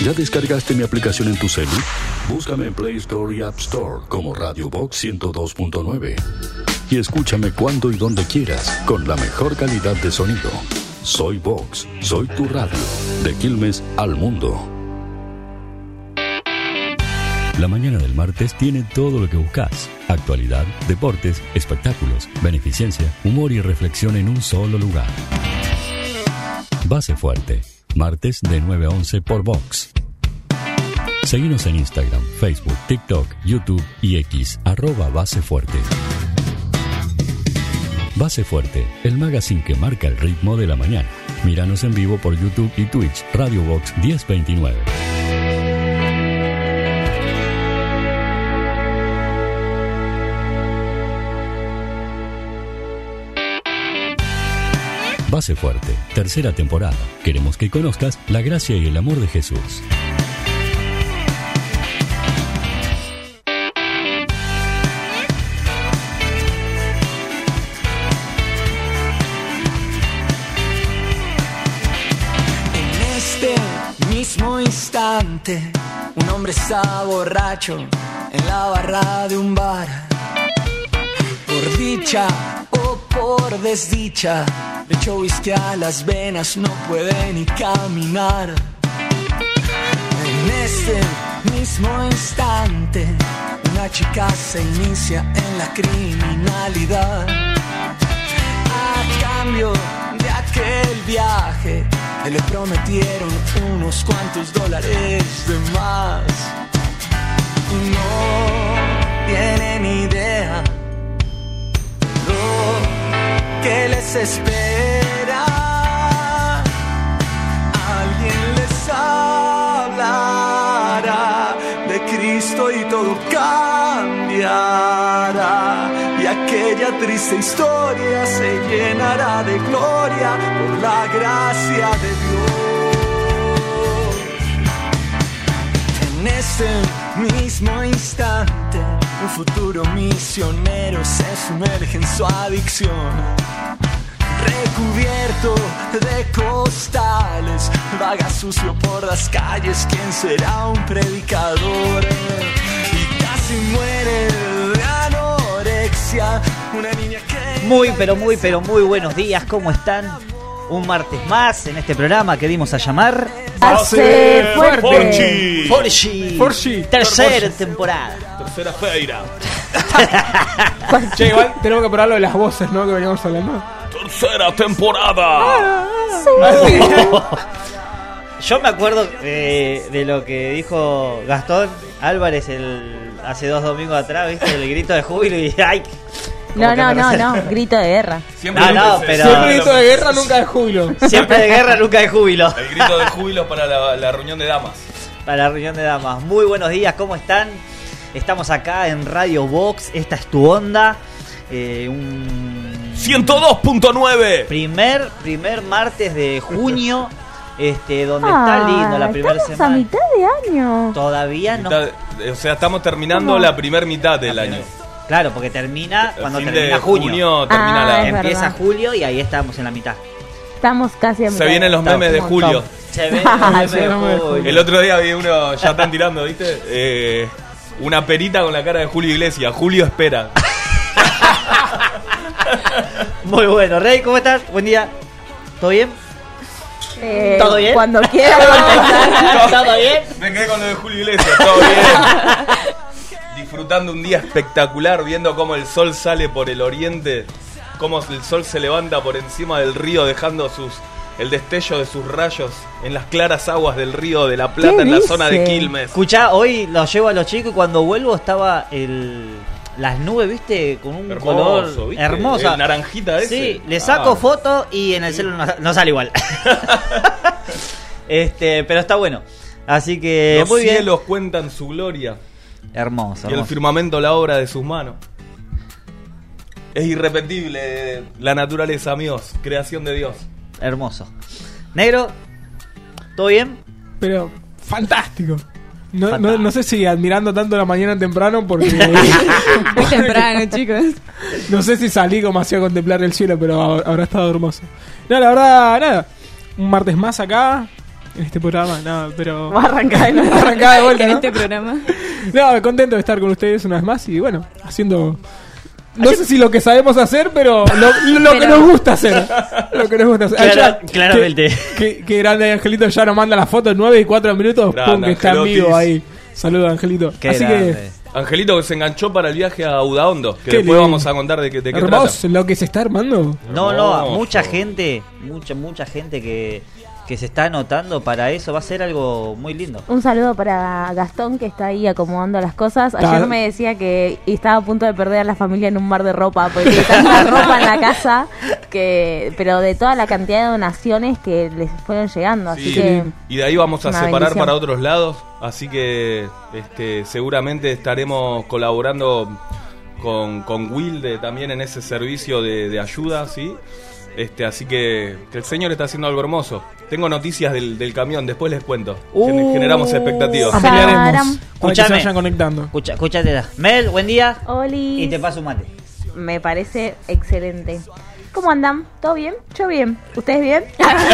¿Ya descargaste mi aplicación en tu celu? Búscame en Play Store y App Store como Radio Box 102.9. Y escúchame cuando y donde quieras, con la mejor calidad de sonido. Soy Vox, soy tu radio, de Quilmes al mundo. La mañana del martes tiene todo lo que buscas. Actualidad, deportes, espectáculos, beneficencia, humor y reflexión en un solo lugar. Base Fuerte, martes de 9 a 11 por Vox. Seguinos en Instagram, Facebook, TikTok, YouTube y X, @Base Fuerte. Base Fuerte, el magazine que marca el ritmo de la mañana. Míranos en vivo por YouTube y Twitch, Radio Box 1029. Base Fuerte, tercera temporada. Queremos que conozcas la gracia y el amor de Jesús. En este mismo instante, un hombre está borracho en la barra de un bar. Por dicha o por desdicha, le echó whisky a las venas, no puede ni caminar. En este mismo instante, una chica se inicia en la criminalidad. A cambio de aquel viaje, le prometieron unos cuantos dólares de más. Y no tiene ni idea que les espera. Alguien les hablará de Cristo y todo cambiará, y aquella triste historia se llenará de gloria por la gracia de Dios. En ese mismo instante, un futuro misionero se sumerge en su adicción. Recubierto de costales, vaga sucio por las calles. ¿Quién será un predicador? Y casi muere de anorexia una niña que... Muy buenos días, ¿cómo están? Un martes más en este programa que dimos a llamar Base Fuerte. Forchi. Tercera temporada. Tercera feira. Che, igual tenemos que probar lo de las voces, ¿no? Que veníamos hablando. Tercera temporada. Yo me acuerdo de lo que dijo Gastón Álvarez hace 2 domingos atrás, ¿viste? El grito de júbilo y ¡ay! No, grito de guerra. Siempre pero siempre grito de guerra, nunca de júbilo. Siempre de guerra, nunca de júbilo. El grito de júbilo para la reunión de damas. Para la reunión de damas. Muy buenos días, ¿cómo están? Estamos acá en Radio Box, esta es tu onda. 102.9. Primer martes de junio. Donde está lindo la primera semana. Estamos a mitad de año. Todavía no. O sea, estamos terminando la primera mitad del año. Claro, porque termina cuando termina junio termina empieza julio y ahí estamos en la mitad. Estamos casi a mitad. Se vienen los memes de julio. Se ven los memes de julio. El otro día vi uno, ya están tirando, ¿viste? Una perita con la cara de Julio Iglesias. Julio espera. Muy bueno. Rey, ¿cómo estás? Buen día. ¿Todo bien? ¿Todo bien? Cuando quieras contestar. ¿Todo bien? Me quedé con lo de Julio Iglesias. Todo bien. Disfrutando un día espectacular, viendo cómo el sol sale por el oriente, cómo el sol se levanta por encima del río, dejando el destello de sus rayos en las claras aguas del río de la Plata, en la zona de Quilmes. Escuchá, hoy los llevo a los chicos y cuando vuelvo estaba las nubes, ¿viste? Con un color ¿viste? Hermoso. El naranjita ese. Sí, le saco foto y en el celular no sale igual. Pero está bueno. Así que los muy cielos bien. cuentan su gloria. Hermoso. Y el firmamento la obra de sus manos. Es irrepetible la naturaleza, amigos. Creación de Dios. Hermoso. Negro, ¿todo bien? Pero fantástico. No sé si admirando tanto la mañana temprano porque... Muy temprano, chicos. No sé si salí como hacía a contemplar el cielo, pero habrá estado hermoso. No, la verdad, nada. Un martes más acá. en este programa. No, pero... Vamos a arrancar de nuevo. Arrancada de vuelta, En ¿no? este programa. No, contento de estar con ustedes una vez más y bueno, haciendo... No sé si lo que sabemos hacer, pero lo que nos gusta hacer. Lo que nos gusta hacer. Claramente. Qué grande Angelito, ya nos manda la foto 9 y 4 minutos. Grande, Pum, que está en Angelotis. vivo ahí. Saludos, Angelito. Qué Así grande. Angelito que se enganchó para el viaje a Udaondo, que Qué después lindo. vamos a contar de qué trata. Hermoso, lo que se está armando. No, Hermoso. mucha gente que se está anotando para eso. Va a ser algo muy lindo. Un saludo para Gastón, que está ahí acomodando las cosas. Ayer Claro. me decía que estaba a punto de perder a la familia en un mar de ropa, porque tiene tanta ropa en la casa, pero de toda la cantidad de donaciones que les fueron llegando. Así Sí. que Y de ahí vamos a Una separar bendición. para otros lados, así que seguramente estaremos colaborando con Wilde también en ese servicio de ayuda, ¿sí? Así que el señor está haciendo algo hermoso. Tengo noticias del camión, después les cuento. Generamos expectativas. Saram. Ampliaremos. Para que se Escúchame. vayan conectando. Escúchate. Mel, buen día. Oli, Y te paso un mate. me parece excelente. ¿Cómo andan? ¿Todo bien? Yo bien. ¿Ustedes bien?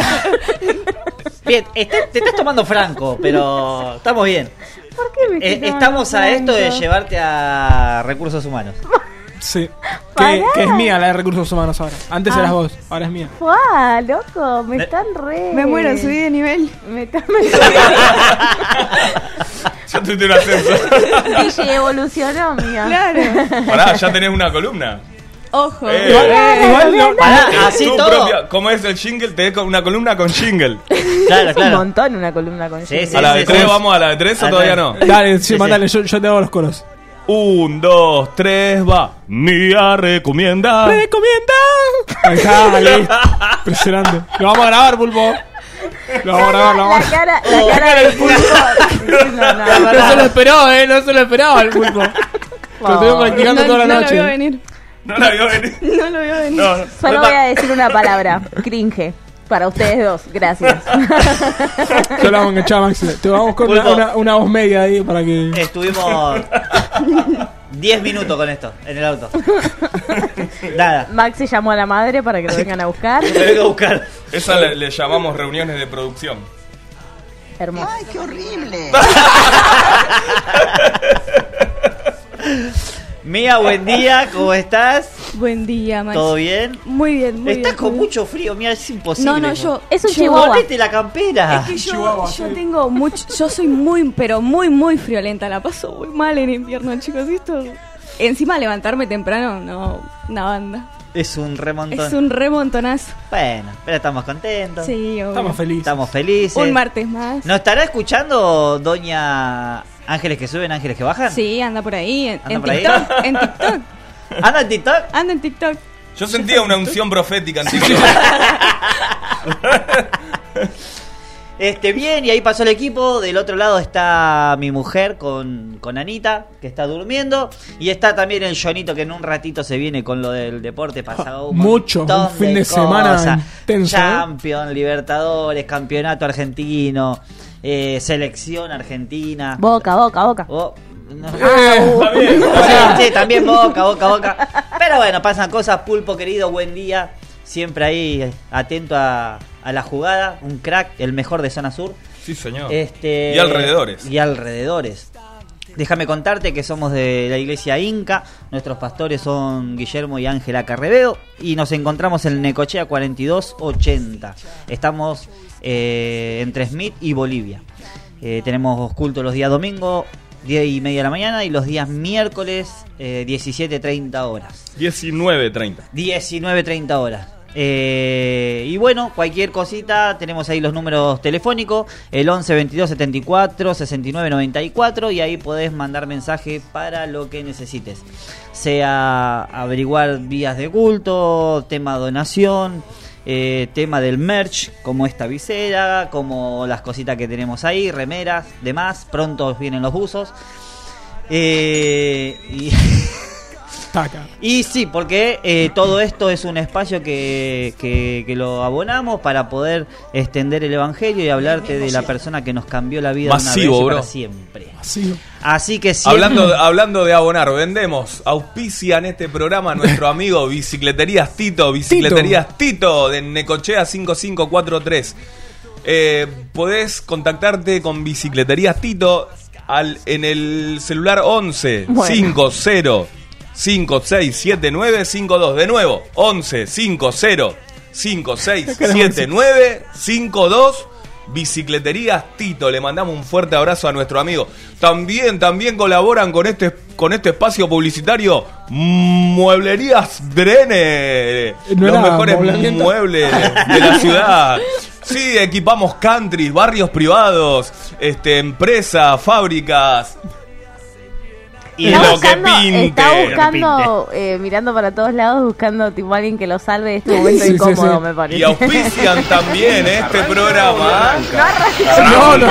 Bien, te estás tomando franco, pero estamos bien. ¿Por qué me estoy Estamos a tomando esto de tanto? llevarte a recursos humanos. Sí. Pará. Que es mía la de recursos humanos ahora. Antes eras vos, ahora es mía. ¡Fua, loco! Me están re... Me muero, subí de nivel. Me están... Ya tuviste un ascenso. DJ evolucionó, mía. Claro. Pará, ya tenés una columna. Ojo. Igual no. Pará, así Tu todo. propia, ¿cómo es el jingle? Tenés una columna con jingle. Claro, Es un claro. montón una columna con Sí, Jimmy. sí. ¿A la de 3 vamos a la de 3 o A todavía la- no? Dale, sí, Sí, mandale, yo te hago los coros. 1, 2, 3, va. Mía recomienda. ¡Recomienda! Ahí está, listo. Impresionante. Lo vamos a grabar, Pulpo. Lo vamos a grabar, lo vamos a grabar. La cara del pulpo. No, no. No se lo esperó, no se lo esperaba el Pulpo. Lo estuvimos practicando toda la No lo noche. vio venir. No la vio venir. No lo vio venir. No, no. Solo voy a decir una palabra. Cringe. Para ustedes dos. Gracias. Yo la vamos a enganchar, Maxi. Te vamos con Pulpo. una voz media ahí para que. Estuvimos 10 minutos con esto en el auto. Nada. Maxi llamó a la madre para que lo vengan a buscar. Me vengo a buscar. Esa le llamamos reuniones de producción. Hermoso. Mía, buen día, ¿cómo estás? Buen día, Max. ¿Todo bien? Muy bien, muy bien. Estás con muy bien. mucho frío, mía, es imposible. No, yo. Es un yo- chihuahua. Ponete la campera. Es que yo, Chihuahua, yo sí. tengo mucho. Yo soy muy, pero muy, muy friolenta. La paso muy mal en invierno, chicos. Y esto. Encima levantarme temprano, no. Una banda. Es un remontón. Es un remontonazo. Bueno, pero estamos contentos. Sí, obvio. Estamos felices. Estamos felices. Un martes más. ¿Nos estará escuchando doña Ángeles que suben, Ángeles que bajan? Sí, anda por ahí. En ¿Anda por ahí? TikTok. En TikTok. ¿Anda en TikTok? Anda en TikTok. Yo sentía una unción profética en TikTok. Bien, y ahí pasó el equipo. Del otro lado está mi mujer con Anita, que está durmiendo. Y está también el Jonito, que en un ratito se viene con lo del deporte pasado. Mucho, un fin de semana intenso, ¿eh? Champions, Libertadores, Campeonato Argentino, Selección Argentina. Boca. Oh, no. Está bien. Sí, también boca. Pero bueno, pasan cosas, Pulpo querido, buen día. Siempre ahí atento a la jugada. Un crack, el mejor de Zona Sur. Sí, señor. Y alrededores. Déjame contarte que somos de la iglesia Inca. Nuestros pastores son Guillermo y Ángela Carreveo. Y nos encontramos en Necochea 4280. Estamos entre Smith y Bolivia. Tenemos culto los días domingo, 10:30 de la mañana. Y los días miércoles, 17:30 horas. 19:30. 19:30 horas. Y bueno, cualquier cosita, tenemos ahí los números telefónicos, el 11 22 74 69 94, y ahí podés mandar mensaje para lo que necesites, sea averiguar vías de culto, tema donación, tema del merch, como esta visera, como las cositas que tenemos ahí, remeras, demás. Pronto vienen los buzos. Taca. Y sí, porque todo esto es un espacio que lo abonamos para poder extender el evangelio y hablarte de la persona que nos cambió la vida Masivo, una vez y bro. para siempre. Así. Así que siempre... Hablando de abonar, vendemos, auspicia en este programa nuestro amigo Bicicleterías Tito de Necochea 5543. Podés contactarte con Bicicleterías Tito en el celular 11 50 567952. De nuevo, 11 50 567952. Bicicleterías Tito. Le mandamos un fuerte abrazo a nuestro amigo. También colaboran con este espacio publicitario Mueblerías Drene, los mejores muebles de la ciudad. Sí, equipamos country, barrios privados, empresas, fábricas. Y está lo buscando, que pinte. está buscando, mirando para todos lados, buscando tipo alguien que lo salve de este momento incómodo, me parece. Y auspician también este programa. No.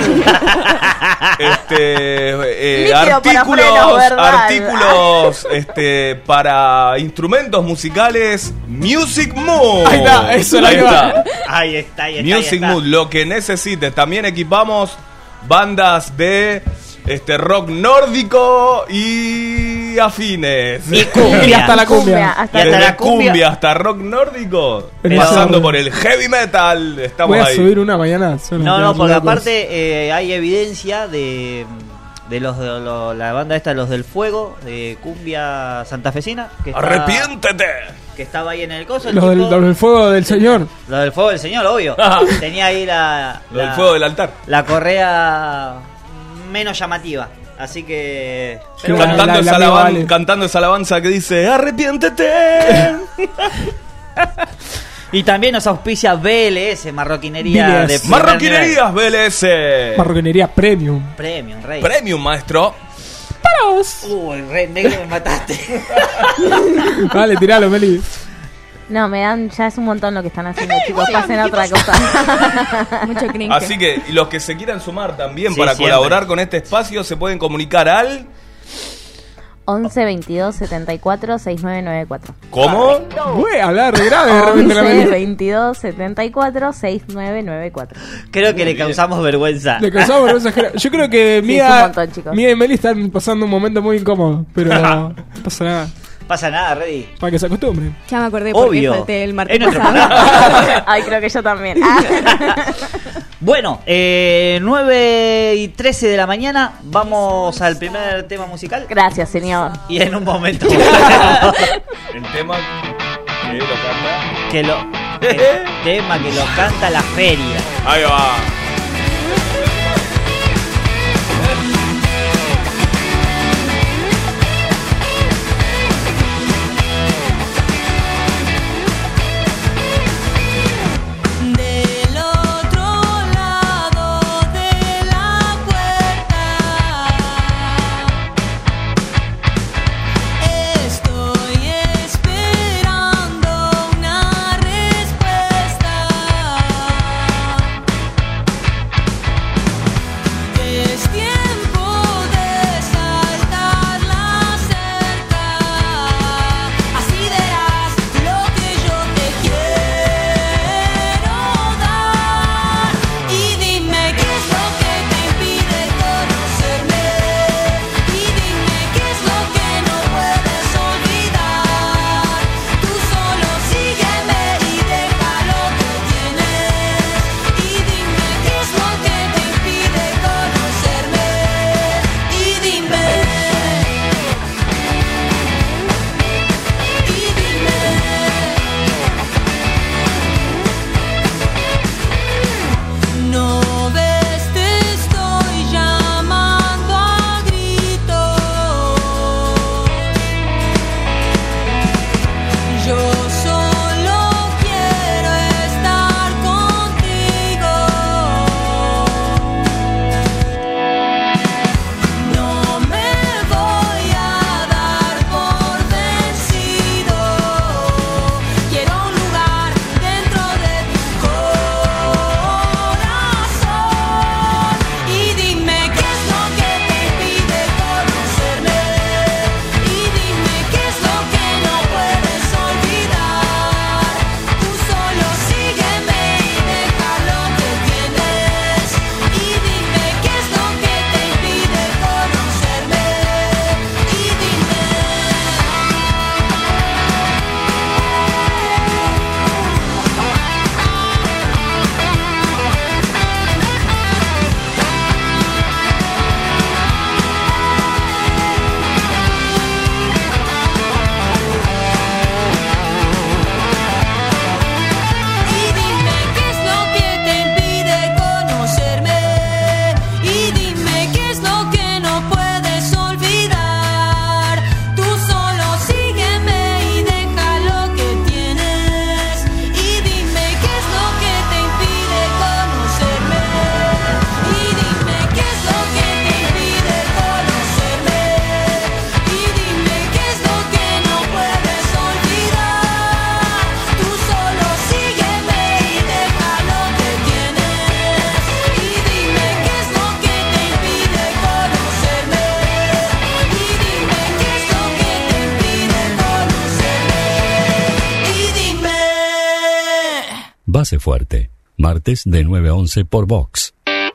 Líquido para frenos, ¿verdad? Artículos para instrumentos musicales. Music Mood. Ahí está, eso es lo que va. Ahí está. Music Mood, lo que necesites. También equipamos bandas de rock nórdico y afines. Y cumbia. Hasta la cumbia. Desde la cumbia hasta rock nórdico, pasando por el heavy metal. Estamos Voy a ahí. subir una mañana. No, porque aparte hay evidencia de la banda esta, los del Fuego, de cumbia santafesina. ¡Arrepiéntete! Que estaba ahí en el coso. Los del fuego del señor. Lo del Fuego del Señor, obvio. Tenía ahí Lo del fuego del altar. la correa menos llamativa. Así que... Pero Cantando esa alabanza que dice ¡Arrepiéntete! Y también nos auspicia BLS, marroquinería de Marroquinerías BLS. Marroquinería Premium. Premium, rey. Premium, maestro. Uy, re negro, me mataste. Vale, tiralo, Meli. No, ya es un montón lo que están haciendo, chicos, pasen a otra cosa. Mucho cringe. Así que y los que se quieran sumar también Sí, para siempre. colaborar con este espacio se pueden comunicar al... 11 22 74 6994. ¿Cómo? Voy a hablar de grave de repente la 11 Meli. 22 74 6994. Creo que le causamos vergüenza. Le causamos vergüenza ajena. Yo creo que Sí, es un Mía montón, chicos. y Meli están pasando un momento muy incómodo, pero no pasa nada. Pasa nada, Reddy. Para que se acostumbren. Ya me acordé porque Obvio. falté el martes Es nuestro pasado. Ay, creo que yo también. Bueno, 9:13 de la mañana. Vamos al primer tema musical. Gracias, señor. Y en un momento El tema que lo canta. el tema que lo canta la feria. Ahí va. Del otro lado de la puerta estoy esperando una respuesta. hace fuerte. Martes de 9 a 11 por Vox.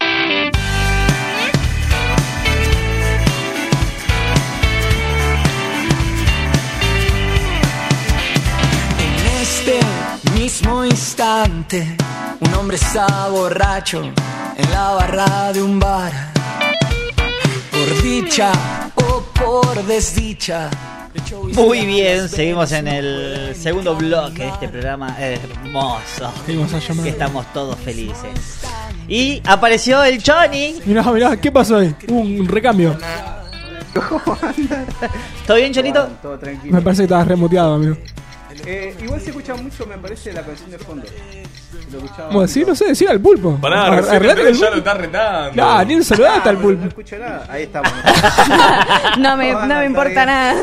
En este mismo instante, un hombre está borracho en la barra de un bar. Por dicha o por desdicha. Muy bien, seguimos en el segundo bloque de este programa hermoso. Seguimos a llamar. Que estamos todos felices. Y apareció el Johnny. Mirá, ¿qué pasó ahí? Un recambio. ¿Todo bien, Chonito? Todo tranquilo. Me parece que estabas remuteado, amigo. Igual se escucha mucho, me parece, la canción de fondo. Lo escuchaba Bueno, sí, no sé, decir al pulpo. Pará, Arreglate recién el ya pulpo. lo está retando. No, ni un saludate al No pulpo. escucho nada. Ahí estamos. No me importa nada.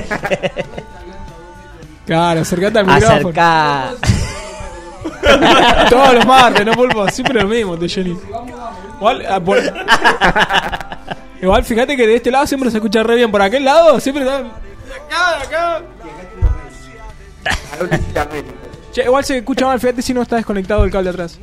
Claro, acercate al micrófono. Acercá. Todos los martes, ¿no, pulpo? Siempre lo mismo, de Jenny. Igual, fíjate que de este lado siempre se escucha re bien. Por aquel lado siempre están... Acá. Che, igual se escucha mal, fíjate si no está desconectado el cable atrás.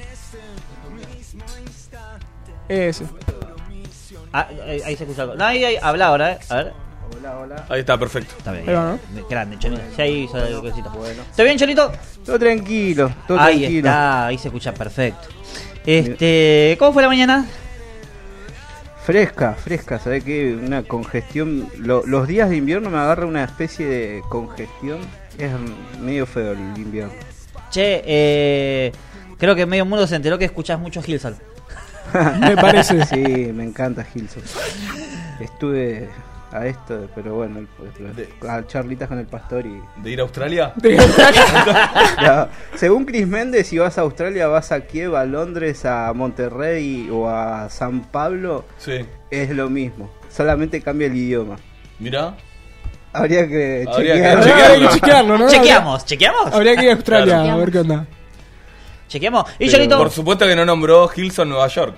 Ese. Ah, ahí se escucha algo. No, ahí habla ahora, A ver. Hola. Ahí está, perfecto. Está bien. Ahí va, ¿no? Grande, Chonito. Sí, ahí hizo el cosito. Bueno. ¿Está bien, Chonito? Todo tranquilo, todo Ahí tranquilo. está, ahí se escucha perfecto. ¿Cómo fue la mañana? Fresca, ¿sabés qué? Una congestión. Los días de invierno me agarra una especie de congestión. Es medio feo el invierno. Che, creo que medio mundo se enteró que escuchás mucho Hillsong. Me parece. Sí, me encanta Hilson. Estuve a esto, pero bueno, a charlitas con el pastor y... ¿De ir a Australia? Ya, según Chris Méndez, si vas a Australia, vas a Kiev, a Londres, a Monterrey o a San Pablo, Sí. es lo mismo, solamente cambia el idioma. Mirá. Habría que Habría chequear. Hay que chequearlo, ¿no? ¿Chequeamos? Habría que ir a Australia Claro. a ver qué onda. ¿Chequeamos? Y Pero- Chonito, Por supuesto que no nombró Hilson Nueva York.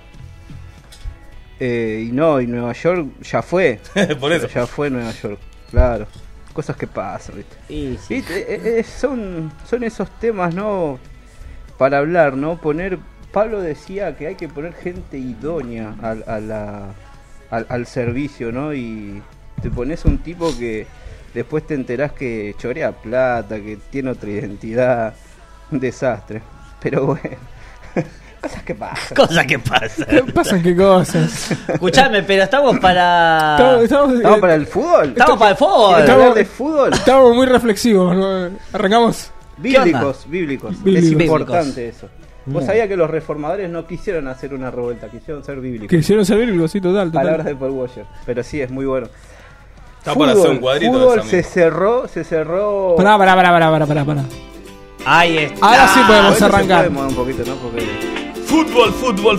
Y Nueva York ya fue. Por eso. Ya fue Nueva York, claro. Cosas que pasan, ¿viste? Y sí. ¿Viste? Son esos temas, ¿no? Para hablar, ¿no? Pablo decía que hay que poner gente idónea al servicio, ¿no? Y te pones un tipo que después te enterás que chorea plata, que tiene otra identidad. Un desastre. Pero bueno, cosas que pasan. Cosa que pasa. Pasan qué cosas. Escuchame, pero estamos para... ¿Estamos para el fútbol? Estamos para el fútbol. ¿Quieres hablar de fútbol? Estamos muy reflexivos, ¿no? Arrancamos. Bíblicos. Es Bíblicos. importante eso. Vos sabías que los reformadores no quisieron hacer una revuelta, quisieron ser bíblicos. Quisieron ser bíblicos, sí, total. Palabras de Paul Washer. Pero sí, es muy bueno. Está para hacer un cuadrito de fútbol esa se cerró. Pará. Ahí está. Ahora sí A podemos veces se arrancar. puede mover un poquito, ¿no? Porque Fútbol.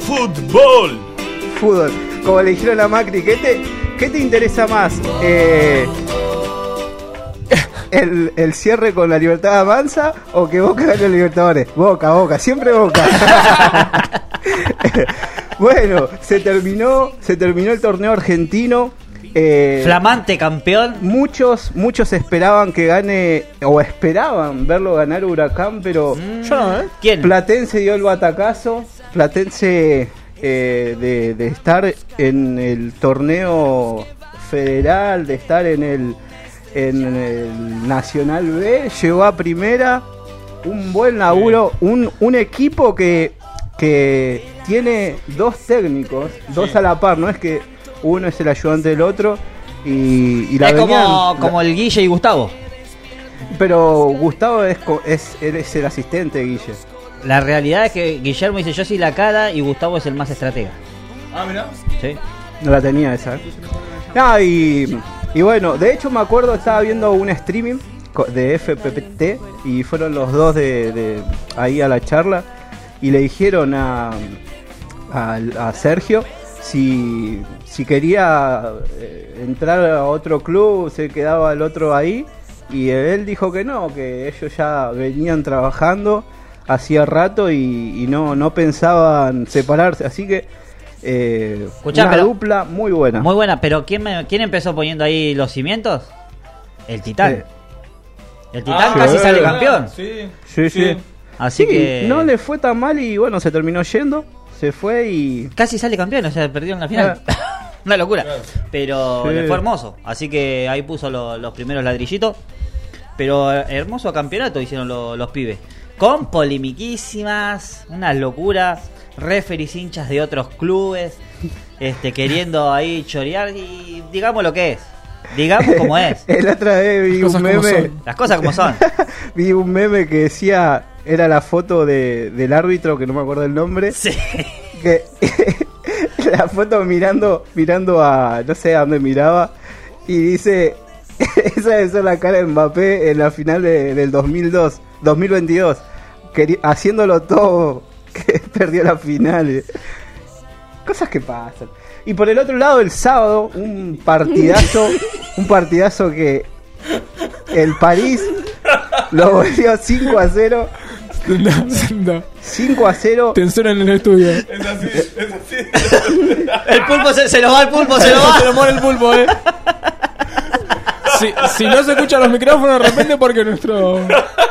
fútbol. Como le dijeron a Macri, ¿qué te interesa más? ¿El cierre con la Libertad Avanza o que Boca gane los Libertadores? Boca, siempre Boca. Bueno, se terminó el torneo argentino. Flamante campeón. Muchos esperaban que gane, o esperaban verlo ganar Huracán, pero Yo no, ¿eh? ¿Quién? Platense dio el batacazo. Platense de estar en el torneo federal, de estar en el Nacional B, llegó a primera. Un buen laburo, un equipo que tiene dos técnicos, dos a la par, no es que uno es el ayudante del otro y la Es venían- como el Guille y Gustavo. pero Gustavo es el asistente de Guille. La realidad es que Guillermo dice yo soy la cara y Gustavo es el más estratega. Ah, mirá. ¿Sí? No la tenía esa. No, y bueno, de hecho me acuerdo, estaba viendo un streaming de FPT y fueron los dos de ahí a la charla y le dijeron a Sergio si quería entrar a otro club, se quedaba el otro ahí y él dijo que no, que ellos ya venían trabajando hacía rato y no pensaban separarse, así que Escuchá, una pero- dupla muy buena. Muy buena, pero ¿quién empezó poniendo ahí los cimientos? El Titán. Sí. El Titán Ah, casi sí, sale ¿verdad? campeón. Sí. Sí. Así Sí, que no le fue tan mal y bueno, se terminó yendo, se fue y... casi sale campeón, o sea, perdió en la final. Una locura. Claro. Pero Sí. le fue hermoso. Así que ahí puso los primeros ladrillitos. Pero hermoso campeonato hicieron los pibes. Con polemiquísimas, unas locuras, referees hinchas de otros clubes, queriendo ahí chorear y digamos lo que es. Digamos como es. La otra vez vi Las un cosas como meme, son. Las cosas como son. vi un meme que decía, era la foto del árbitro, que no me acuerdo el nombre, Sí. que la foto mirando a, no sé a dónde miraba, y dice, esa debe ser la cara de Mbappé en la final del 2022, haciéndolo todo, que perdió la final. Cosas que pasan. Y por el otro lado, el sábado, un partidazo que el París lo volvió 5-0. No. 5-0. Tensión en el estudio. Es así, es así. El pulpo se lo va, el pulpo se lo va. Se lo muere el pulpo, Si no se escuchan los micrófonos de repente porque nuestro...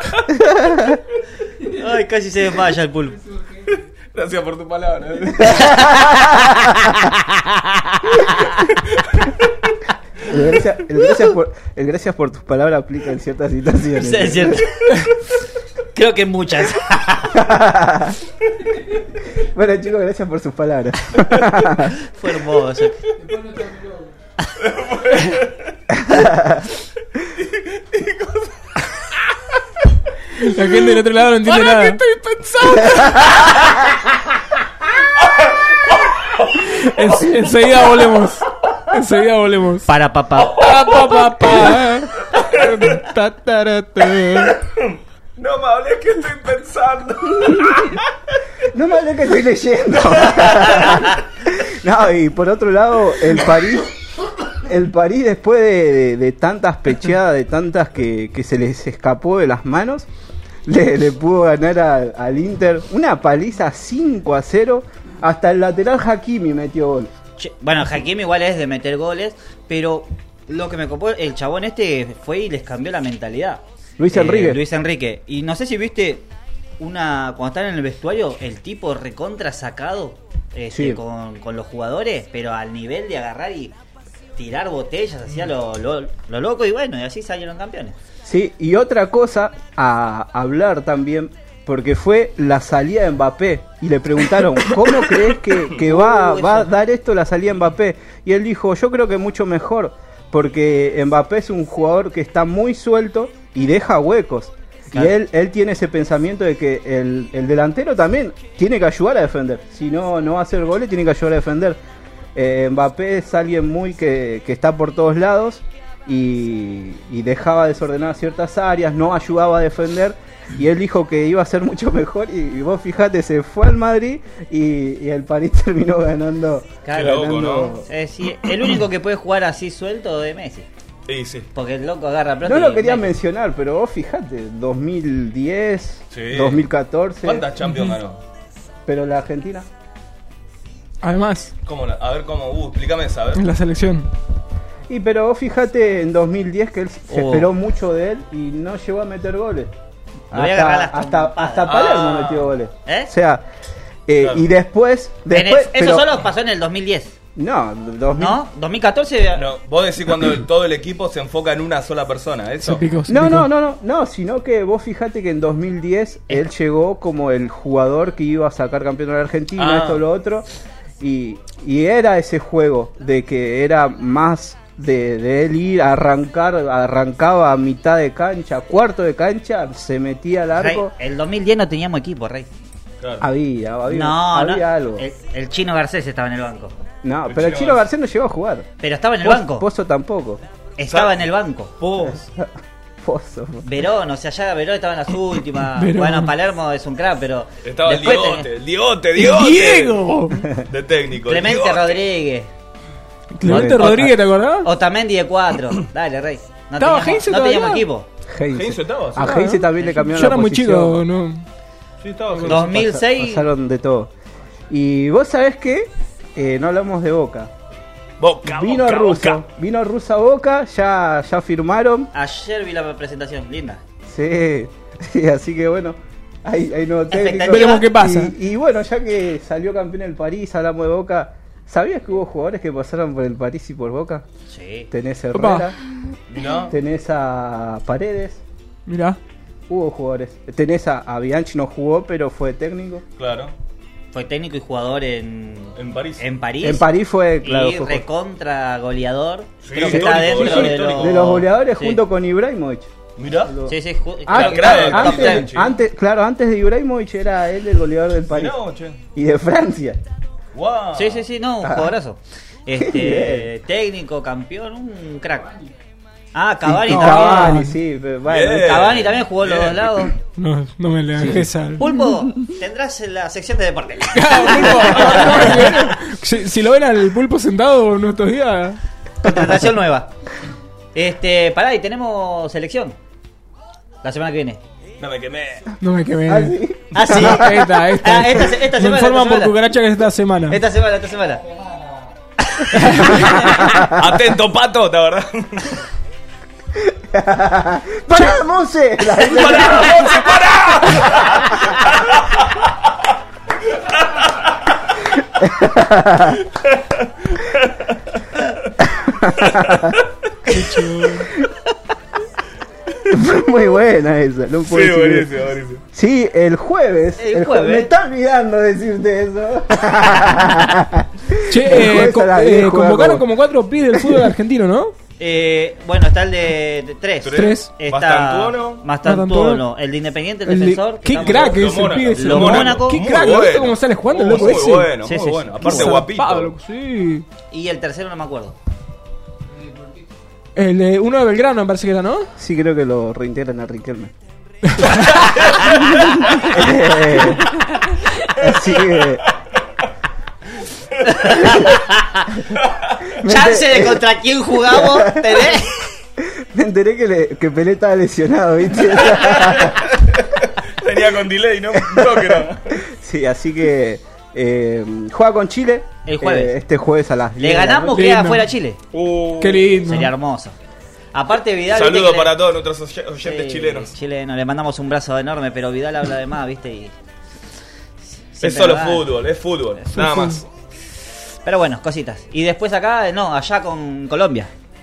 Ay, casi se desmaya el pulpo. Gracias por tu palabra. El gracias por tus palabras aplica en ciertas situaciones. Sí, es cierto. Creo que muchas. Bueno, chicos, gracias por sus palabras. Fue hermoso. La gente del otro lado no entiende nada. ¿Qué estoy pensando? Enseguida volvemos. Para papá. No me hables que estoy pensando. No me hablé que estoy leyendo. No, y por otro lado, el París después de tantas pecheadas, de tantas que se les escapó de las manos, le pudo ganar al Inter una paliza 5-0. Hasta el lateral Hakimi metió gol. Che, bueno, Hakimi igual es de meter goles, pero lo que me copó, el chabón fue y les cambió la mentalidad. Luis Enrique. Y no sé si viste cuando están en el vestuario, el tipo recontra sacado Sí. con los jugadores, pero al nivel de agarrar y tirar botellas, hacía lo loco, y bueno, y así salieron campeones. Sí, y otra cosa a hablar también, porque fue la salida de Mbappé. Y le preguntaron, ¿cómo crees que va a dar esto la salida de Mbappé? Y él dijo, yo creo que mucho mejor, porque Mbappé es un jugador que está muy suelto y deja huecos. Claro. Y él tiene ese pensamiento de que el delantero también tiene que ayudar a defender. Si no va a hacer goles, tiene que ayudar a defender. Mbappé es alguien muy que está por todos lados y dejaba desordenar ciertas áreas, no ayudaba a defender. Y él dijo que iba a ser mucho mejor. Y vos fijate, se fue al Madrid y el París terminó ganando. Claro. Qué loco, ¿no? Sí, el único que puede jugar así suelto es Messi. Sí, sí. Porque el loco agarra plata. No lo y quería mete. mencionar, pero vos fijate, 2010, Sí. 2014. ¿Cuántas Champions ganó? Pero la Argentina. Además, A ver cómo. Explícame esa, a ver. en la selección. Y pero vos fijate en 2010 que él se Oh. esperó mucho de él y no llegó a meter goles. Le voy a agarrar las hasta trompadas. Palermo Ah. metió goles. ¿Eh? O sea, Claro. y después Eso pero- solo pasó en el 2010, No, 2000. ¿no? 2014. No, vos decís cuando todo el equipo se enfoca en una sola persona, Se ¿eso? picó. No, sino que vos fijate que en 2010 él llegó como el jugador que iba a sacar campeón de la Argentina, Ah. esto, lo otro, y era ese juego de que era más de él ir a arrancaba a mitad de cancha, cuarto de cancha, se metía al Rey, arco, el 2010 no teníamos equipo, Rey. Claro. había No, algo. El Chino Garcés estaba en el banco. No, el pero el Chino Chino García no llegó a jugar. Pero estaba en el Pozo- banco. Pozo tampoco. Estaba en el banco. Pozo. Verón, o sea, ya Verón estaba en las últimas. Verón. Bueno, Palermo es un crack, pero. Estaba el después Diegote, tenés el Diegote. ¡Diego! De técnico. el Clemente Diegote. Rodríguez. Clemente Rodríguez, ¿te acordás? Otamendi de 4. Dale, Rey. No ¿Estaba teníamos, Heinze no teníamos todavía? equipo. Heinze estaba, sí. A Heinze también le cambiaron Yo la era muy posición. chico, ¿no? Sí, estaba. sí. 2006. Pasaron de todo. Y vos sabés qué, no hablamos de Boca. Boca, Vino Boca, Russo, Boca. vino Russo a Boca, ya firmaron. Ayer vi la presentación, linda. Sí, sí, así que bueno, Hay nuevo técnico. Expectativa. Veremos qué pasa. Y bueno, ya que salió campeón el París, hablamos de Boca. ¿Sabías que hubo jugadores que pasaron por el París y por Boca? Sí. Tenés a Opa. Herrera, ¿No? tenés a Paredes, Mirá. hubo jugadores. Tenés a Bianchi, no jugó, pero fue técnico. Claro. Fue técnico y jugador en París. En París. En París fue, claro, y fue recontra goleador. Sí, Creo que histórico, está dentro goleador de histórico. de los goleadores sí. junto con Ibrahimovic. Mirá. Sí, sí, Ah, claro, top antes- 10. antes de Ibrahimovic era él el goleador del París. Mirá, che. Y de Francia. Wow. Sí, no, un jugadorazo. Técnico, campeón, un crack. Ah, Cavani Y también. Cavani, sí, pero bueno. Bien. Cavani también jugó en los Bien. dos lados. No me le dejes al. Pulpo, tendrás en la sección de deporte. Si lo ven al Pulpo sentado en estos días. Contratación nueva. Pará, y tenemos selección. La semana que viene. No me quemé. No me quemé. Ah, sí. Ah, sí. Esta. Ah, esta Me semana. informan esta por semana. cucaracha que es esta semana. Esta semana. Atento, pato, la verdad. ¡Pará, Monse! ¡Pará, Monse, pará! Fue muy buena esa. No puedo Sí, decir. buenísimo, buenísimo. Sí, el jueves. El jueves. Me está olvidando decirte eso. Che, El jueves a las 10 juega convocaron como- como 4 pibes del fútbol argentino, ¿no? Bueno, está el de 3. Tres. Está Mastantuono. Mastantuono, el de Independiente, el El de- defensor. qué estamos- crack Los es el Mónaco. pibe ese. Los Mónaco. Qué Muy crack, ¿no? bueno. ¿Cómo sale jugando el loco Muy ese? bueno, Sí, muy sí, bueno. sí. Aparte Zarpado, guapito. loco, sí. Y el tercero no me acuerdo. El de uno de Belgrano me parece que era, ¿no? Sí, creo que lo reintegran a Riquelme. Así que. Chance de contra quién jugamos, ¿tenés? Me enteré que Pelé estaba lesionado, ¿viste? Tenía con delay, ¿no? No, que no. Sí, así que. Juega con Chile. El jueves. Este jueves a las 10 Le de la ganamos, noche. queda Lindo. fuera Chile. Qué lindo. Sería hermoso. Aparte Vidal... Saludos viste que para le- todos nuestros oyentes Sí, chilenos. Chileno, le mandamos un brazo enorme, pero Vidal habla de más, ¿viste? Y Es siempre solo lo da. fútbol, es fútbol. Nada más. Pero bueno, cositas. Y después acá, no, allá con Colombia.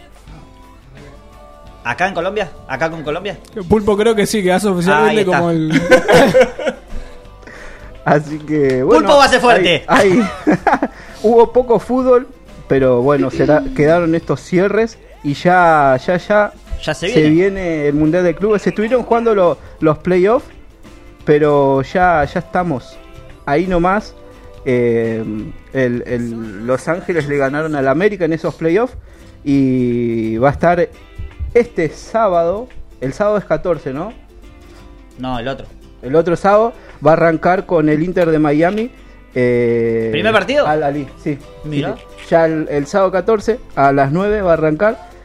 ¿Acá en Colombia? ¿Acá con Colombia? Pulpo creo que sí, que hace oficialmente Ahí está. como el... Así que. Bueno, Pulpo va a ser fuerte. Hubo poco fútbol, pero bueno, quedaron estos cierres. Y ya se viene. el Mundial de Clubes. Se estuvieron jugando los playoffs, pero ya estamos ahí nomás. Los Ángeles le ganaron al América en esos playoffs. Y va a estar este sábado. El sábado es 14, ¿no? No, el otro. El otro sábado va a arrancar con el Inter de Miami. ¿Primer partido? Al Ali, sí. Mira. Sí. Ya el sábado 14 a las 9 va a arrancar.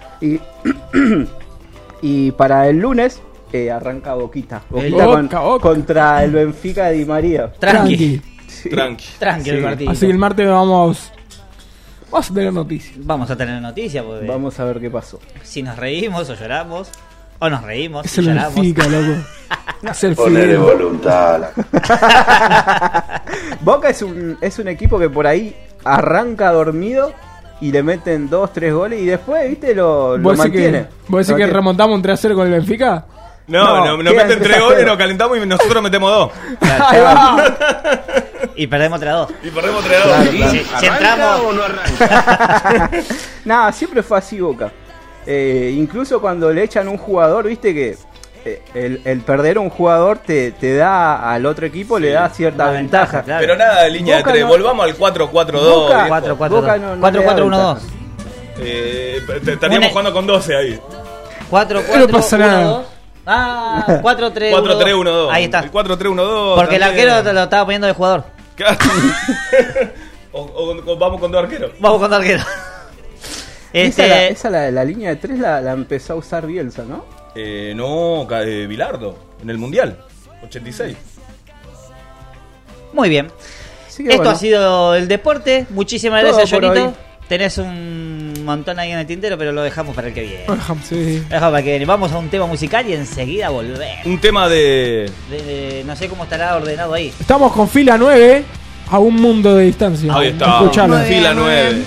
Y para el lunes arranca Boquita. Boca. Contra el Benfica de Di María. Tranqui. Sí. Tranqui el Sí. partido. Así que el martes vamos a tener noticias. Vamos a tener noticias, porque Vamos a ver qué pasó. si nos reímos o lloramos, o nos reímos Es y el lloramos. Benfica, loco. Es el Ponele fideo. voluntad. Boca es un equipo que por ahí arranca dormido y le meten 2-3 goles y después, viste, lo ¿Vos decís mantiene. ¿Vos decís que remontamos un 3-0 con el Benfica? No, nos quedan meten 3 3-0. goles, nos calentamos y nosotros metemos 2. Ahí va. Y perdemos 3-2. Y perdemos 3 Claro, 2. claro. Si entramos... Nada, siempre fue así Boca. Incluso cuando le echan un jugador, viste que el perder a un jugador te da al otro equipo, le da cierta Una ventaja. ventaja, claro. Pero nada de línea Boca de 3. no- Volvamos al 4-4-2. Boca- viejo. 4-4-2. Boca no le da 4-4-1-2. ventaja. Estaríamos Una- jugando con 12 ahí. 4-4-1-2. No pasa nada. Ah, 4-3-1-2. 4-3-1-2. Ahí está. El 4-3-1-2. Porque el también. arquero te lo estaba poniendo de jugador. o vamos con 2 arqueros. Vamos con el arquero. La línea de 3 la empezó a usar Bielsa, ¿no? No, Bilardo. En el Mundial. 86. Muy bien. Así que Esto bueno, ha sido el deporte. Muchísimas Todo gracias, por Jonito. hoy. Tenés un montón ahí en el tintero, pero lo dejamos para el que viene. Sí. Lo dejamos para el que viene. Vamos a un tema musical y enseguida volvemos. Un tema de... No sé cómo estará ordenado ahí. Estamos con fila 9 a un mundo de distancia. Ahí está, Escuchala. fila 9.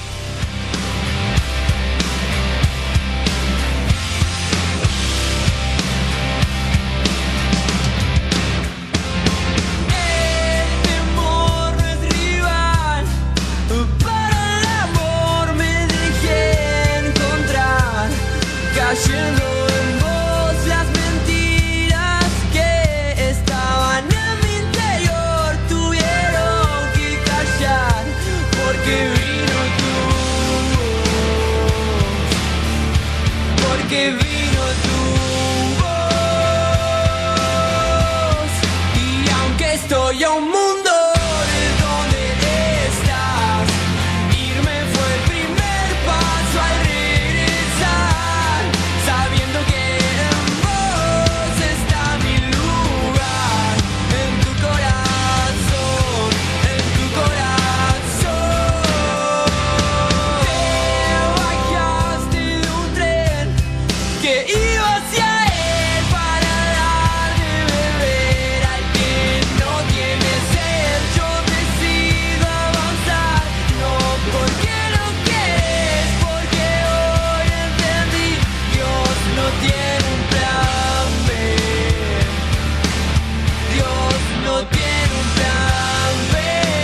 Cayendo en vos las mentiras que estaban en mi interior tuvieron que callar porque vino tu voz. Y aunque estoy a un mundo de donde estás, irme fue el primer paso al regresar, sabiendo que en vos está mi lugar, en tu corazón, en tu corazón. Te bajaste de un tren que iba hacia él para dar de beber al que no tiene sed. Yo decido avanzar, no porque no quieres, porque hoy entendí, Dios no tiene un plan B. Dios no tiene un plan B.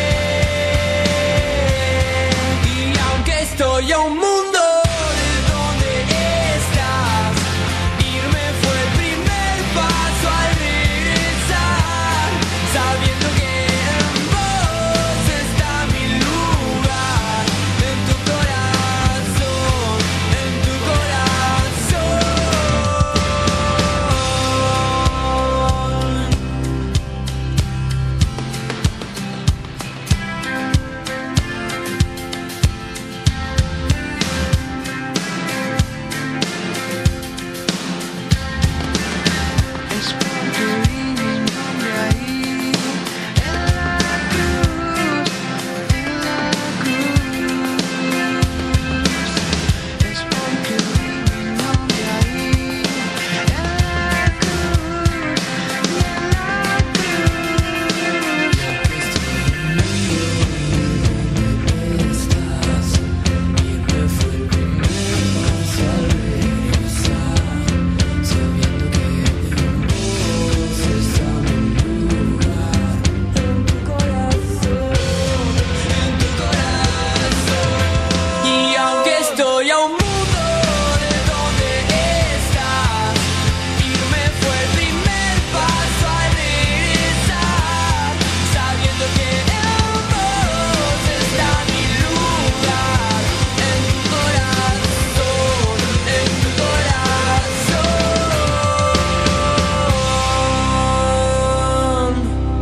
Y aunque estoy a un mundo de donde estás, irme fue el primer paso al regresar, sabiendo que en vos está mi lugar, en tu corazón, en tu corazón. Es porque vi mi nombre ahí en la cruz, es porque vi mi nombre ahí en la cruz, estás, irme fue el primer paso al regresar, sabiendo que en vos está mi lugar, en tu corazón, en tu corazón. Y aunque estoy a un mundo de donde estás, irme fue el primer paso al regresar, sabiendo que en vos está mi lugar, en tu corazón, en tu corazón.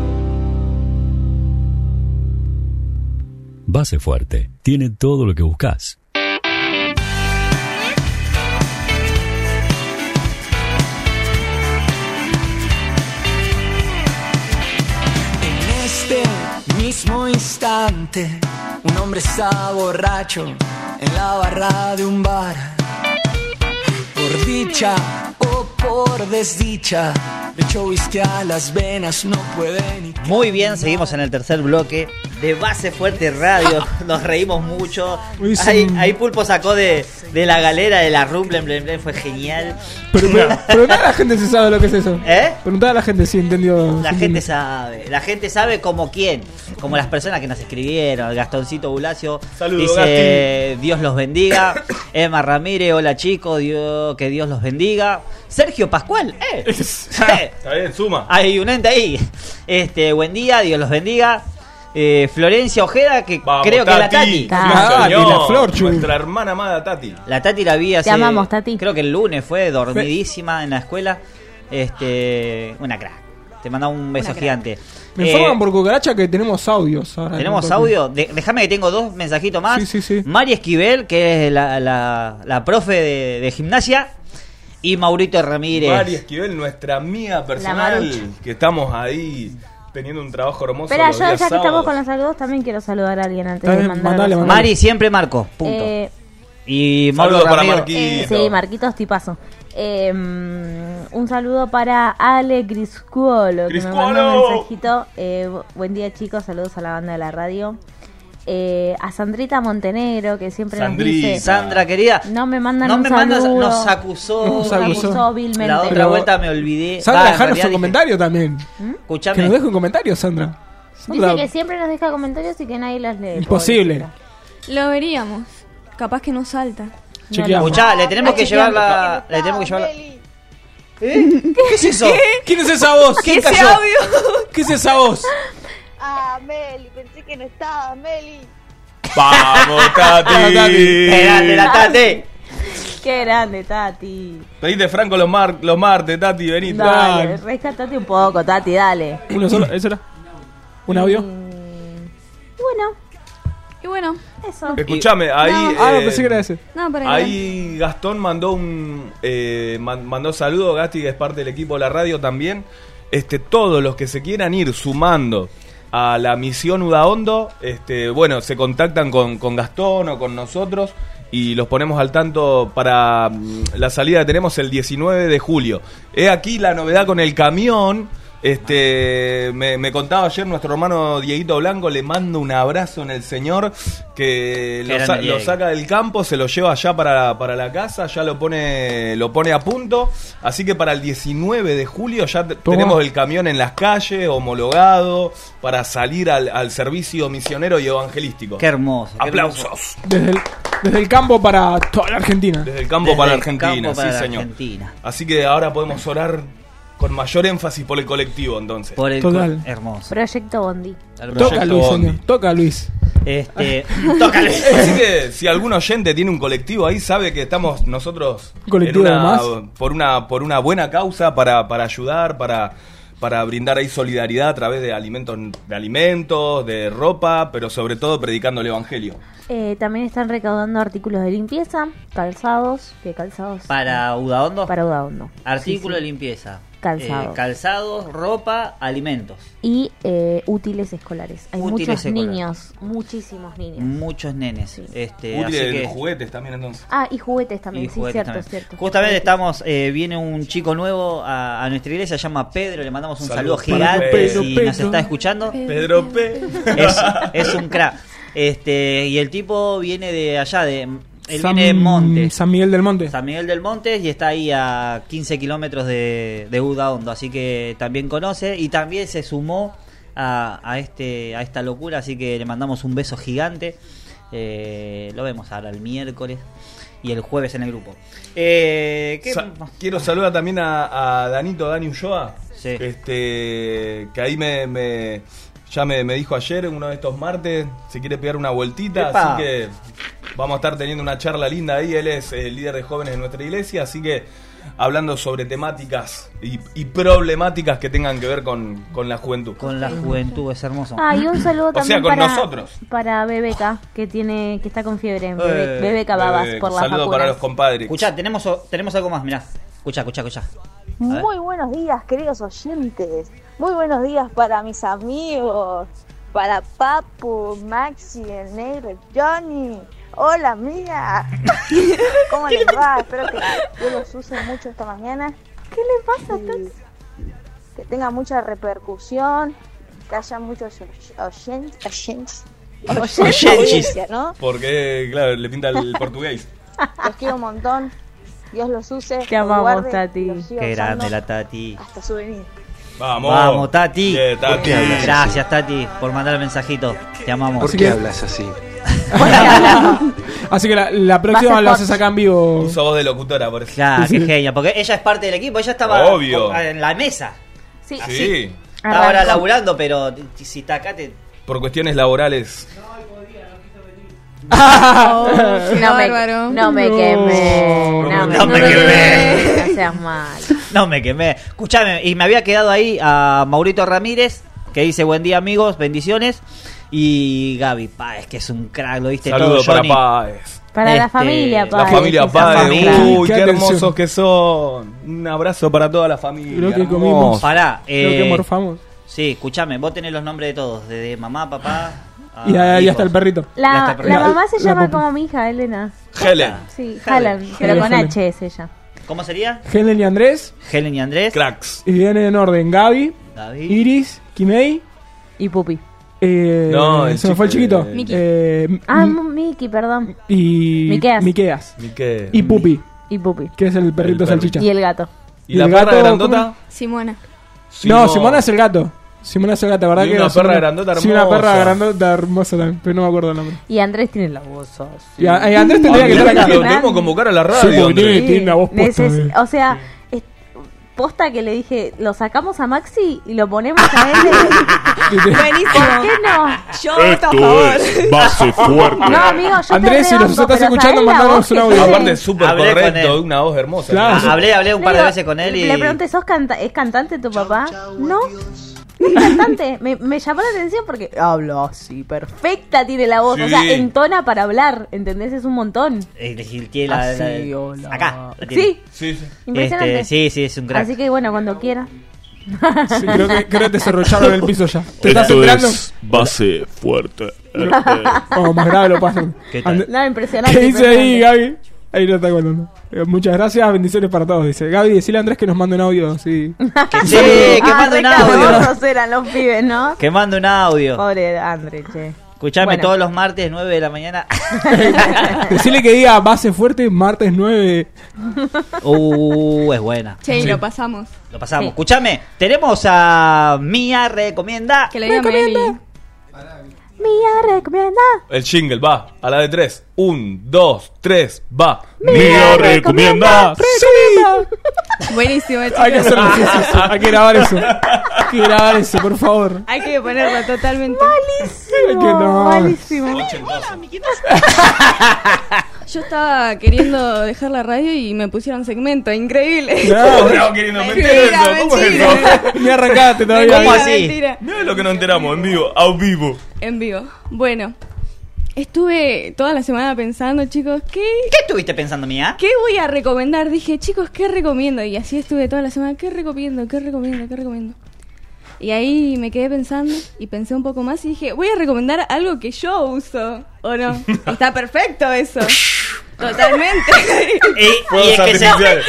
Base Fuerte tiene todo lo que buscas. En este mismo instante, un hombre está borracho en la barra de un bar. Por dicha o por desdicha, le echó whisky a las venas, no puede ni... Muy bien, seguimos en el tercer bloque de Base Fuerte Radio. Nos reímos mucho. Ahí Pulpo sacó de la galera de la Rumble, fue genial. Preguntá a la gente si sabe lo que es eso. ¿Eh? Preguntá a la gente si entendió. La gente sabe como quién, como las personas que nos escribieron. El Gastoncito Bulacio Saludos, dice Gasti. Dios los bendiga. Emma Ramírez, hola chicos, que Dios los bendiga. Sergio Pascual, Está bien, suma. hay un ente ahí. Buen día, Dios los bendiga. Florencia Ojeda, que Vamos, creo que es la Tati. Tati. Tati, Señor, la Flor, chu. nuestra hermana amada Tati. La Tati la vi hace, Te amamos, Tati. creo que el lunes fue dormidísima en la escuela. Una crack. Te mandaba un beso gigante. Me informan por cucaracha que tenemos audios ahora. ¿Tenemos audio? Déjame que tengo dos mensajitos más. Sí. Mari Esquivel, que es la profe de gimnasia. Y Maurito Ramírez. Mari Esquivel, nuestra amiga personal, que estamos ahí teniendo un trabajo hermoso. Espera, los yo ya días que estamos sábados. con los saludos también quiero saludar a alguien antes Está de bien, mandar mandale. Mari siempre marco. Punto. Y Mauro Saludos para Ramiro. Marquito. Sí, Marquitos tipazo. Un saludo para Ale Griscuolo, que me mandó Griscuolo. un mensajito. Buen día, chicos, saludos a la banda de la radio. A Sandrita Montenegro, que siempre Sandrita. nos dice... Sandra, querida. No me mandan No un me saludo. mandas, nos acusó. Nos acusó. vilmente. La otra Pero- vuelta me olvidé. Sandra, Va, en dejanos realidad un dije, comentario también. Que nos Escuchame. deje un comentario, Sandra. Dice Sandra, que siempre nos deja comentarios y que nadie los lee. imposible. pobrecita. Lo veríamos. Capaz que no salta. Chequeamos. Escuchá, le tenemos que llevar la. Le tenemos que llevar la. ¿Eh? ¿Qué es eso? ¿Quién es esa voz? ¿Quién Ese cayó? audio. ¿Qué es esa voz? Ah, Meli, pensé que no estaba, Meli. ¡Vamos, Tati! Grande la Tate. Qué grande, Tati. Pedite Franco los martes, Tati, venite. Dale, rescatate un poco, Tati, dale. ¿Uno solo? ¿Eso era? ¿Un audio? Y bueno, Y bueno, eso. Escuchame, ahí. Ah, no, pensé que era ese. no, para Ahí Gastón mandó mandó saludos, Gasti, que es parte del equipo de la radio también. Todos los que se quieran ir sumando a la misión Udaondo, bueno, se contactan con Gastón o con nosotros y los ponemos al tanto para la salida que tenemos el 19 de julio. He aquí la novedad con el camión. Me contaba ayer nuestro hermano Dieguito Blanco, le mando un abrazo en el Señor, que Qué grande lo Diego. saca del campo, se lo lleva allá para la casa, ya lo pone a punto, así que para el 19 de julio ya tenemos el camión en las calles, homologado, para salir al servicio misionero y evangelístico. Qué hermoso. qué ¡Aplausos! Desde el campo para toda la Argentina. Desde el campo Desde para el Argentina, campo para sí la señor. Argentina. Así que ahora podemos orar con mayor énfasis por el colectivo entonces. Por el Total. hermoso. Proyecto Bondi. Al Toca Proyecto Luis, Bondi. señor. Toca Luis. Tócale. Así que si algún oyente tiene un colectivo ahí, sabe que estamos nosotros ¿Colectivo en además? por una buena causa para ayudar, para brindar ahí solidaridad a través de alimentos, de ropa, pero sobre todo predicando el evangelio. También están recaudando artículos de limpieza, calzados. ¿Qué calzados? Para Udaondo. Para Udaondo. Artículo Sí, de sí. limpieza. Calzados. Calzados, ropa, alimentos. Y útiles escolares. Hay Útiles muchos escolares. niños, muchísimos niños. Muchos nenes. Sí. Así Útiles que juguetes también entonces. Ah, y juguetes también, y sí, juguetes cierto, también. cierto. Justamente estamos, viene un chico nuevo a nuestra iglesia, se llama Pedro, le mandamos un saludo Saludos gigante para Pedro, si Pedro. nos está escuchando. Pedro P. Es un crack. Y el tipo viene de allá, él viene de Montes. San Miguel del Monte. San Miguel del Montes y está ahí a 15 kilómetros de Udaondo, así que también conoce y también se sumó a esta locura, así que le mandamos un beso gigante. Lo vemos ahora el miércoles y el jueves en el grupo. Quiero saludar también a Dani Ulloa, Sí. que ahí ya me dijo ayer, uno de estos martes, si quiere pegar una vueltita, ¡Epa! así que vamos a estar teniendo una charla linda ahí. Él es el líder de jóvenes de nuestra iglesia, así que hablando sobre temáticas y problemáticas que tengan que ver con la juventud. Con la juventud, es hermoso. Ah, y un saludo O también sea, con para, nosotros. para Bebeca, que está con fiebre. Eh, Bebeca Babas por las Saludos vacunas. para los compadres. Escuchá, tenemos algo más, mirá. Escuchá. Muy buenos días, queridos oyentes. Muy buenos días para mis amigos. Para Papu, Maxi, el negro, Johnny. Hola, amiga. ¿Cómo les va? Espero que yo los use mucho esta mañana. ¿Qué le pasa a Y que tenga mucha repercusión. Que haya muchos oyentes. Audiencia, ¿no? Porque, claro, le pinta el portugués. Los quiero un montón. Dios los use. Te los amamos, guarde, Tati. y los siga Qué grande usando la Tati. hasta su venida. Vamos. Tati. Yeah, Tati. Gracias, Tati, por mandar el mensajito. Te amamos. ¿Por qué hablas así? Así que la próxima Va a la ser haces acá en vivo. Puso voz de locutora, por eso. Ya, Sí, qué sí. genia, porque ella es parte del equipo, ella estaba Obvio. en la mesa. Sí, Sí, Estaba ahora Arrancó. laburando, pero si está acá te... por cuestiones laborales. Qué No bárbaro. no me quemé. No me quemé. No seas mal. No me quemé. Escuchame, y me había quedado ahí a Maurito Ramírez, que dice buen día amigos, bendiciones. Y Gaby Páez, que es un crack, lo viste Saludos todo, para Johnny. Páez. Para la Este, familia, La Páez. familia Esa Páez. familia. Uy, Qué qué atención. hermosos que son. Un abrazo para toda la familia. Creo que hermoso. comimos. Pará, Creo que morfamos. sí, escuchame, vos tenés los nombres de todos, desde mamá, papá... Y ahí hijos. está el perrito. Ya está La perfecto. mamá se La llama popu. como mi hija, Elena. Helen. Sí, Helen, pero con Helen. H es ella. ¿Cómo sería? Helen y Andrés. Helen y Andrés. Cracks. Y viene en orden Gaby, David. Iris, Kimei. Y Pupi. No, el se me fue el chico, chiquito. Miki. Miki, perdón. Y Miqueas. Miquel. Y Pupi, Y Pupi. que es el perrito El salchicha. Y el gato. ¿Y la el perra gato, grandota? Simona. No, Simona es el gato. Simona es el gato, ¿verdad? Y que una era perra Simona? grandota Sí, una hermosa. perra grandota hermosa también, pero no me acuerdo el nombre. Y Andrés tiene la voz así. Y Andrés tendría que estar acá. Lo tenemos que convocar a la Sí, radio. porque Andrés. tiene una voz puesta. O sea, posta que le dije, lo sacamos a Maxi y lo ponemos a él. Buenísimo. ¿Por qué no? Yo voto a favor. Base Fuerte. No, amigo, yo Andrés, si te nos rebanco, estás pero escuchando, ¿sabés la mandanos voz un que audio. tiene? Aparte, súper Hablé con correcto, él. una voz hermosa. Claro. Hablé un par de Le digo, veces con él y... Le pregunté, ¿es cantante tu papá? No. No es cantante. Me llamó la atención porque habla así, perfecta tiene la voz. Sí. O sea, entona para hablar, ¿entendés? Es un montón. Tiene la- Así, hola. Acá. la tiene. Sí, Sí, sí. impresionante. Sí, es un crack. Así que bueno, cuando quiera. Sí, creo que te desarrollaron el piso ya. ¿Te estás Esto enterando? es Base Fuerte. Oh, más grave lo pasan. ¿Qué tal? No, impresionante. ¿Qué dice ahí, impresionante. Gaby? Ahí lo está contando. Muchas gracias, bendiciones para todos. Dice Gaby, decile a Andrés que nos mande un audio. Sí. Sí, que mande un re audio. cagosos eran los pibes, ¿no? Que mande un audio. Pobre Andrés, che. Escuchame Bueno. todos los martes 9 de la mañana. Decile que diga base fuerte martes 9. Es buena. Che, y lo pasamos. Lo pasamos. Sí. Escuchame, tenemos a Mía Recomienda. Que le diga a Meli. Mía recomienda. El jingle, va. A la de 3. 1, 2, 3, va. Mía recomienda. Buenísimo, chicos. Hay que hacerlo, sí. Hay que grabar eso. Hay que grabar eso, por favor. Hay que ponerlo totalmente. Hay que no. Malísimo. Yo estaba queriendo dejar la radio y me pusieron segmento. Increíble. No, Bravo, queriendo meter Mentira, eso. ¿Cómo es mentira. eso? ni arrancaste todavía. ¿Cómo Mentira, así? mentira. Mira lo que nos enteramos en vivo, a vivo. En vivo. Bueno, estuve toda la semana pensando, chicos, ¿Qué estuviste pensando, Mía? ¿qué voy a recomendar? Dije, chicos, ¿qué recomiendo? Y así estuve toda la semana, ¿qué recomiendo? Y ahí me quedé pensando y pensé un poco más y dije, voy a recomendar algo que yo uso, ¿o no? Está perfecto eso. Totalmente. Y Fuegos es que se... artificiales.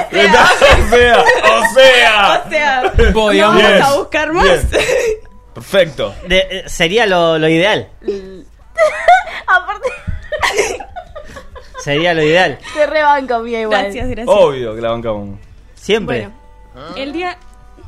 O sea. No digamos. vamos Yes, a buscar más. bien. Perfecto. sería lo ideal. Aparte, Sería lo ideal. te rebanco, mía, igual. Gracias. Obvio que la bancamos. Siempre. Bueno, el día...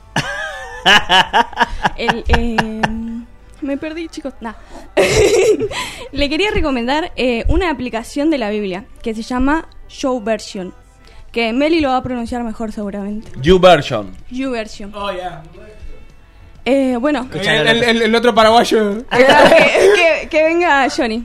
me perdí, chicos. Nah. Le quería recomendar una aplicación de la Biblia que se llama YouVersion. Que Meli lo va a pronunciar mejor seguramente. YouVersion. YouVersion. Oh, yeah. Bueno, El otro paraguayo. que venga Johnny.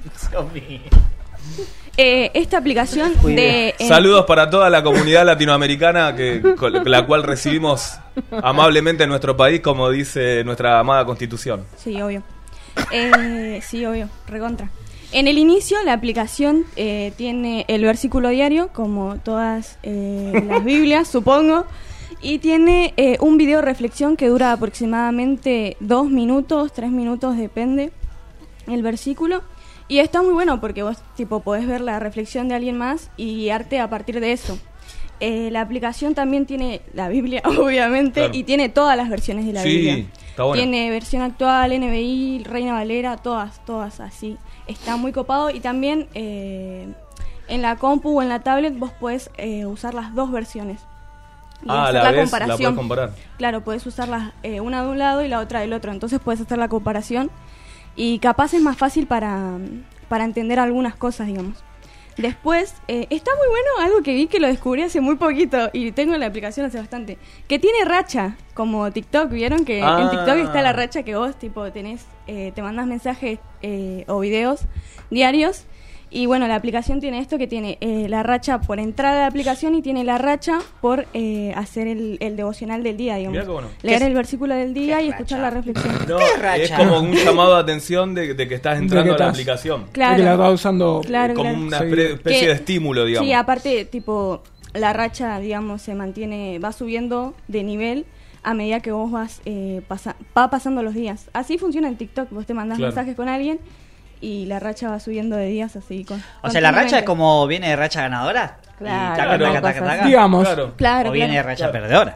Esta aplicación de... Saludos para toda la comunidad latinoamericana con la cual recibimos amablemente en nuestro país, como dice nuestra amada Constitución. Sí, obvio. Sí, obvio, recontra. En el inicio la aplicación tiene el versículo diario, como todas las Biblias, supongo, y tiene un video reflexión que dura aproximadamente 2 minutos, 3 minutos, depende el versículo. Y está muy bueno porque vos tipo podés ver la reflexión de alguien más y guiarte a partir de eso. La aplicación también tiene la Biblia, obviamente, Claro. y tiene todas las versiones de la Sí, Biblia. está bueno. Tiene versión actual, NBI, Reina Valera, todas así. Está muy copado y también en la compu o en la tablet vos podés usar las dos versiones. Y hacer la la ves, la comparación. puedes comparar. Claro, podés usarlas una de un lado y la otra del otro. Entonces podés hacer la comparación y capaz es más fácil para entender algunas cosas, digamos. Después, está muy bueno algo que vi que lo descubrí hace muy poquito y tengo la aplicación hace bastante, que tiene racha, como TikTok, ¿vieron? Que en TikTok está la racha que vos tipo tenés, te mandás mensajes o videos diarios. Y bueno, la aplicación tiene esto que tiene la racha por entrar a la aplicación y tiene la racha por hacer el devocional del día, digamos. Mirá qué bueno. Leer el versículo del día y escuchar la reflexión. No, ¿Qué racha? es como un llamado de atención de que estás entrando a la estás. aplicación. Claro. Que la va usando. Claro, Como claro. una Sí. especie Que- de estímulo, digamos. Sí, aparte, tipo, la racha, digamos, se mantiene, va subiendo de nivel a medida que vos vas va pasando los días. Así funciona en TikTok, vos te mandás Claro. mensajes con alguien y la racha va subiendo de días así. O sea, la racha es como viene de racha ganadora. Claro, Y taca, taca, taca, cosas taca. así. Digamos. Claro. Claro, O viene de claro. racha Claro. perdedora.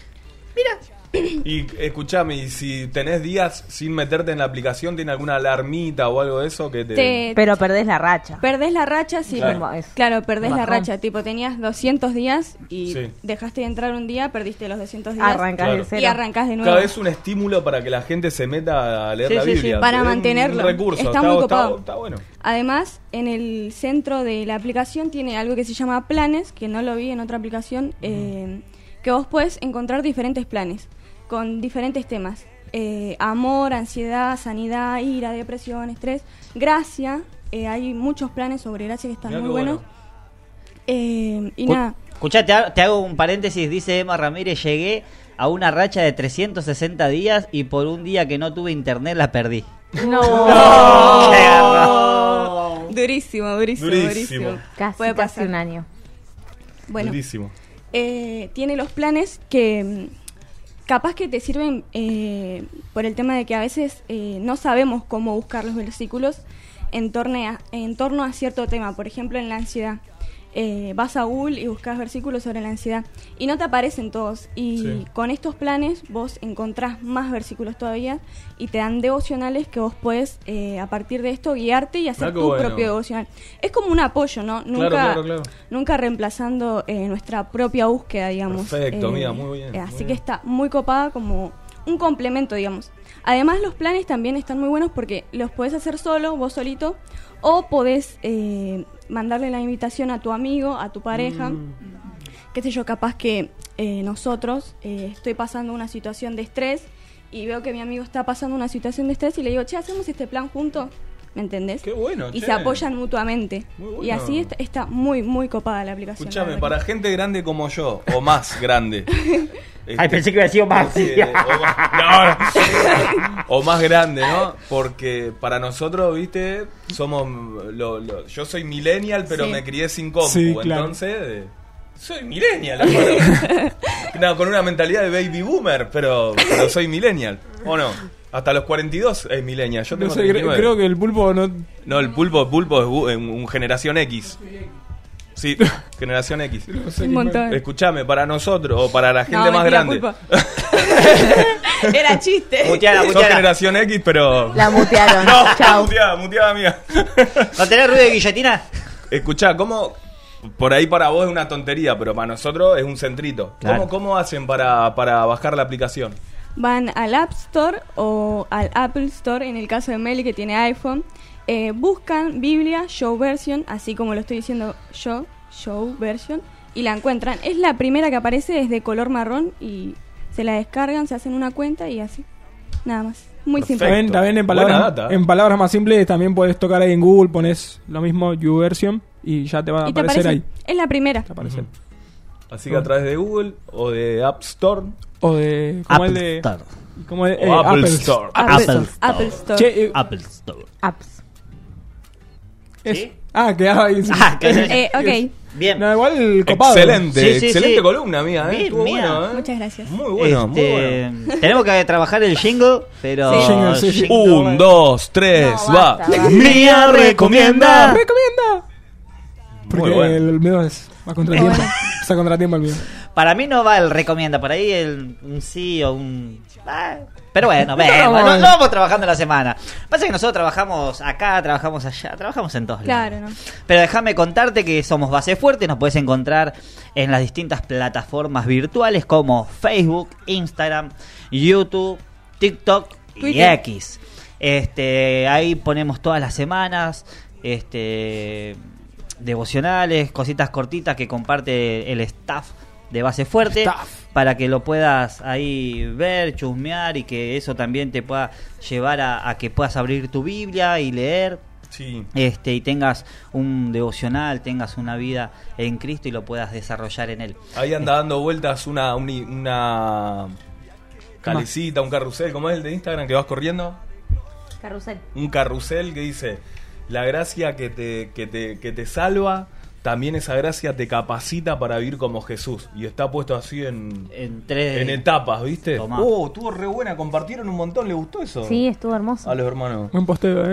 Y escuchame, y si tenés días sin meterte en la aplicación, ¿tiene alguna alarmita o algo de eso que te... Pero perdés la racha. Perdés la racha, sí. Claro. Claro, perdés la Bajón. racha. Tipo, tenías 200 días y Sí. dejaste de entrar un día, perdiste los 200 días. Arrancás Claro. de cero. Y arrancás de nuevo. Cada vez un estímulo para que la gente se meta a leer Sí, la sí, sí. Biblia. Para Es mantenerlo. Un recurso. Está muy copado. Está bueno. Además, en el centro de la aplicación tiene algo que se llama planes, que no lo vi en otra aplicación, que vos podés encontrar diferentes planes con diferentes temas. Amor, ansiedad, sanidad, ira, depresión, estrés, gracia. Hay muchos planes sobre gracia que están Mirá muy qué buenos. bueno. Y nada, Escuchá, te hago un paréntesis. Dice Emma Ramírez: llegué a una racha de 360 días y por un día que no tuve internet la perdí. No. ¡Qué garrón! durísimo, durísimo, Durísimo. durísimo. Casi, Puede casi pasar. un año. Bueno, Durísimo. tiene los planes que capaz que te sirven por el tema de que a veces no sabemos cómo buscar los versículos en torno a cierto tema. Por ejemplo, en la ansiedad. Vas a Google y buscas versículos sobre la ansiedad y no te aparecen todos. Y Sí. con estos planes vos encontrás más versículos todavía y te dan devocionales que vos podés, a partir de esto, guiarte y hacer Mirá qué tu bueno. propio devocional. Es como un apoyo, ¿no? Claro. Nunca reemplazando nuestra propia búsqueda, digamos. Perfecto, amiga, muy bien, muy Así bien. que está muy copada como un complemento, digamos. Además, los planes también están muy buenos porque los podés hacer solo, vos solito, o podés mandarle la invitación a tu amigo, a tu pareja. Qué sé yo, capaz que nosotros estoy pasando una situación de estrés y veo que mi amigo está pasando una situación de estrés y le digo, che, ¿hacemos este plan juntos? ¿Me entendés? Qué bueno, Y che. se apoyan mutuamente. Muy bueno. Y así está muy, muy copada la aplicación. Escúchame, la para verdad. gente grande como yo, o más grande. Ay, pensé que hubiera sido más. O más grande, ¿no? Porque para nosotros, viste, somos yo soy millennial, pero Sí. me crié sin compu, Sí, claro. entonces soy millennial, hermano. No, con una mentalidad de baby boomer, pero soy millennial, ¿o no? Hasta los 42 es millennial, yo tengo No sé, 39. creo que el pulpo no. No, el pulpo es un generación X. Sí, generación X. no sé Un qué montón. Escuchame, para nosotros o para la gente No, más mentira, grande. Pulpo. Era chiste. Muteala, Sos muteala. generación X, pero. La mutearon. No, Chau. muteada mía. ¿No tenés ruido de guillotina? Escuchá, ¿cómo? Por ahí para vos es una tontería, pero para nosotros es un centrito. Claro. ¿Cómo hacen para bajar la aplicación? Van al App Store o al Apple Store, en el caso de Meli que tiene iPhone, buscan Biblia Show Version, así como lo estoy diciendo yo, Show Version, y la encuentran. Es la primera que aparece, es de color marrón y se la descargan, se hacen una cuenta y así. Nada más. Muy Perfecto. simple. También en Buena palabras, data. en palabras más simples, también puedes tocar ahí en Google, pones lo mismo, YouVersion, y ya te va a Y te aparecer aparece. ahí. Es la primera. Te aparece. Así que a través de Google o de App Store O de. Como el Apple de. Store. Como el, o Apple Store. Apple Store. Che, Apple Store. Apps. es- ¿Sí? quedaba ahí. Ah, que- Ok. Bien. No, igual copado. Excelente, Sí, sí, excelente sí. columna, mía. Bien, Estuvo mía. bueno, Muchas gracias. Muy bueno, muy Este, bueno. Tenemos que trabajar el jingle, pero. Sí. Jingle, sí, sí. 1, 2, 3, No, va. basta, basta. Mía recomienda. ¡Recomienda! Porque Muy bueno. el mío va contra tiempo. Está contra tiempo el mío. Para mí no va el recomienda, por ahí un sí o un... Pero bueno, No, vemos, bueno. no vamos trabajando la semana. Pasa que nosotros trabajamos acá, trabajamos allá, trabajamos en todos lados. Claro, ¿no? Pero déjame contarte que somos Base Fuerte, nos puedes encontrar en las distintas plataformas virtuales como Facebook, Instagram, YouTube, TikTok y Twitter. X. Ahí ponemos todas las semanas devocionales, cositas cortitas que comparte el staff de Base Fuerte para que lo puedas ahí ver, chusmear y que eso también te pueda llevar a que puedas abrir tu Biblia y leer. Sí. Y tengas un devocional, tengas una vida en Cristo y lo puedas desarrollar en él. Ahí anda dando vueltas una calecita, un carrusel, ¿cómo es el de Instagram que vas corriendo? Carrusel. Un carrusel que dice, la gracia que te salva, también esa gracia te capacita para vivir como Jesús. Y está puesto así en etapas, ¿viste? Tomá. Estuvo re buena, compartieron un montón, ¿le gustó eso? Sí, estuvo hermoso. A los hermanos. Buen posteo,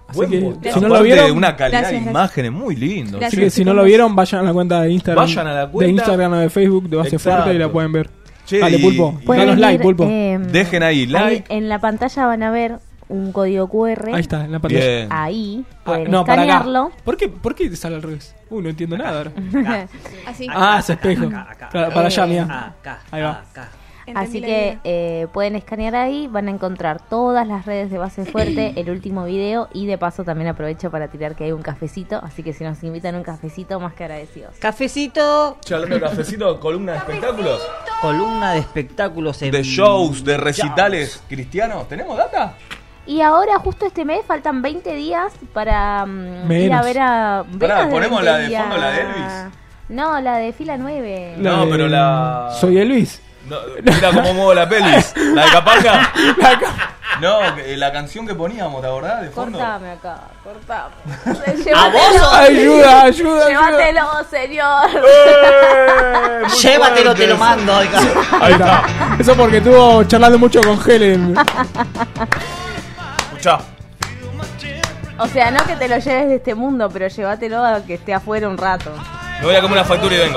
Así Buen que posteo. si no lo Aparte, vieron, una calidad Gracias, de imágenes muy lindo. así que si no lo vieron, vayan a la cuenta de Instagram. Vayan a la de cuenta. Instagram o de Facebook de Base Exacto. Fuerte y la pueden ver. Che, Dale, y- Pulpo. Pueden Danos like, ir, Pulpo. Dejen ahí like. en la pantalla van a ver un código QR. Ahí está, en la pantalla. Bien. Ahí Ah, pueden no, para acá. escanearlo. ¿Por qué te sale al revés? No entiendo nada ahora. Así. Ah, ese espejo. Claro, para allá, mía. Acá, Ahí va. acá. Así que pueden escanear ahí, van a encontrar todas las redes de Base Fuerte, el último video y de paso también aprovecho para tirar que hay un cafecito, así que si nos invitan a un cafecito, más que agradecidos. Cafecito, Che, hablando de cafecito, columna de espectáculos, columna de espectáculos en de shows, de recitales cristianos. ¿Tenemos data? Y ahora justo este mes faltan 20 días para ir a ver a... Pará, menos ¿ponemos 20 la de días. fondo, la de Elvis? No, la de fila 9. No, pero la... Soy Elvis. No, mira cómo muevo la pelis. ¿La de Capaca? No, la canción que poníamos, ¿te acordás? De fondo. Cortame acá, cortame. ¿A vos? Ayuda. Llévatelo, señor. Muy Llévatelo, fuerte. te lo mando. oiga. Ahí está. Eso porque estuvo charlando mucho con Helen. Escuchá. O sea, no que te lo lleves de este mundo, pero llévatelo a que esté afuera un rato. Me voy a comer una factura y vengo.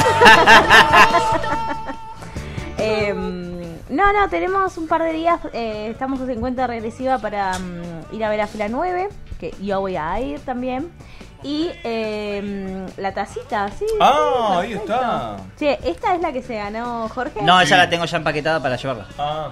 No, tenemos un par de días, estamos en cuenta regresiva para ir a ver a fila 9, que yo voy a ir también. Y la tacita, sí. Ah, ahí perfecto. está. Che, esta es la que se ganó Jorge. No, esa la tengo ya empaquetada para llevarla. Ah,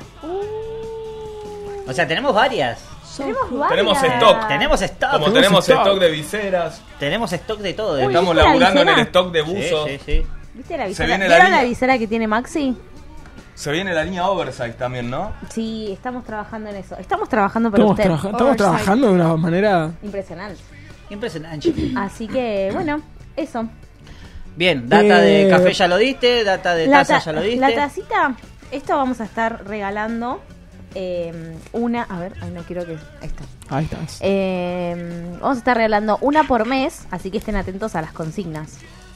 O sea, tenemos varias. Tenemos varias. Tenemos stock. Tenemos stock. como tenemos stock de viseras, Tenemos stock de todo. Uy, estamos ¿viste la laburando en el visera? stock de Sí, buzos. sí, sí. ¿Viste la Se visera? viene la ¿Vieron la línea. visera que tiene Maxi? Se viene la línea oversize también, ¿no? Sí, estamos trabajando en eso. Estamos trabajando para usted. Estamos trabajando de una manera. Impresionante. Impresionante. Así que, bueno, eso. Bien, data de Eh, café ya lo diste, data de taza ya lo diste. La tacita, esto vamos a estar regalando una. A ver, ay, no quiero que. Ahí está. Ahí estás. Vamos a estar regalando una por mes, así que estén atentos a las consignas.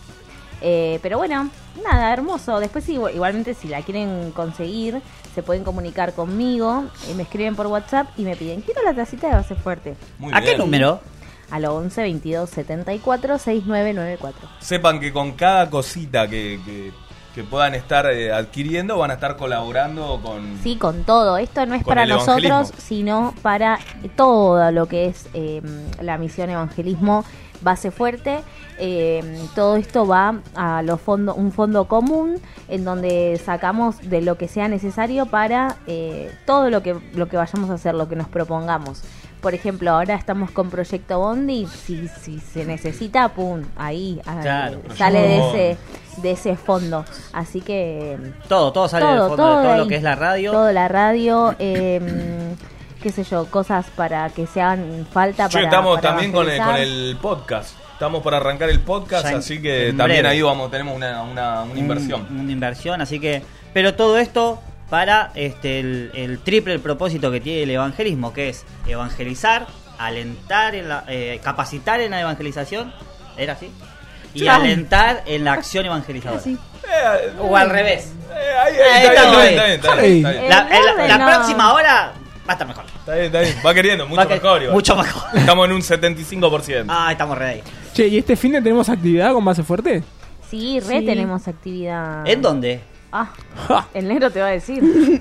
Pero bueno, nada, hermoso. Después igualmente si la quieren conseguir, se pueden comunicar conmigo, me escriben por WhatsApp y me piden, quiero la tacita de Base Fuerte. Muy ¿A bien. qué número? Al 11 22 74 6994. Sepan que con cada cosita que puedan estar adquiriendo, van a estar colaborando con... Sí, con todo. Esto no es Con para el nosotros, evangelismo. sino para todo lo que es la misión evangelismo Base Fuerte. Todo esto va a un fondo común en donde sacamos de lo que sea necesario para todo lo que vayamos a hacer, lo que nos propongamos. Por ejemplo, ahora estamos con Proyecto Bondi. Si se necesita, pum, ahí Claro, sale Proyecto de ese fondo. Así que Todo sale del fondo de todo lo que es la radio. todo la radio, qué sé yo, cosas para que se hagan falta. Che, para, estamos para también con evangelizar. el podcast. Estamos por arrancar el podcast, Ya así que en también breve. ahí tenemos una inversión. Una inversión, así que... Pero todo esto para el triple propósito que tiene el evangelismo, que es evangelizar, alentar, capacitar en la evangelización, ¿era así? Y Sí. alentar en la acción evangelizadora. Sí. O al revés. Ahí, estamos ahí. está bien. La no. próxima hora va a estar mejor. Está bien. Va queriendo, mucho Va que- mejor. igual. Mucho mejor. Estamos en un 75%. Ah, estamos re ahí. Che, ¿y este fin de tenemos actividad con Base Fuerte? Sí, tenemos actividad. ¿En dónde? Ah, el negro te va a decir.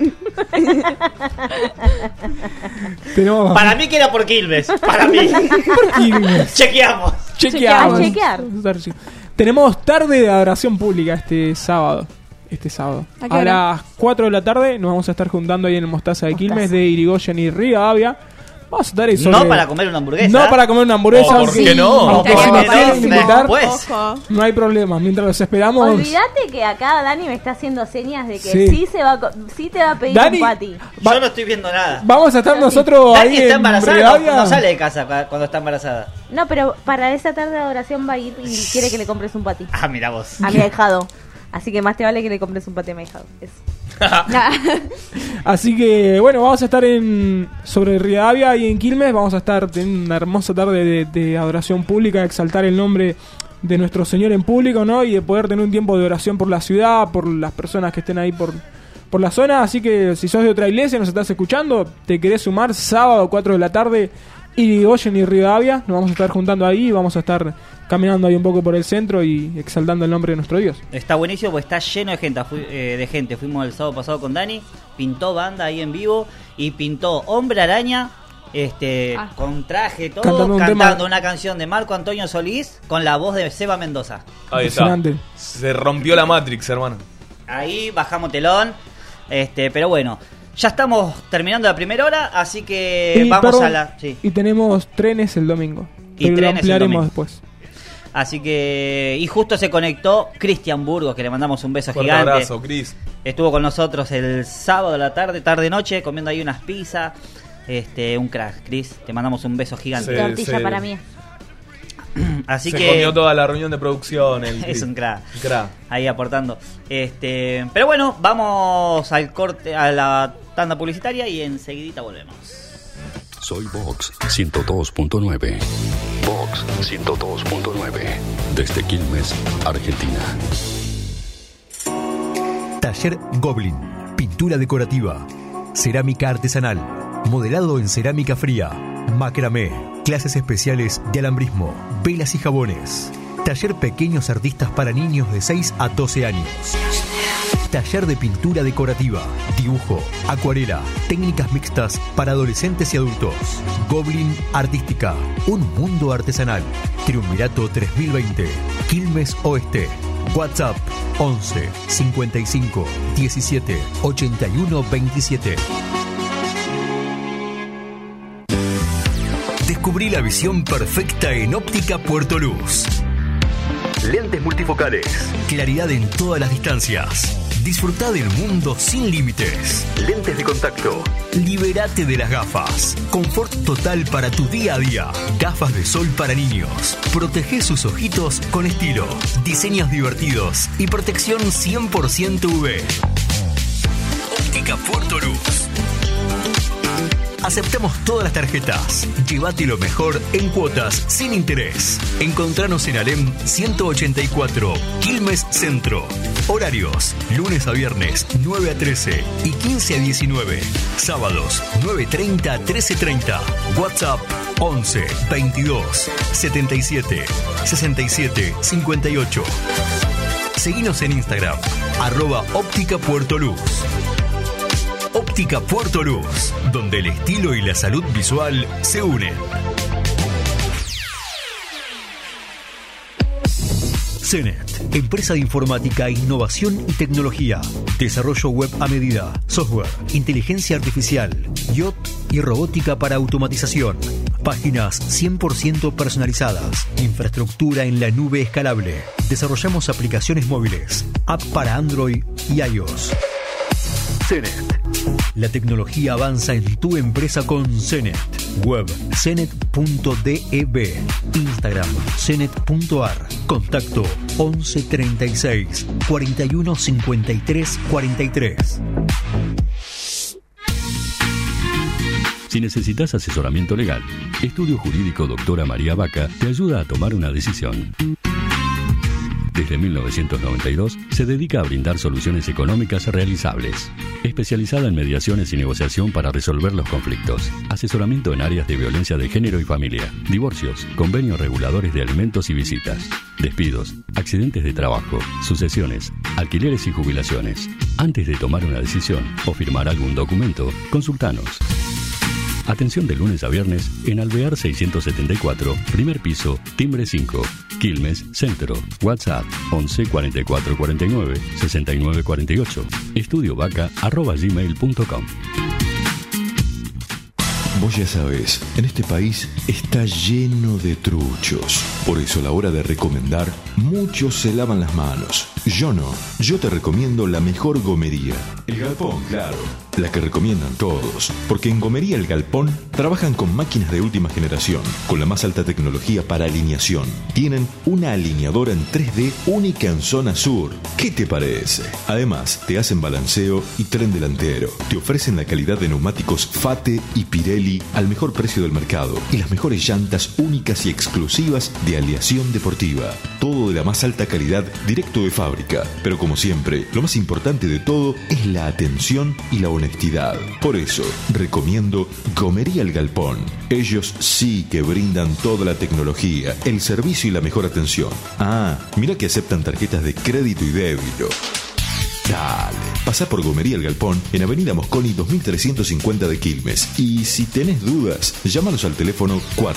Tenemos. Para mí que era por Quilmes. Para mí. Quilmes. Chequeamos. Chequeamos. A chequear. Tenemos tarde de adoración pública este sábado. ¿A qué A hora? las 4 de la tarde nos vamos a estar juntando ahí en el Mostaza de Quilmes de Irigoyen y Rivadavia. Vamos a estar ahí sobre... No para comer una hamburguesa. No para comer una hamburguesa. Oh, ¿por aunque- qué no? Aunque ¿Por si qué nos no? quieren invitar, Pues. Ojo. no hay problema. Mientras los esperamos... Olvídate que acá Dani me está haciendo señas de que Sí. sí te va a pedir Dani, un pati. Yo no estoy viendo nada. Vamos a estar nosotros Dani ahí está en embarazada, Rivadavia. no sale de casa cuando está embarazada. No, pero para esa tarde de adoración va a ir y quiere que le compres un pati. Ah, mira vos. A mi ahijado. Así que más te vale que le compres un pati a mi ahijado. Eso. Así que bueno, vamos a estar sobre Rivadavia y en Quilmes. Vamos a estar teniendo una hermosa tarde de adoración pública, de exaltar el nombre de nuestro Señor en público, ¿no? Y de poder tener un tiempo de oración por la ciudad, por las personas que estén ahí por la zona. Así que si sos de otra iglesia y nos estás escuchando, te querés sumar sábado 4 de la tarde Irigoyen y Rivadavia. Nos vamos a estar juntando ahí y vamos a estar caminando ahí un poco por el centro y exaltando el nombre de nuestro Dios. Está buenísimo porque está lleno de gente. Fuimos el sábado pasado con Dani, pintó banda ahí en vivo y pintó Hombre Araña, con traje, todo, cantando una canción de Marco Antonio Solís con la voz de Seba Mendoza. Ahí está. Se rompió la Matrix, hermano. Ahí bajamos telón, pero bueno, ya estamos terminando la primera hora, así que vamos a la... Sí. Y tenemos trenes el domingo. Y trenes lo ampliaremos el después. Así que... Y justo se conectó Cristian Burgos, que le mandamos un beso fuerte gigante. abrazo, Cris. Estuvo con nosotros el sábado a la tarde-noche, comiendo ahí unas pizzas. Un crack, Cris. Te mandamos un beso gigante. Tortilla para mí. Así se que comió toda la reunión de producción. Es un crack. Ahí aportando. Pero bueno, vamos al corte, a la tanda publicitaria y enseguidita volvemos. Soy Vox 102.9. Vox 102.9. Desde Quilmes, Argentina. Taller Goblin. Pintura decorativa. Cerámica artesanal. Modelado en cerámica fría. Macramé. Clases especiales de alambrismo. Velas y jabones. Taller Pequeños Artistas para niños de 6 a 12 años. Taller de pintura decorativa, dibujo, acuarela, técnicas mixtas para adolescentes y adultos. Goblin Artística, un mundo artesanal. Triunvirato 3020, Quilmes Oeste. WhatsApp 11 55 17 81 27. Descubrí la visión perfecta en Óptica Puerto Luz. Lentes multifocales, claridad en todas las distancias. Disfrutá del mundo sin límites. Lentes de contacto. Libérate de las gafas. Confort total para tu día a día. Gafas de sol para niños. Protege sus ojitos con estilo. Diseños divertidos y protección 100% UV. Óptica Puerto Luz. Aceptamos todas las tarjetas. Llévate lo mejor en cuotas sin interés. Encontranos en Alem 184, Quilmes Centro. Horarios: lunes a viernes 9 a 13 y 15 a 19. Sábados 9:30 a 13:30. WhatsApp 11 22 77 67 58. Seguinos en Instagram @Óptica Puerto Luz. Óptica Puerto Luz, donde el estilo y la salud visual se unen. CENET, empresa de informática, innovación y tecnología. Desarrollo web a medida, software, inteligencia artificial, IoT y robótica para automatización. Páginas 100% personalizadas, infraestructura en la nube escalable. Desarrollamos aplicaciones móviles, app para Android y iOS. CENET. La tecnología avanza en tu empresa con CENET. Web cenet.dev. Instagram cenet.ar. Contacto 11 36 41 53 43. Si necesitas asesoramiento legal, Estudio Jurídico Doctora María Vaca te ayuda a tomar una decisión. Desde 1992 se dedica a brindar soluciones económicas realizables. Especializada en mediaciones y negociación para resolver los conflictos. Asesoramiento en áreas de violencia de género y familia. Divorcios, convenios reguladores de alimentos y visitas. Despidos, accidentes de trabajo, sucesiones, alquileres y jubilaciones. Antes de tomar una decisión o firmar algún documento, consultanos. Atención de lunes a viernes en Alvear 674, primer piso, timbre 5, Quilmes, Centro. WhatsApp 11 44 49 69 48. estudiovaca@gmail.com. Vos ya sabés, en este país está lleno de truchos. Por eso a la hora de recomendar, muchos se lavan las manos. Yo no. Yo te recomiendo la mejor gomería. El Galpón, claro. La que recomiendan todos. Porque en Gomería El Galpón trabajan con máquinas de última generación, con la más alta tecnología para alineación. Tienen una alineadora en 3D única en zona sur. ¿Qué te parece? Además, te hacen balanceo y tren delantero. Te ofrecen la calidad de neumáticos Fate y Pirelli al mejor precio del mercado y las mejores llantas únicas y exclusivas de aleación deportiva. Todo de la más alta calidad directo de fábrica. fábrica. Pero como siempre, lo más importante de todo es la atención y la honestidad. Por eso, recomiendo Gomería El Galpón. Ellos sí que brindan toda la tecnología, el servicio y la mejor atención. Ah, mira que aceptan tarjetas de crédito y débito. Dale, pasá por Gomería El Galpón en Avenida Mosconi 2350 de Quilmes. Y si tenés dudas, llámanos al teléfono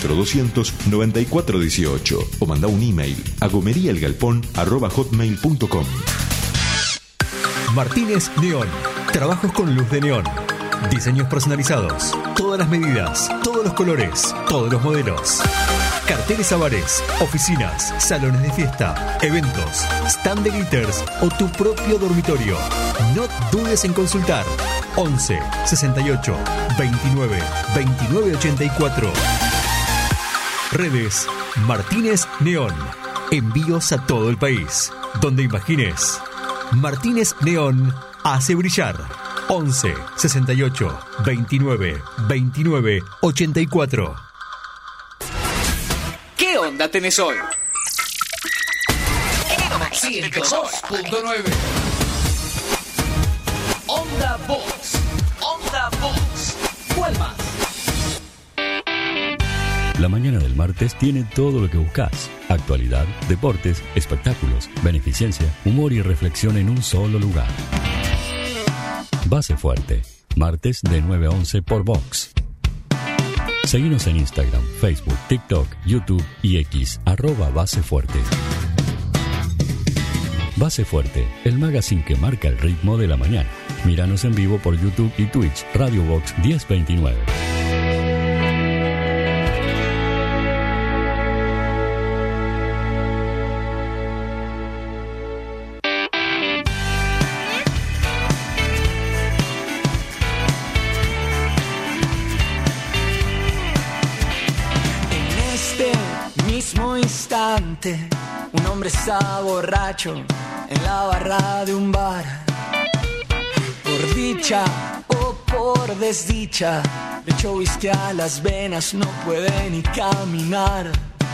4200-9418 o mandá un email a gomeriaelgalpón@hotmail.com. Martínez Neón. Trabajos con luz de neón. Diseños personalizados. Todas las medidas, todos los colores, todos los modelos. Carteles a bares, oficinas, salones de fiesta, eventos, stand de glitters o tu propio dormitorio. No dudes en consultar. 11 68 29 29 84. Redes Martínez Neón. Envíos a todo el país. Donde imagines. Martínez Neón hace brillar. 11 68 29 29 84. ¿Qué onda tenés hoy? 102.9 Onda Box. Onda Box. ¿Cuál más? La mañana del martes tiene todo lo que buscas. Actualidad, deportes, espectáculos, beneficencia, humor y reflexión en un solo lugar. Base Fuerte, martes de 9 a 11 por Vox. Seguinos en Instagram, Facebook, TikTok, YouTube y X, @Base Fuerte. Base Fuerte, el magazine que marca el ritmo de la mañana. Míranos en vivo por YouTube y Twitch, Radio Vox 1029. Un hombre está borracho en la barra de un bar. Por dicha o por desdicha, le echó whisky a las venas, no puede ni caminar.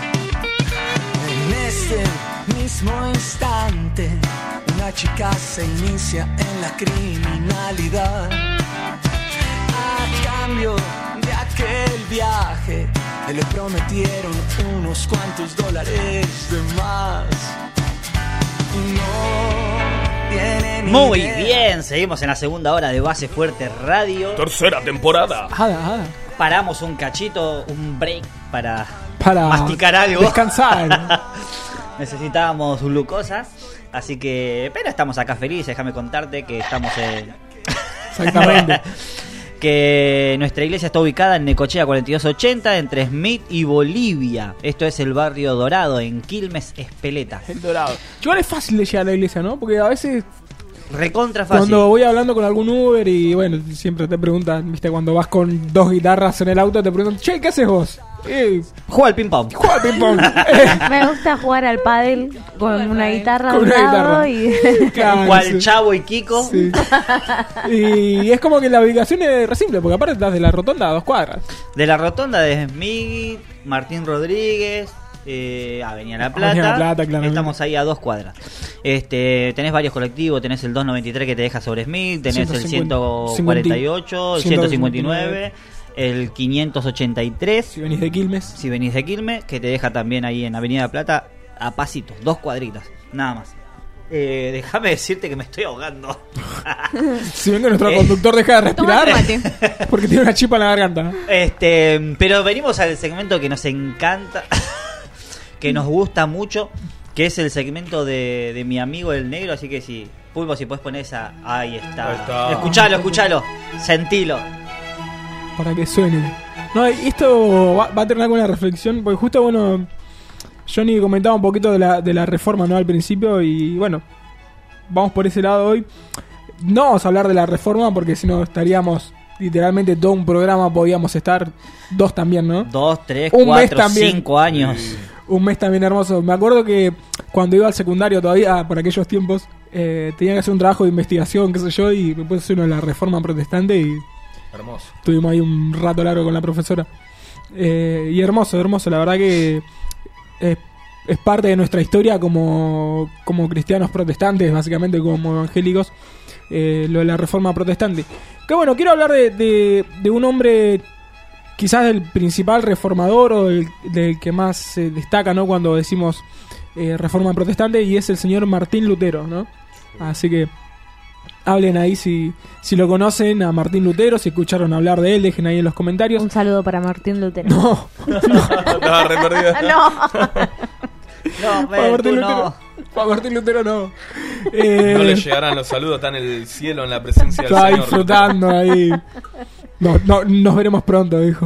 En este mismo instante, una chica se inicia en la criminalidad. A cambio de aquel viaje, le prometieron unos cuantos dólares de más. Y no tiene ni Muy idea. bien, seguimos en la segunda hora de Base Fuerte Radio. Tercera temporada. Paramos un cachito, un break para masticar algo. Descansar. Necesitábamos glucosas, así que... Pero estamos acá felices, déjame contarte que estamos en... Exactamente. Que nuestra iglesia está ubicada en Necochea 4280, entre Smith y Bolivia. Esto es el barrio Dorado, en Quilmes, Espeleta. El Dorado. Igual es fácil de llegar a la iglesia, ¿no? Porque a veces... Recontra fácil. Cuando voy hablando con algún Uber y bueno, siempre te preguntan, viste, cuando vas con 2 guitarras en el auto, te preguntan, che, ¿qué haces vos? Juega al ping-pong. Juega al ping-pong. Me gusta jugar al pádel con una guitarra a Con un una lado guitarra. y... Claro, Cual sí. Chavo y Kiko. Sí. Y es como que la ubicación es re simple, porque aparte estás de la rotonda a 2 cuadras. De la rotonda de Smith, Martín Rodríguez, Avenida La Plata. Avenida La Plata, claramente. Estamos ahí a 2 cuadras. Tenés varios colectivos, tenés el 293 que te deja sobre Smith, tenés el 148, el 159, el 583. Si venís de Quilmes. Si venís de Quilmes, que te deja también ahí en Avenida La Plata a pasitos, 2 cuadritas, nada más. Déjame decirte que me estoy ahogando. Si ven que nuestro conductor deja de respirar, porque tiene una chipa en la garganta, ¿no? Pero venimos al segmento que nos encanta, que nos gusta mucho, que es el segmento de mi amigo el negro. Así que si Pulpo, si puedes poner esa, ahí está. Escuchalo, sentilo. Para que suene. No, esto va a tener alguna reflexión, porque justo, bueno, Johnny comentaba un poquito de la reforma, ¿no? Al principio, y bueno, vamos por ese lado hoy. No vamos a hablar de la reforma, porque si no estaríamos literalmente todo un programa, podíamos estar 2 también, ¿no? 2, 3, Un mes 4, también. 5 años. Un mes también hermoso. Me acuerdo que cuando iba al secundario todavía, por aquellos tiempos, tenía que hacer un trabajo de investigación, qué sé yo, y me puse uno de la reforma protestante y Hermoso. estuvimos ahí un rato largo con la profesora. Y hermoso, la verdad que es parte de nuestra historia como cristianos protestantes, básicamente como evangélicos, lo de la reforma protestante. Que bueno, quiero hablar de un hombre, quizás el principal reformador o del que más se destaca, ¿no?, cuando decimos reforma protestante, y es el señor Martín Lutero, ¿no? Así que hablen ahí si lo conocen a Martín Lutero, si escucharon hablar de él, dejen ahí en los comentarios. Un saludo para Martín Lutero. No. Estaba re perdida. No, Para Martín Lutero. Para Martín Lutero no. No le llegarán los saludos, está en el cielo en la presencia del Está Señor. disfrutando ahí. No, nos veremos pronto, dijo.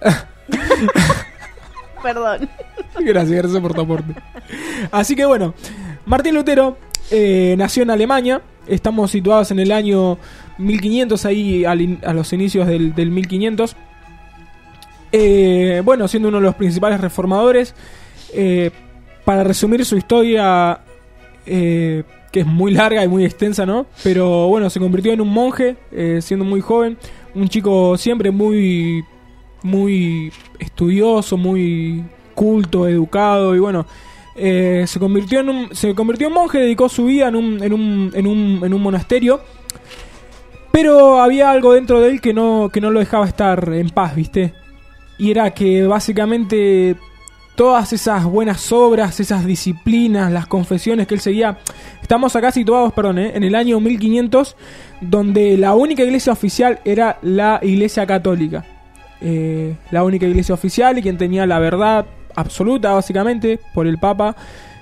Perdón. Gracias por tu aporte. Así que bueno, Martín Lutero nació en Alemania. Estamos situados en el año 1500, ahí a los inicios del 1500. Bueno, siendo uno de los principales reformadores. Para resumir su historia, que es muy larga y muy extensa, ¿no? Pero bueno, se convirtió en un monje siendo muy joven. Un chico siempre muy estudioso, muy culto, educado, y bueno, se convirtió en monje, dedicó su vida en un monasterio. Pero había algo dentro de él que no lo dejaba estar en paz, ¿viste? Y era que básicamente todas esas buenas obras, esas disciplinas, las confesiones que él seguía. Estamos acá situados, en el año 1500, donde la única iglesia oficial era la iglesia católica. La única iglesia oficial y quien tenía la verdad absoluta, básicamente, por el Papa,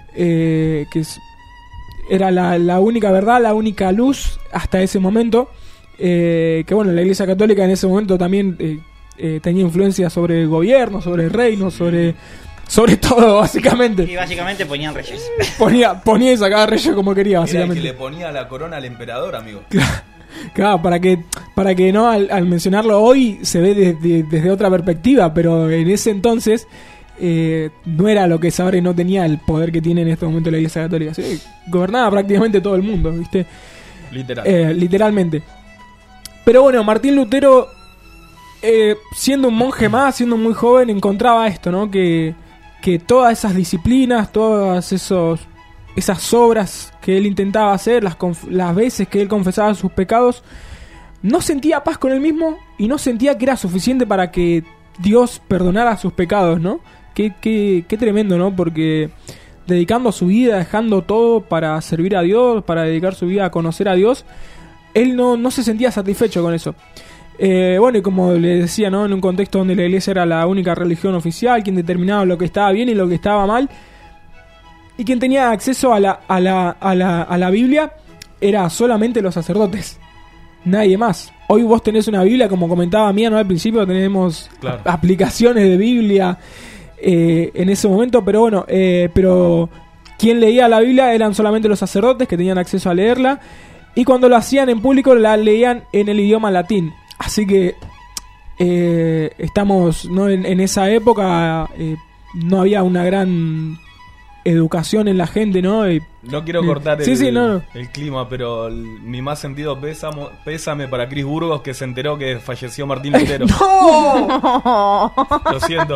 era la única verdad, la única luz hasta ese momento. Que bueno, la iglesia católica en ese momento también tenía influencia sobre el gobierno, sobre el reino, sobre todo, básicamente. Y básicamente ponían reyes. Ponía y sacaba reyes como quería, básicamente. Era el que le ponía la corona al emperador, amigo. Claro, para que no, al mencionarlo hoy se ve desde otra perspectiva, pero en ese entonces no era lo que es ahora y no tenía el poder que tiene en este momento la iglesia católica. Sí, gobernaba prácticamente todo el mundo, ¿viste? Literalmente. Pero bueno, Martín Lutero, siendo un monje más, siendo muy joven, encontraba esto, ¿no? Que todas esas disciplinas, todas esas obras que él intentaba hacer, las veces que él confesaba sus pecados, no sentía paz con él mismo y no sentía que era suficiente para que Dios perdonara sus pecados, ¿no? Qué tremendo, ¿no? Porque dedicando su vida, dejando todo para servir a Dios, para dedicar su vida a conocer a Dios, él no se sentía satisfecho con eso. Bueno, y como le decía, ¿no?, en un contexto donde la iglesia era la única religión oficial, quien determinaba lo que estaba bien y lo que estaba mal, y quien tenía acceso a la Biblia era solamente los sacerdotes, nadie más. Hoy vos tenés una Biblia, como comentaba Mía, ¿no?, al principio tenemos aplicaciones de Biblia en ese momento, pero bueno, pero quien leía la Biblia eran solamente los sacerdotes que tenían acceso a leerla, y cuando lo hacían en público la leían en el idioma latín. Así que estamos, ¿no?, en esa época no había una gran educación en la gente, ¿no? No quiero cortar el clima, pero mi más sentido pésame para Cris Burgos, que se enteró que falleció Martín Lutero. ¡No! Lo siento.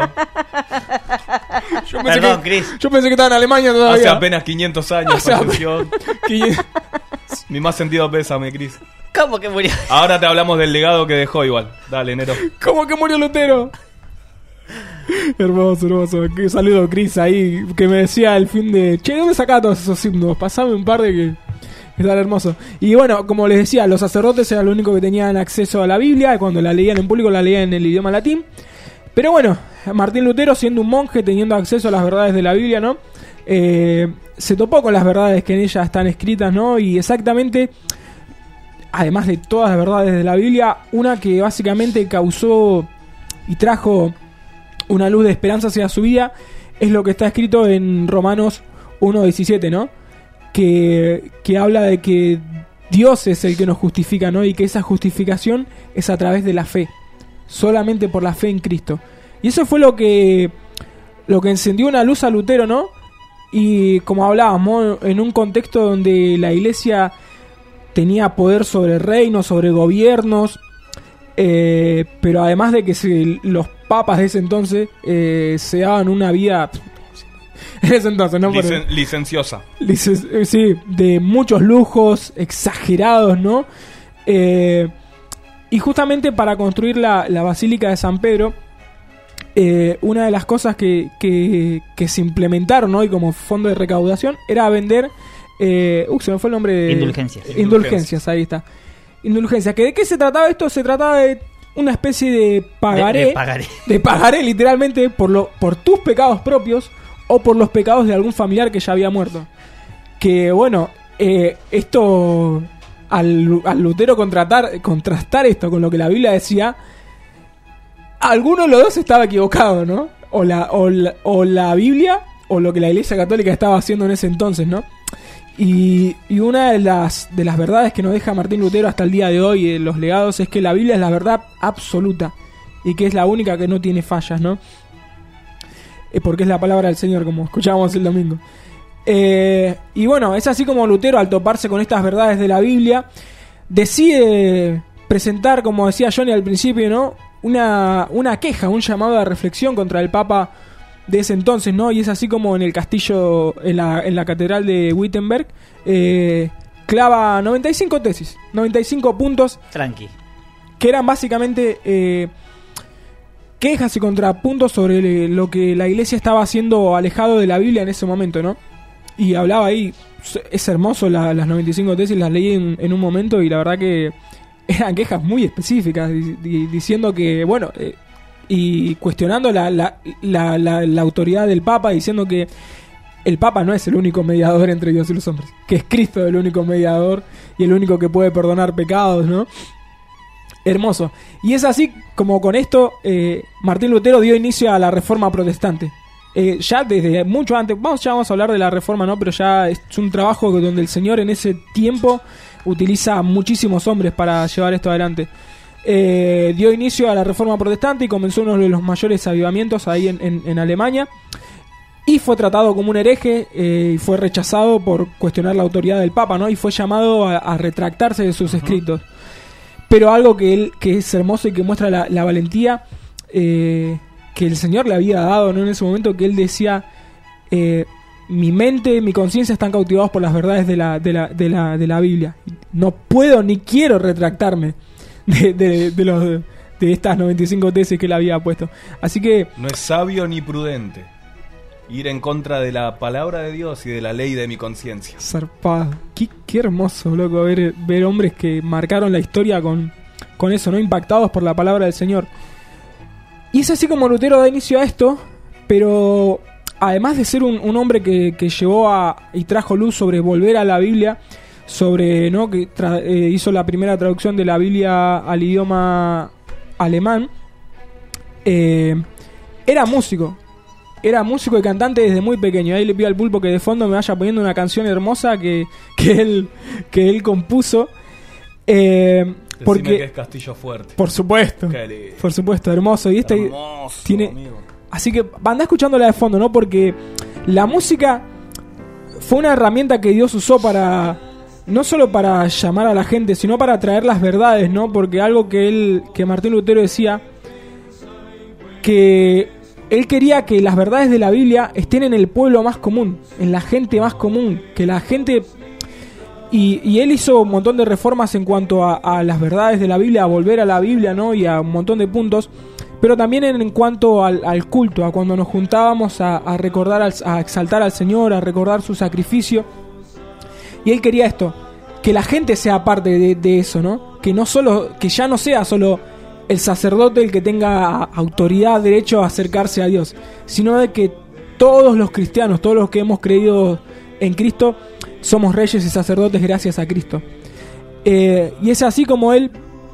Perdón, Cris. Yo pensé que estaba en Alemania todavía. Hace apenas 500 años falleció. Mi más sentido pésame, Cris. ¿Cómo que murió? Ahora te hablamos del legado que dejó igual. Dale, Nero. ¿Cómo que murió Lutero? Hermoso. Qué saludo, Chris, ahí, que me decía el fin de... Che, ¿dónde sacás todos esos himnos? Pasame un par de que están hermosos. Y bueno, como les decía, los sacerdotes eran los únicos que tenían acceso a la Biblia, y cuando la leían en público la leían en el idioma latín. Pero bueno, Martín Lutero, siendo un monje, teniendo acceso a las verdades de la Biblia, ¿no? Se topó con las verdades que en ella están escritas, ¿no? Y exactamente, además de todas las verdades de la Biblia, una que básicamente causó y trajo una luz de esperanza hacia su vida, es lo que está escrito en Romanos 1:17, ¿no? Que habla de que Dios es el que nos justifica, ¿no? Y que esa justificación es a través de la fe, solamente por la fe en Cristo. Y eso fue lo que encendió una luz a Lutero, ¿no? Y como hablábamos, en un contexto donde la iglesia tenía poder sobre el reino, sobre gobiernos, pero además de que los papas de ese entonces se daban una vida En ese entonces, ¿no? Licenciosa. Sí, de muchos lujos exagerados, ¿no? Y justamente para construir la Basílica de San Pedro, una de las cosas que se implementaron hoy como fondo de recaudación era vender... se me fue el nombre de... Indulgencias, ahí está. Indulgencias. ¿De qué se trataba esto? Se trataba de una especie de pagaré. De pagaré, literalmente, por tus pecados propios o por los pecados de algún familiar que ya había muerto. Que bueno, esto... Al Lutero contrastar esto con lo que la Biblia decía, alguno de los dos estaba equivocado, ¿no? O la Biblia o lo que la Iglesia Católica estaba haciendo en ese entonces, ¿no? Y una de las verdades que nos deja Martín Lutero hasta el día de hoy en los legados es que la Biblia es la verdad absoluta y que es la única que no tiene fallas, ¿no? Porque es la palabra del Señor, como escuchábamos el domingo. Y bueno, es así como Lutero, al toparse con estas verdades de la Biblia, decide presentar, como decía Johnny al principio, ¿no? Una queja, un llamado a reflexión contra el Papa de ese entonces, ¿no? Y es así como en el castillo, en la catedral de Wittenberg, clava 95 tesis, 95 puntos. Tranqui. Que eran básicamente quejas y contrapuntos sobre lo que la Iglesia estaba haciendo alejado de la Biblia en ese momento, ¿no? Y hablaba ahí, es hermoso las 95 tesis, las leí en un momento y la verdad que eran quejas muy específicas, diciendo que, bueno, y cuestionando la autoridad del Papa, diciendo que el Papa no es el único mediador entre Dios y los hombres, que es Cristo el único mediador y el único que puede perdonar pecados, ¿no? Hermoso. Y es así como con esto Martín Lutero dio inicio a la Reforma Protestante. Ya desde mucho antes, ya vamos a hablar de la Reforma, ¿no? Pero ya es un trabajo donde el Señor en ese tiempo utiliza muchísimos hombres para llevar esto adelante. Dio inicio a la Reforma Protestante y comenzó uno de los mayores avivamientos ahí en Alemania. Y fue tratado como un hereje y fue rechazado por cuestionar la autoridad del Papa, ¿no? Y fue llamado a retractarse de sus escritos. Pero algo que es hermoso y que muestra la valentía que el Señor le había dado, ¿no? En ese momento, que él decía, mi mente, mi conciencia están cautivados por las verdades de la Biblia. No puedo ni quiero retractarme de estas 95 tesis que él había puesto. Así que no es sabio ni prudente ir en contra de la palabra de Dios y de la ley de mi conciencia. Zarpado. Qué hermoso, loco, ver hombres que marcaron la historia con eso, ¿no? Impactados por la palabra del Señor. Y es así como Lutero da inicio a esto, pero además de ser un hombre que llevó y trajo luz sobre volver a la Biblia, sobre, ¿no? Que hizo la primera traducción de la Biblia al idioma alemán, era músico y cantante desde muy pequeño. Ahí le pido al Pulpo que de fondo me vaya poniendo una canción hermosa que él compuso. Porque que es Castillo Fuerte. Por supuesto, hermoso. Y hermoso, tiene, amigo. Así que anda escuchándola de fondo, ¿no? Porque la música fue una herramienta que Dios usó para, no solo para llamar a la gente, sino para traer las verdades, ¿no? Porque algo que Martín Lutero decía, que él quería que las verdades de la Biblia estén en el pueblo más común, en la gente más común, que la gente... Y él hizo un montón de reformas en cuanto a las verdades de la Biblia, a volver a la Biblia, ¿no? Y a un montón de puntos. Pero también en cuanto al culto, a cuando nos juntábamos a recordar, a exaltar al Señor, a recordar su sacrificio. Y él quería esto, que la gente sea parte de eso, ¿no? Que ya no sea solo el sacerdote el que tenga autoridad, derecho a acercarse a Dios, sino de que todos los cristianos, todos los que hemos creído en Cristo, somos reyes y sacerdotes gracias a Cristo. Y es así como él,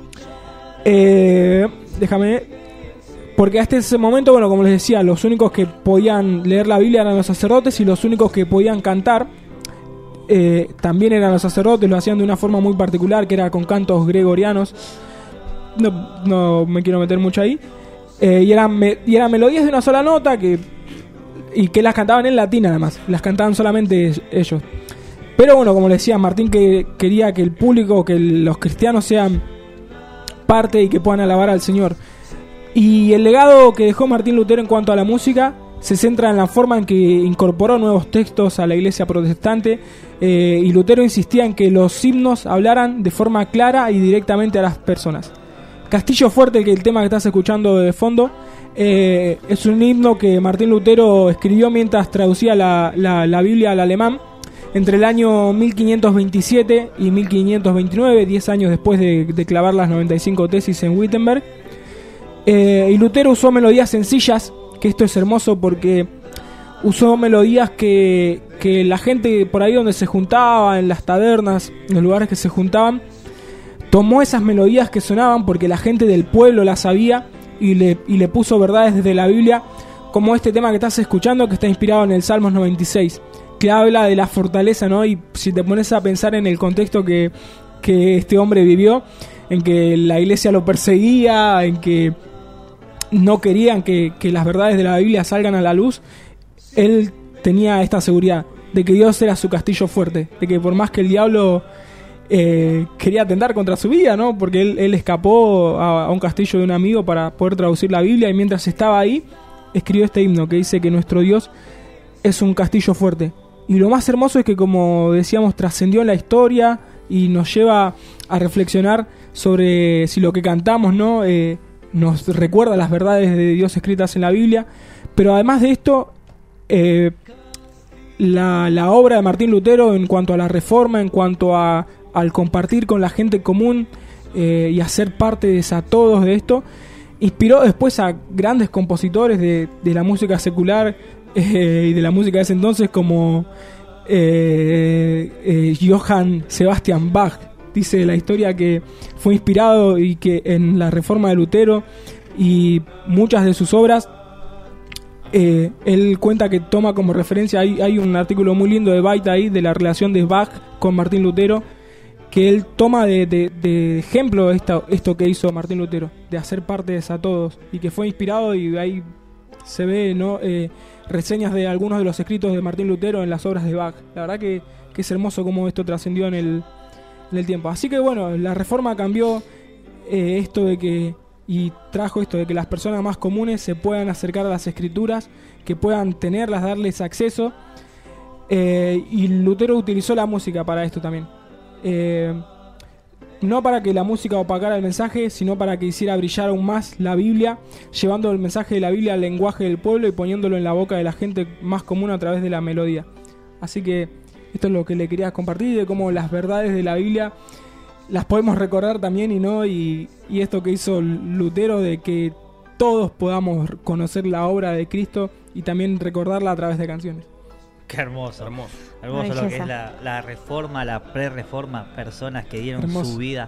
porque hasta ese momento, bueno, como les decía, los únicos que podían leer la Biblia eran los sacerdotes, y los únicos que podían cantar también eran los sacerdotes. Lo hacían de una forma muy particular, que era con cantos gregorianos. No me quiero meter mucho ahí. Y eran melodías de una sola nota y que las cantaban en latín, además. Las cantaban solamente ellos. Pero bueno, como les decía, Martín quería que el público, que los cristianos sean parte y que puedan alabar al Señor. Y el legado que dejó Martín Lutero en cuanto a la música se centra en la forma en que incorporó nuevos textos a la iglesia protestante, y Lutero insistía en que los himnos hablaran de forma clara y directamente a las personas. Castillo Fuerte, que el tema que estás escuchando de fondo, es un himno que Martín Lutero escribió mientras traducía la Biblia al alemán entre el año 1527 y 1529, 10 años después de clavar las 95 tesis en Wittenberg. Y Lutero usó melodías sencillas, que esto es hermoso porque usó melodías que la gente por ahí donde se juntaba, en las tabernas, en los lugares que se juntaban, tomó esas melodías que sonaban porque la gente del pueblo las sabía y le puso verdades desde la Biblia, como este tema que estás escuchando, que está inspirado en el Salmos 96, que habla de la fortaleza, ¿no? Y si te pones a pensar en el contexto que este hombre vivió, en que la iglesia lo perseguía, en que no querían que las verdades de la Biblia salgan a la luz, él tenía esta seguridad de que Dios era su castillo fuerte, de que por más que el diablo quería atentar contra su vida, ¿no? Porque él escapó a un castillo de un amigo para poder traducir la Biblia, y mientras estaba ahí escribió este himno que dice que nuestro Dios es un castillo fuerte. Y lo más hermoso es que, como decíamos, trascendió en la historia y nos lleva a reflexionar sobre si lo que cantamos, ¿no? Nos recuerda las verdades de Dios escritas en la Biblia. Pero además de esto, la obra de Martín Lutero en cuanto a la reforma, en cuanto al compartir con la gente común y hacer parte a todos de esto, inspiró después a grandes compositores de la música secular y de la música de ese entonces, como Johann Sebastian Bach. Dice la historia que fue inspirado y que en la reforma de Lutero y muchas de sus obras, él cuenta que toma como referencia, hay un artículo muy lindo de Baita ahí, de la relación de Bach con Martín Lutero, que él toma de ejemplo esto que hizo Martín Lutero, de hacer partes a todos, y que fue inspirado, y ahí se ve, ¿no? Reseñas de algunos de los escritos de Martín Lutero en las obras de Bach. La verdad que es hermoso cómo esto trascendió en el tiempo. Así que bueno, la reforma cambió esto de que, y trajo esto de que las personas más comunes se puedan acercar a las escrituras, que puedan tenerlas, darles acceso, y Lutero utilizó la música para esto también, no para que la música opacara el mensaje, sino para que hiciera brillar aún más la Biblia, llevando el mensaje de la Biblia al lenguaje del pueblo y poniéndolo en la boca de la gente más común a través de la melodía. Así que esto es lo que le quería compartir, de cómo las verdades de la Biblia las podemos recordar también, y esto que hizo Lutero, de que todos podamos conocer la obra de Cristo y también recordarla a través de canciones. Qué hermoso. Hermoso lo que es la reforma, la pre-reforma, personas que dieron su vida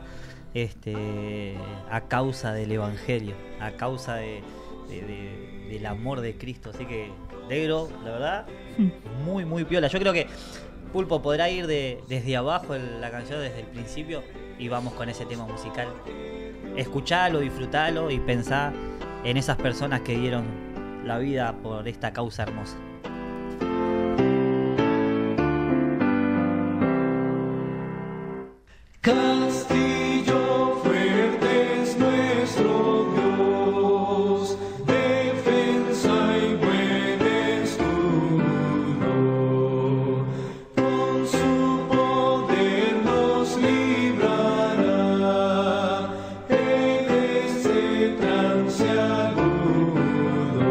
a causa del Evangelio, a causa del amor de Cristo. Así que, negro, la verdad, muy, muy piola. Yo creo que Pulpo podrá ir desde abajo la canción, desde el principio, y vamos con ese tema musical. Escuchalo, disfrutalo y pensá en esas personas que dieron la vida por esta causa hermosa. Castillo fuerte es nuestro Dios, defensa y buen escudo. Con su poder nos librará en este trance agudo.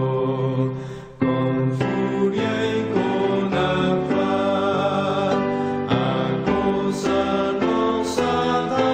Con furia y con afán, acosarnos a dar.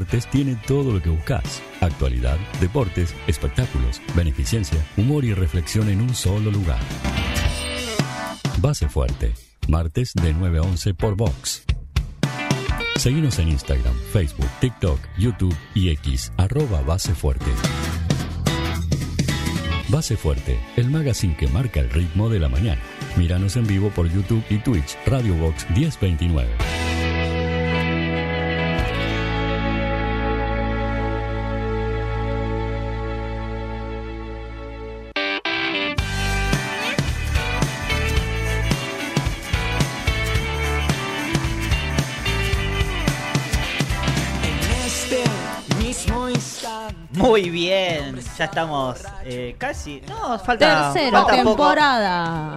Martes tiene todo lo que buscas. Actualidad, deportes, espectáculos, beneficencia, humor y reflexión en un solo lugar. Base Fuerte. Martes de 9 a 11 por Vox. Seguinos en Instagram, Facebook, TikTok, YouTube y X, @Base Fuerte. Base Fuerte, el magazine que marca el ritmo de la mañana. Míranos en vivo por YouTube y Twitch, Radio Vox 1029. Muy bien, ya estamos casi. No, falta. Tercera falta temporada.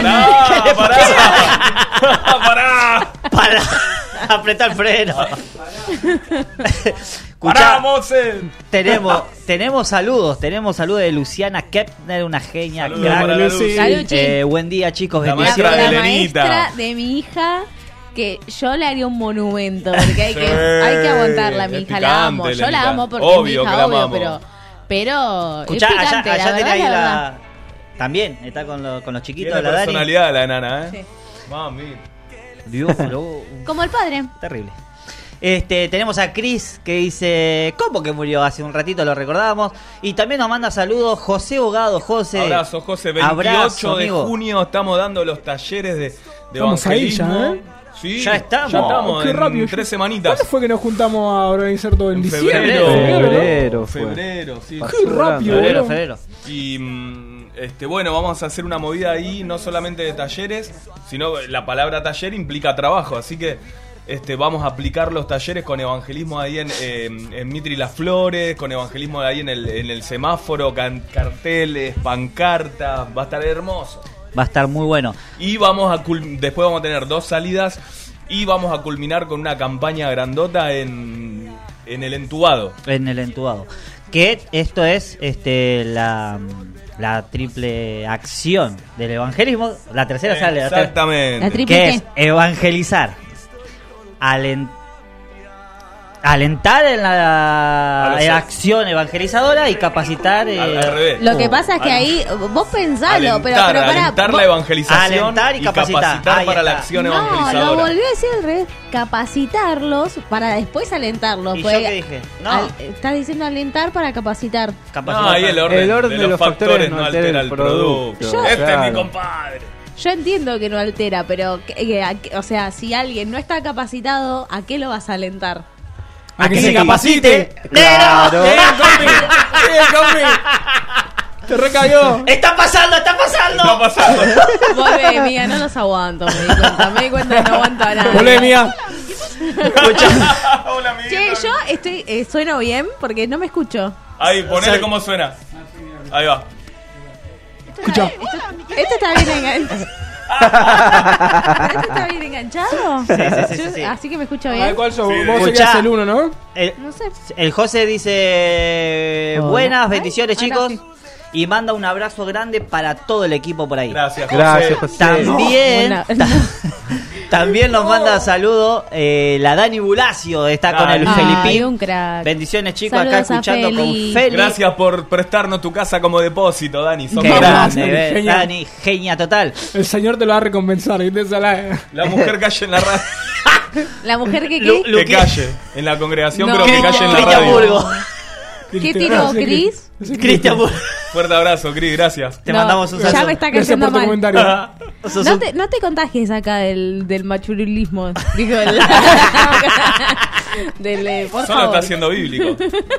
Para apretar el freno. ¡Paramos! Tenemos saludos de Luciana Kepner, una genia. Saludos para la Lucy. Buen día, chicos. La bendiciones. maestra de La Lenita. maestra de mi hija, que yo le haría un monumento, porque hay que aguantarla a mi es hija, la amo. picante, Yo la Lenita. amo porque Obvio es mi que hija, la obvio, amamos. pero Escuchá, es picante, allá la tenés verdad, ahí la verdad. También está con los chiquitos Tiene de la Dani. personalidad la enana, Sí. Mami. Dios, no. Como el padre. Terrible. Tenemos a Cris que dice, ¿cómo que murió? Hace un ratito lo recordábamos. Y también nos manda saludos José Hogado. José. Abrazo, José. 28 Abrazo, de amigo. junio estamos dando los talleres de Estamos ahí ya, evangelismo. ¿eh? Sí, Ya estamos. Ya estamos Qué en rápido. 3 semanitas. ¿Cuándo fue que nos juntamos a organizar todo? ¿En En diciembre? febrero. Fue. Febrero, sí. Qué rápido, boludo. Febrero. Y bueno, vamos a hacer una movida ahí, no solamente de talleres, sino la palabra taller implica trabajo, así que vamos a aplicar los talleres con evangelismo ahí en Mitri Las Flores, con evangelismo ahí en el semáforo, carteles, pancartas, va a estar hermoso. Va a estar muy bueno. Y después vamos a tener 2 salidas y vamos a culminar con una campaña grandota en el entubado. En el entubado. Que esto es la triple acción del evangelismo. La tercera sale. Exactamente. La triple Que ¿qué? es evangelizar. Alentar en la acción evangelizadora y capacitar. Al revés. Lo que pasa es que ahí, vos pensalo, pero pará, alentar vos- la evangelización Alentar y capacitar. Ahí para la está. acción No, evangelizadora. lo volví a decir al revés. Capacitarlos para después alentarlos. ¿Y yo porque qué dije? No. estás diciendo alentar para capacitar. No, ahí el orden de los factores no altera el producto. Yo- Este es mi Claro. compadre. Yo entiendo que no altera, pero, o sea, si alguien no está capacitado, ¿a qué lo vas a alentar? A que que se se capacite. Claro. Bien, compi. Te recayó. ¡Está pasando! ¡Está pasando! No pasando. Volvé, mía, no los aguanto, me di cuenta que no aguanto a nadie. Volé, mía. Hola, amiguito. Che, yo estoy, sueno bien porque no me escucho. Ahí, ponele cómo suena. Ahí va. Escucha. ¿Esto está bien enganchado? ¿Esto está bien enganchado? Sí. Así que me escucho A ver, bien. ¿cuál sos? Sí. Vos Escuchá. serías el 1, ¿no? No sé. El José dice Hola. buenas, Ay, bendiciones, ahora chicos. sí. Y manda un abrazo grande para todo el equipo por ahí. Gracias, José. Gracias, José. También, Una- también nos manda saludo la Dani Bulacio, está con el Ay, Felipín. un crack. Bendiciones, chicos, Saludos acá escuchando a Feli. con Feli. Gracias por prestarnos tu casa como depósito, Dani. Sos Qué Vamos, grande, Dani, genial. Dani, genia total. El señor te lo va a recompensar. Y te sale. La mujer calle en la radio. La mujer que Lu- ¿qué? Que calle en la congregación, No. pero que calle en la Cristian radio. Burgo. ¿Qué tiró, Cris? Cristian Burgo. Fuerte abrazo, Cris, gracias. Te mandamos un Ya saludo. me está Gracias cayendo por tu mal. comentario. Sos No un- te, no te contagies acá del machurulismo. Digo, por Solo favor. está siendo bíblico.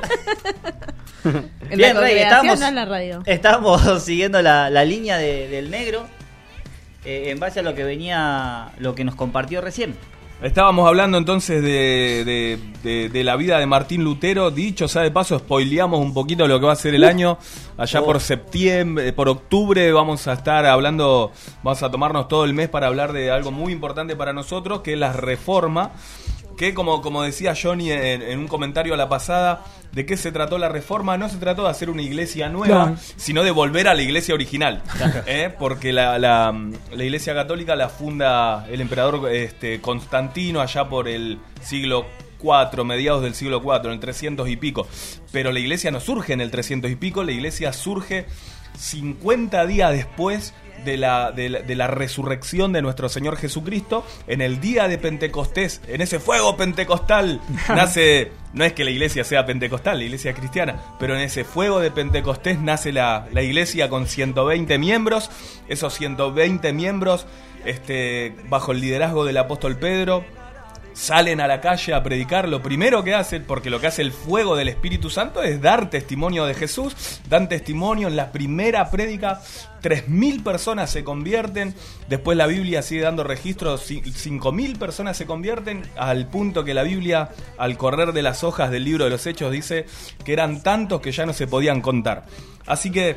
En Bien, la Rey, congregación, estamos- no en la radio. Estamos siguiendo la línea del negro en base a lo que venía, lo que nos compartió recién. Estábamos hablando entonces de la vida de Martín Lutero. Dicho sea de paso, spoileamos un poquito lo que va a ser el año. Allá por septiembre, por octubre vamos a estar hablando, vamos a tomarnos todo el mes para hablar de algo muy importante para nosotros, que es la reforma. Que como decía Johnny en un comentario a la pasada, ¿de qué se trató la reforma? No se trató de hacer una iglesia nueva, Claro. sino de volver a la iglesia original. Porque la iglesia católica la funda el emperador Constantino allá por el siglo IV, mediados del siglo IV, en el 300 y pico. Pero la iglesia no surge en el 300 y pico, la iglesia surge 50 días después de la resurrección de nuestro Señor Jesucristo. En el día de Pentecostés, en ese fuego pentecostal, nace, no es que la iglesia sea pentecostal, la iglesia es cristiana, pero en ese fuego de Pentecostés nace la iglesia con 120 miembros. Esos 120 miembros, bajo el liderazgo del apóstol Pedro, salen a la calle a predicar. Lo primero que hacen, porque lo que hace el fuego del Espíritu Santo es dar testimonio de Jesús. Dan testimonio en la primera prédica, 3.000 personas se convierten. Después la Biblia sigue dando registros, 5.000 personas se convierten, al punto que la Biblia, al correr de las hojas del libro de los Hechos, dice que eran tantos que ya no se podían contar. Así que,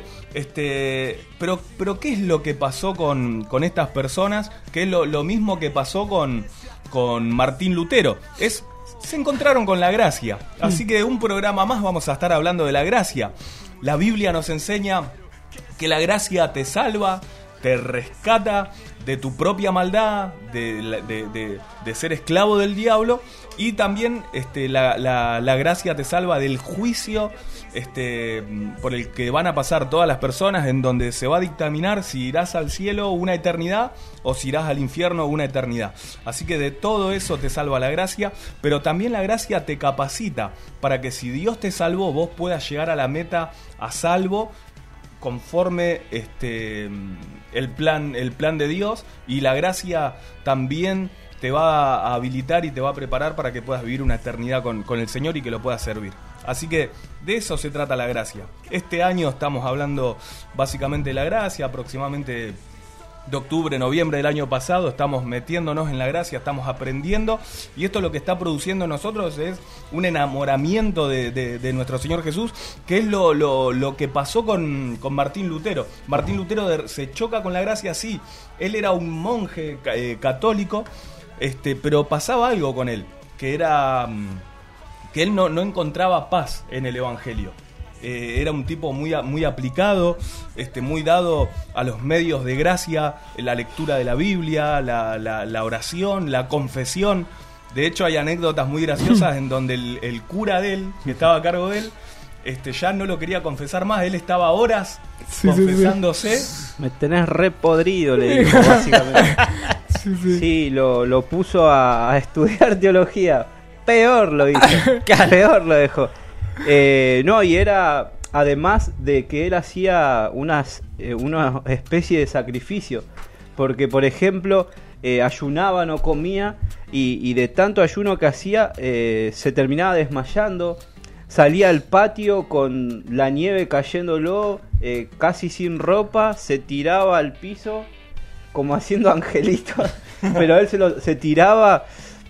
pero ¿qué es lo que pasó con estas personas? Que es lo mismo que pasó con Martín Lutero. Se encontraron con la gracia. Así que un programa más vamos a estar hablando de la gracia. La Biblia nos enseña que la gracia te salva, te rescata de tu propia maldad, de ser esclavo del diablo, y también la gracia te salva del juicio por el que van a pasar todas las personas, en donde se va a dictaminar si irás al cielo una eternidad o si irás al infierno una eternidad. Así que de todo eso te salva la gracia, pero también la gracia te capacita para que si Dios te salvó, vos puedas llegar a la meta a salvo, conforme el plan de Dios. Y la gracia también te va a habilitar y te va a preparar para que puedas vivir una eternidad con el Señor y que lo puedas servir. Así que de eso se trata la gracia. Este año estamos hablando básicamente de la gracia, aproximadamente de octubre, noviembre del año pasado, estamos metiéndonos en la gracia, estamos aprendiendo, y esto lo que está produciendo en nosotros es un enamoramiento de nuestro Señor Jesús, que es lo que pasó con Martín Lutero. Martín Lutero se choca con la gracia, sí, él era un monje católico, pero pasaba algo con él, que era que él no encontraba paz en el Evangelio. Era un tipo muy aplicado, muy dado a los medios de gracia, la lectura de la Biblia, la oración, la confesión. De hecho, hay anécdotas muy graciosas en donde el cura de él, que estaba a cargo de él, ya no lo quería confesar más. Él estaba horas confesándose. Me tenés re podrido, le dijo, básicamente. Sí, lo puso a estudiar teología. Peor lo hizo, peor lo dejó. No, y era, además de que él hacía una especie de sacrificio, porque por ejemplo ayunaba, no comía, y de tanto ayuno que hacía se terminaba desmayando, salía al patio con la nieve cayéndolo, casi sin ropa, se tiraba al piso como haciendo angelitos, pero él se tiraba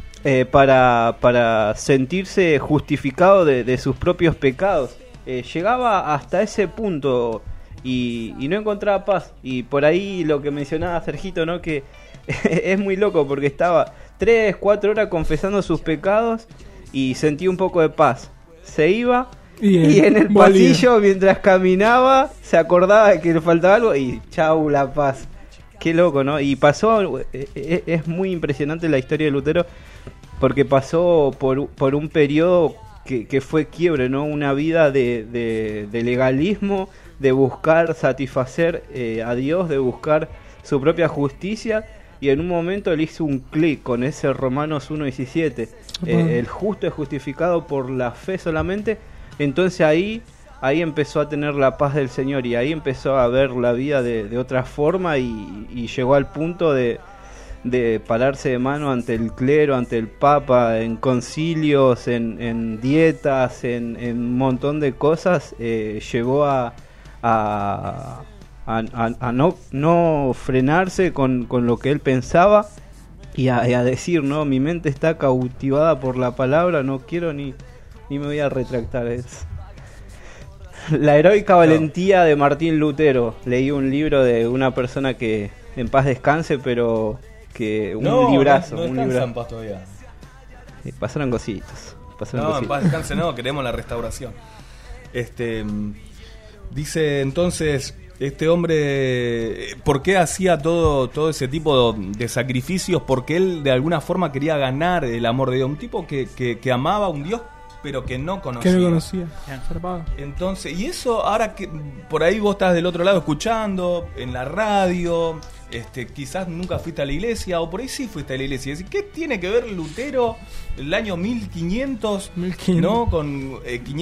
para sentirse justificado de sus propios pecados. Llegaba hasta ese punto y no encontraba paz. Y por ahí lo que mencionaba Sergito, ¿no? Que es muy loco, porque estaba 3-4 horas confesando sus pecados y sentía un poco de paz. Se iba y en el pasillo, mientras caminaba, se acordaba de que le faltaba algo y chau, la paz. Qué loco, ¿no? Y pasó, es muy impresionante la historia de Lutero, porque pasó por un periodo que fue quiebre, ¿no? Una vida de legalismo, de buscar satisfacer a Dios, de buscar su propia justicia, y en un momento él hizo un clic con ese Romanos 1:17. El justo es justificado por la fe solamente. Entonces ahí empezó a tener la paz del Señor, y ahí empezó a ver la vida de otra forma, y llegó al punto de pararse de mano ante el clero, ante el Papa, en concilios, en dietas, en un montón de cosas. Llegó a no frenarse con lo que él pensaba, y a decir, no, mi mente está cautivada por la palabra, no quiero ni me voy a retractar. Es la heroica valentía de Martín Lutero. Leí un libro de una persona que en paz descanse, pero que un librazo. No descansa en paz todavía. Pasaron cositas. En paz descanse no, queremos la restauración. Dice entonces Este hombre, ¿por qué hacía todo ese tipo de sacrificios? Porque él de alguna forma quería ganar el amor de Dios. Un tipo que amaba a un Dios, pero que no conocía. Que no conocía. Zarpado. Entonces, y eso ahora que por ahí vos estás del otro lado escuchando, en la radio, quizás nunca fuiste a la iglesia, o por ahí sí fuiste a la iglesia. Es decir, ¿qué tiene que ver Lutero el año 1500, ¿no? Con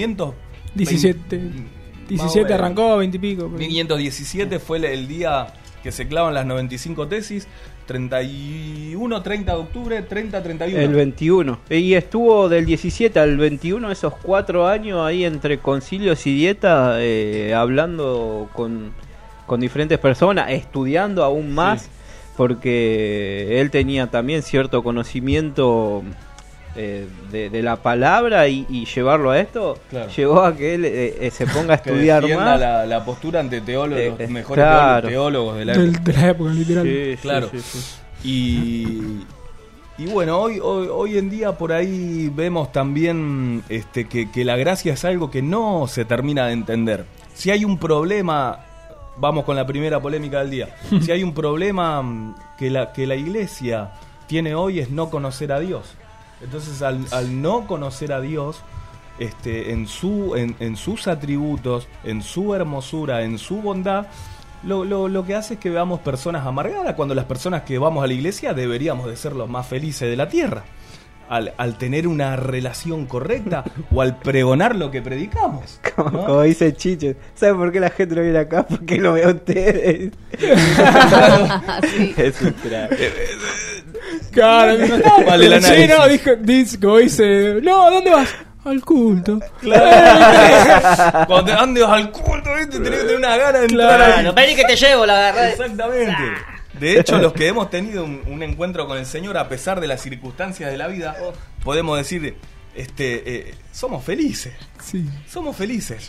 17 arrancó, 20 y pico. 1517 fue el día que se clavan las 95 tesis. 30 de octubre, 31. El 21. Y estuvo del 17 al 21, esos 4 años ahí entre concilios y dieta, hablando con diferentes personas, estudiando aún más, porque él tenía también cierto conocimiento de la palabra y llevarlo a esto, claro, llevó a que él se ponga a estudiar que más. La postura ante teólogos, los mejores teólogos de la época, literal. Sí, claro. Sí. Y bueno, hoy en día por ahí vemos también que la gracia es algo que no se termina de entender. Si hay un problema, vamos con la primera polémica del día, si hay un problema que la iglesia tiene hoy es no conocer a Dios. Entonces al no conocer a Dios en sus atributos, en su hermosura, en su bondad, lo que hace es que veamos personas amargadas, cuando las personas que vamos a la iglesia deberíamos de ser los más felices de la tierra, al tener una relación correcta o al pregonar lo que predicamos, ¿no? Como dice Chiche, ¿sabe por qué la gente no viene acá? Porque lo ve a ustedes. Sí. Es un crack. Claro, no está mal el análisis. Sí, no, dice, no, ¿dónde vas? Al culto. Claro. Cuando te andes al culto, ¿viste? Tenés que tener una gana de entrar ahí. Claro, vení que te llevo, la verdad. Exactamente. De hecho, los que hemos tenido un encuentro con el Señor, a pesar de las circunstancias de la vida, podemos decir, somos felices. Sí. Somos felices.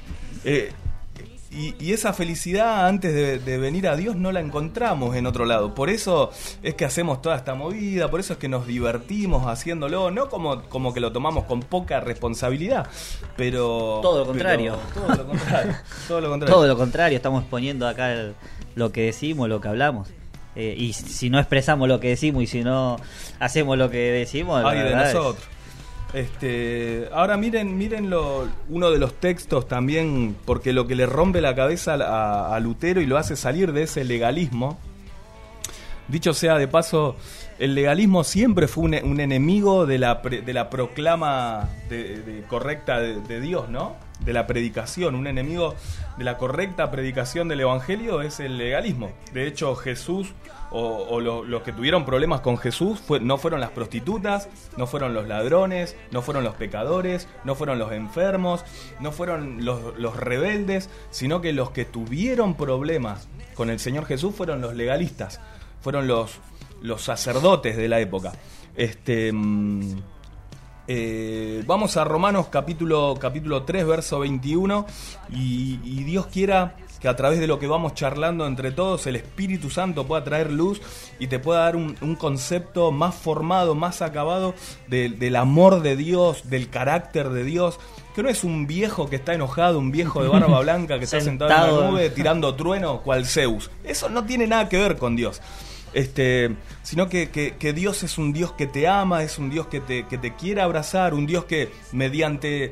Y esa felicidad antes de venir a Dios no la encontramos en otro lado. Por eso es que hacemos toda esta movida, por eso es que nos divertimos haciéndolo, no como que lo tomamos con poca responsabilidad, pero... Todo lo contrario. Todo lo contrario, estamos exponiendo acá lo que decimos, lo que hablamos. Y si no expresamos lo que decimos y si no hacemos lo que decimos... Ay, de nosotros. Ahora miren uno de los textos también, porque lo que le rompe la cabeza a Lutero y lo hace salir de ese legalismo, dicho sea de paso, el legalismo siempre fue un enemigo de la proclama correcta de Dios, ¿no? De la predicación. Un enemigo de la correcta predicación del evangelio es el legalismo. De hecho, Jesús o los que tuvieron problemas con Jesús no fueron las prostitutas, no fueron los ladrones, no fueron los pecadores, no fueron los enfermos, no fueron los rebeldes, sino que los que tuvieron problemas con el Señor Jesús fueron los legalistas, fueron los sacerdotes de la época. Vamos a Romanos capítulo 3, verso 21, y Dios quiera que a través de lo que vamos charlando entre todos, el Espíritu Santo pueda traer luz y te pueda dar un concepto más formado, más acabado del amor de Dios, del carácter de Dios, que no es un viejo que está enojado, un viejo de barba blanca que está sentado en una nube tirando trueno cual Zeus. Eso no tiene nada que ver con Dios. Sino que Dios es un Dios que te ama, es un Dios que te quiere abrazar, un Dios que mediante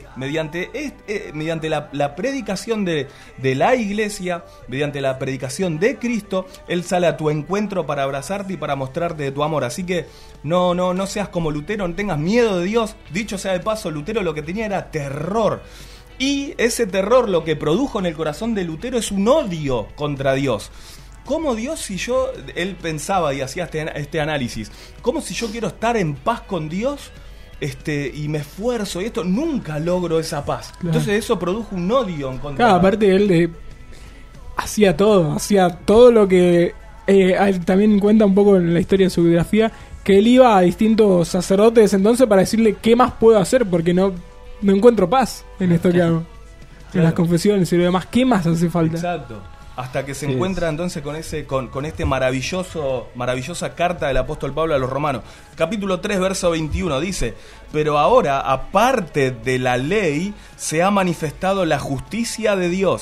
la predicación de la iglesia, mediante la predicación de Cristo, Él sale a tu encuentro para abrazarte y para mostrarte tu amor. Así que no seas como Lutero, no tengas miedo de Dios. Dicho sea de paso, Lutero lo que tenía era terror. Y ese terror lo que produjo en el corazón de Lutero es un odio contra Dios. ¿Cómo Dios, él pensaba y hacía este análisis, cómo si yo quiero estar en paz con Dios, y me esfuerzo y esto, nunca logro esa paz? Claro. Entonces eso produjo un odio en contra. Claro, aparte él hacía todo lo que también cuenta un poco en la historia de su biografía, que él iba a distintos sacerdotes entonces para decirle qué más puedo hacer, porque no encuentro paz en esto que hago. En las confesiones y lo demás, ¿qué más hace falta? Exacto. Hasta que se encuentra entonces con este maravillosa carta del apóstol Pablo a los romanos. Capítulo 3, verso 21 dice: pero ahora, aparte de la ley, se ha manifestado la justicia de Dios,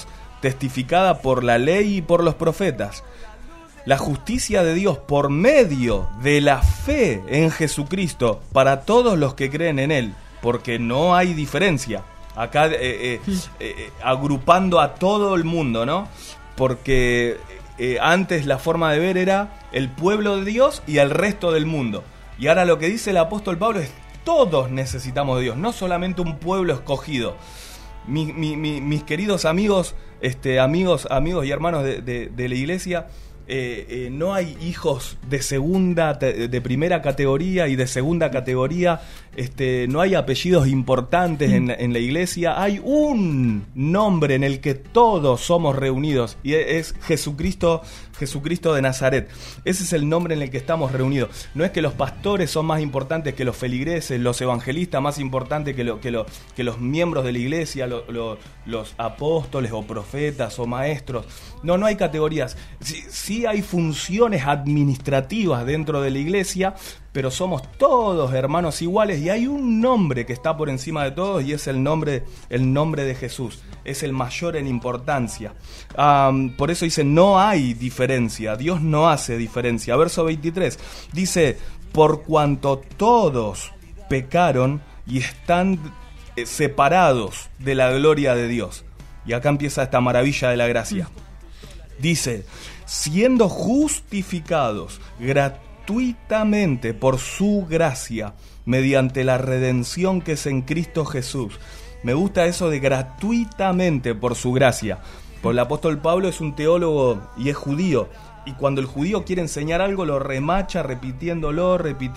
testificada por la ley y por los profetas. La justicia de Dios por medio de la fe en Jesucristo para todos los que creen en Él, porque no hay diferencia. Acá agrupando a todo el mundo, ¿no? Porque antes la forma de ver era el pueblo de Dios y el resto del mundo. Y ahora lo que dice el apóstol Pablo es: todos necesitamos de Dios, no solamente un pueblo escogido. Mis queridos amigos, amigos y hermanos de la iglesia, no hay hijos de segunda, de primera categoría y de segunda categoría. No hay apellidos importantes en la iglesia. Hay un nombre en el que todos somos reunidos y es Jesucristo de Nazaret. Ese es el nombre en el que estamos reunidos. No es que los pastores son más importantes que los feligreses, los evangelistas más importantes que los miembros de la iglesia, los apóstoles o profetas o maestros. No hay categorías. Sí hay funciones administrativas dentro de la iglesia, pero somos todos hermanos iguales y hay un nombre que está por encima de todos y es el nombre de Jesús. Es el mayor en importancia. Por eso dice: no hay diferencia. Dios no hace diferencia. Verso 23 dice: por cuanto todos pecaron y están separados de la gloria de Dios. Y acá empieza esta maravilla de la gracia. Dice: siendo justificados gratuitamente por su gracia, mediante la redención que es en Cristo Jesús. Me gusta eso de gratuitamente por su gracia. Porque el apóstol Pablo es un teólogo y es judío. Y cuando el judío quiere enseñar algo, lo remacha repitiéndolo.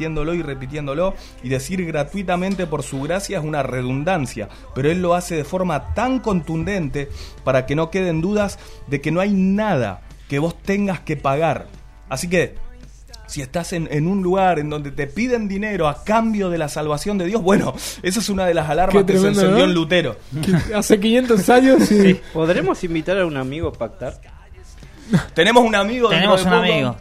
Y decir gratuitamente por su gracia es una redundancia. Pero él lo hace de forma tan contundente para que no queden dudas de que no hay nada que vos tengas que pagar. Así que si estás en un lugar en donde te piden dinero a cambio de la salvación de Dios, bueno, esa es una de las alarmas que se encendió en Lutero. Hace 500 años. Sí. ¿Podremos invitar a un amigo a pactar? Tenemos un amigo. Tenemos un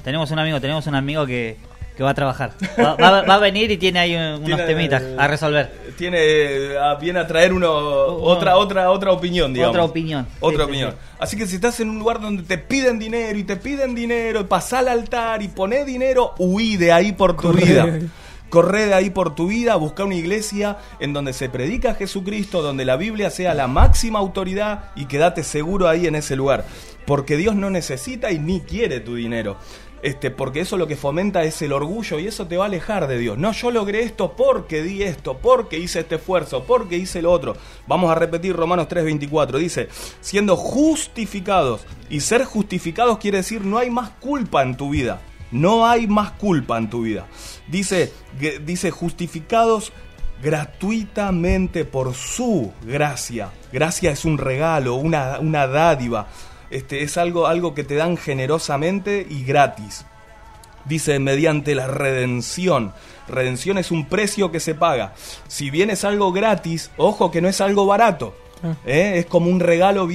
amigo que va a trabajar. Va a venir y tiene ahí unos temitas a resolver. Viene a traer otra opinión, digamos. Otra opinión. Sí. Así que si estás en un lugar donde te piden dinero, y pasá al altar y poné dinero, huí de ahí por tu vida. Corre de ahí por tu vida, busca una iglesia en donde se predica a Jesucristo, donde la Biblia sea la máxima autoridad y quédate seguro ahí en ese lugar. Porque Dios no necesita y ni quiere tu dinero. Porque eso lo que fomenta es el orgullo y eso te va a alejar de Dios. No, yo logré esto porque di esto, porque hice este esfuerzo, porque hice lo otro. Vamos a repetir Romanos 3:24. Dice: siendo justificados. Y ser justificados quiere decir no hay más culpa en tu vida. No hay más culpa en tu vida. Dice justificados gratuitamente por su gracia. Gracia es un regalo, una dádiva. Es algo que te dan generosamente y gratis. Dice: mediante la redención. Redención es un precio que se paga. Si bien es algo gratis, ojo que no es algo barato. Es como un regalo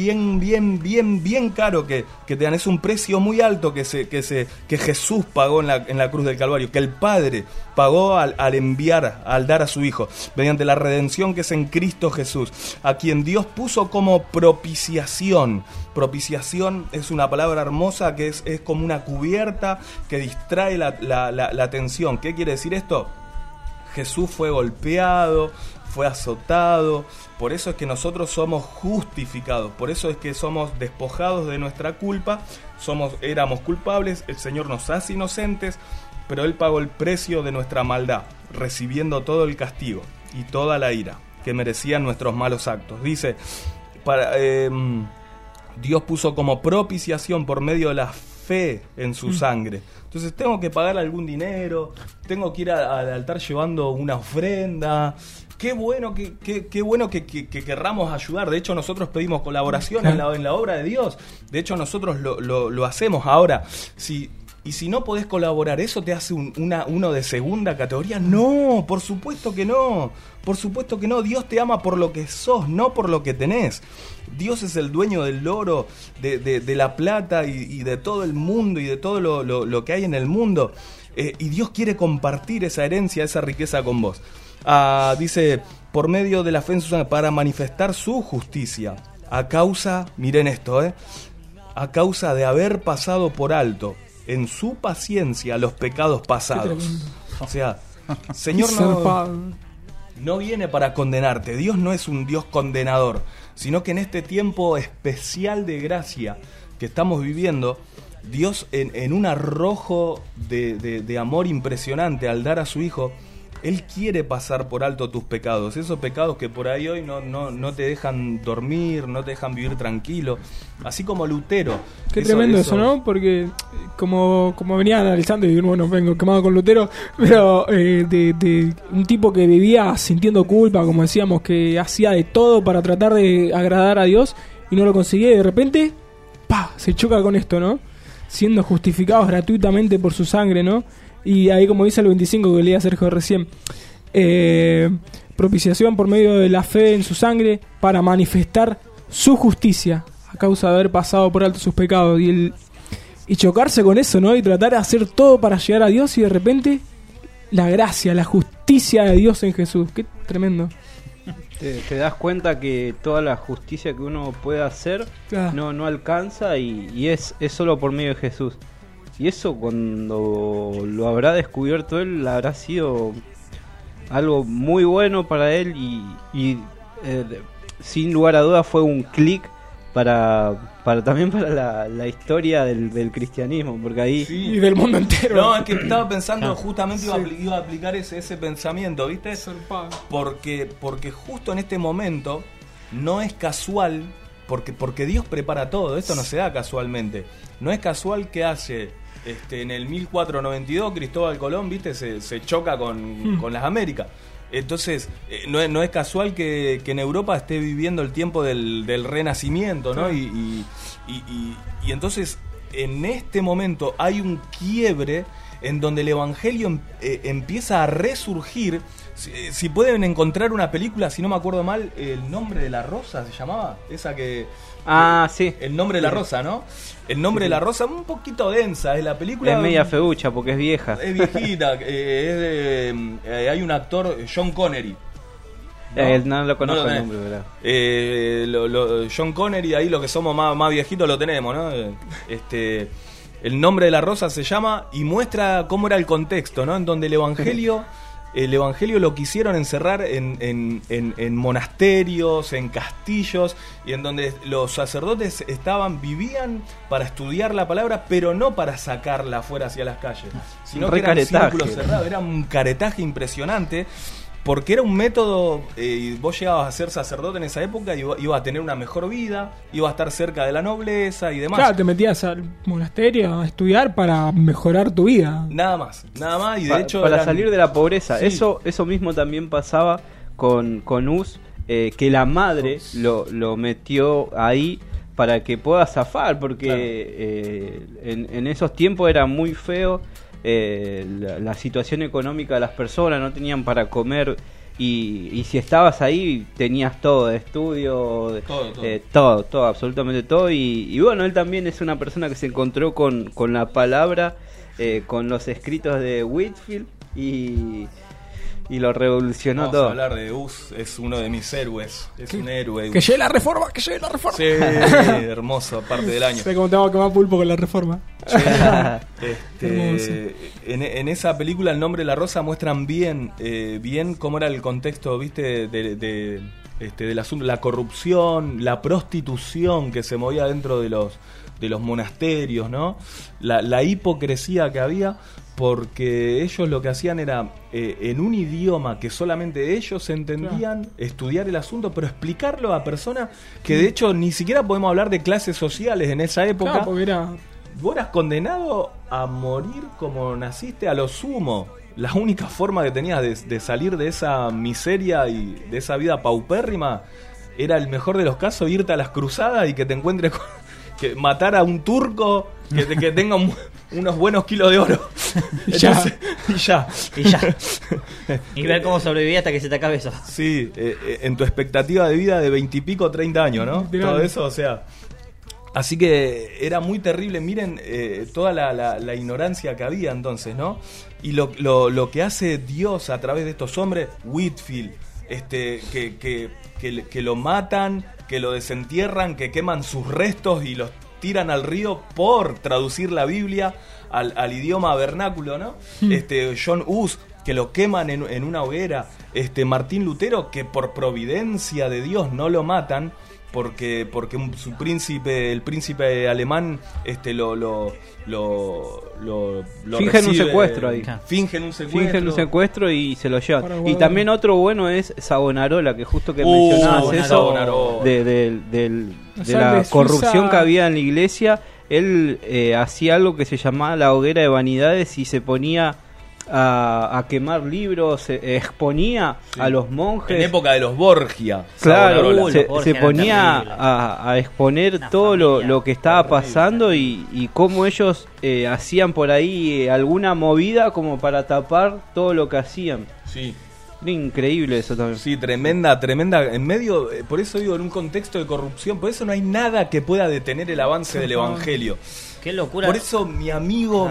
bien caro que te dan. Es un precio muy alto que Jesús pagó en la cruz del Calvario, que el Padre pagó al dar a su Hijo, mediante la redención que es en Cristo Jesús, a quien Dios puso como propiciación. Propiciación es una palabra hermosa que es como una cubierta que distrae la atención. ¿Qué quiere decir esto? Jesús fue golpeado, fue azotado, por eso es que nosotros somos justificados, por eso es que somos despojados de nuestra culpa, éramos culpables, el Señor nos hace inocentes, pero Él pagó el precio de nuestra maldad, recibiendo todo el castigo y toda la ira que merecían nuestros malos actos. Dice, Dios puso como propiciación por medio de la fe en su sangre. Entonces tengo que pagar algún dinero, tengo que ir al altar llevando una ofrenda. Qué bueno que querramos ayudar. De hecho, nosotros pedimos colaboración en la obra de Dios. De hecho, nosotros lo hacemos. Ahora, si no podés colaborar, ¿eso te hace uno de segunda categoría? No, por supuesto que no. Por supuesto que no. Dios te ama por lo que sos, no por lo que tenés. Dios es el dueño del oro, de la plata y de todo el mundo y de todo lo que hay en el mundo. Y Dios quiere compartir esa herencia, esa riqueza con vos. Dice, por medio de la fe en su sangre, para manifestar su justicia, a causa, miren esto, a causa de haber pasado por alto en su paciencia los pecados pasados. O sea, Señor no viene para condenarte. Dios no es un Dios condenador, sino que en este tiempo especial de gracia que estamos viviendo, Dios en un arrojo de amor impresionante al dar a su Hijo, Él quiere pasar por alto tus pecados, esos pecados que por ahí hoy no te dejan dormir, no te dejan vivir tranquilo, así como Lutero. Qué tremendo eso, ¿no? Porque como venía analizando, y bueno, vengo quemado con Lutero, pero de un tipo que vivía sintiendo culpa, como decíamos, que hacía de todo para tratar de agradar a Dios y no lo conseguía, y de repente se choca con esto, ¿no? Siendo justificados gratuitamente por su sangre, ¿no? Y ahí, como dice el 25 que leía Sergio recién, propiciación por medio de la fe en su sangre para manifestar su justicia a causa de haber pasado por alto sus pecados, y chocarse con eso, ¿no? Y tratar de hacer todo para llegar a Dios, y de repente la gracia, la justicia de Dios en Jesús. Qué tremendo. Te das cuenta que toda la justicia que uno puede hacer no alcanza, y es solo por medio de Jesús. Y eso, cuando lo habrá descubierto él, habrá sido algo muy bueno para él, y sin lugar a dudas fue un clic también para la historia del cristianismo, porque ahí... Sí. Y del mundo entero. No, es que estaba pensando, justamente iba a aplicar ese pensamiento, ¿viste? Porque justo en este momento no es casual, porque Dios prepara todo, esto no se da casualmente. No es casual que hace... en el 1492 Cristóbal Colón, ¿viste? Se choca con las Américas. Entonces, no es casual que en Europa esté viviendo el tiempo del Renacimiento, ¿no? Y entonces, en este momento hay un quiebre en donde el Evangelio empieza a resurgir. Si pueden encontrar una película, si no me acuerdo mal, El nombre de la rosa se llamaba, esa que... sí. El nombre de la rosa, ¿no? El nombre de la rosa, un poquito densa, es la película... Es media feucha porque es vieja. Es viejita, hay un actor, John Connery. No lo conozco el nombre, ¿verdad? John Connery, ahí lo que somos más viejitos lo tenemos, ¿no? El nombre de la rosa se llama, y muestra cómo era el contexto, ¿no? En donde el Evangelio lo quisieron encerrar en monasterios, en castillos, y en donde los sacerdotes vivían para estudiar la palabra, pero no para sacarla afuera hacia las calles, sino que eran círculos cerrados, era un caretaje impresionante. Porque era un método, vos llegabas a ser sacerdote en esa época y ibas a tener una mejor vida, ibas a estar cerca de la nobleza y demás. Claro, te metías al monasterio a estudiar para mejorar tu vida. Nada más, y de hecho... Para salir de la pobreza. Sí. Eso mismo también pasaba con Hus, que la madre lo metió ahí para que pueda zafar, porque en esos tiempos era muy feo. La situación económica de las personas, no tenían para comer, y si estabas ahí tenías todo, de estudio, todo, absolutamente todo, y bueno, él también es una persona que se encontró con la palabra, con los escritos de Whitefield, y lo revolucionó todo. Vamos a hablar de Hus, es uno de mis héroes, es un héroe. Que llegue la reforma, Sí, hermoso, parte del año. Sé cómo te va a quemar pulpo con la reforma. En esa película, El nombre de la rosa, muestran bien cómo era el contexto, ¿viste? Del asunto, la corrupción, la prostitución que se movía dentro de los monasterios, ¿no? La hipocresía que había, porque ellos lo que hacían era, en un idioma que solamente ellos entendían, estudiar el asunto, pero explicarlo a personas que de hecho ni siquiera podemos hablar de clases sociales en esa época. Claro, porque vos eras condenado a morir como naciste, a lo sumo. La única forma que tenías de salir de esa miseria y de esa vida paupérrima era, el mejor de los casos, irte a las cruzadas y que te encuentres con... que matar a un turco que tenga unos buenos kilos de oro. Entonces, y ya. Y ver cómo sobrevivís hasta que se te acabe eso. Sí, en tu expectativa de vida de 20 y pico, 30 años, ¿no? Todo eso, o sea... Así que era muy terrible. Miren toda la ignorancia que había entonces, ¿no? Y lo que hace Dios a través de estos hombres, Whitefield, que lo matan, que lo desentierran, que queman sus restos y los tiran al río por traducir la Biblia al idioma vernáculo, ¿no? John Hus, que lo queman en una hoguera. Martín Lutero, que por providencia de Dios no lo matan, porque su príncipe, el príncipe alemán, lo fingen recibe, un secuestro ahí. Fingen un secuestro y se lo llevan. Para Y también otro bueno es Savonarola, que justo que mencionabas eso Savonarola. de O sea, la de Suiza. corrupción que había en la iglesia. Él hacía algo que se llamaba la hoguera de vanidades y se ponía a quemar libros, exponía a los monjes. En época de los Borgia. Claro, Savonarola. se ponía a exponer todo lo que estaba pasando y cómo ellos hacían por ahí alguna movida como para tapar todo lo que hacían. Sí. Increíble eso también. Sí, tremenda. En medio, por eso digo, en un contexto de corrupción, por eso no hay nada que pueda detener el avance del evangelio. Qué locura. Por eso mi amigo,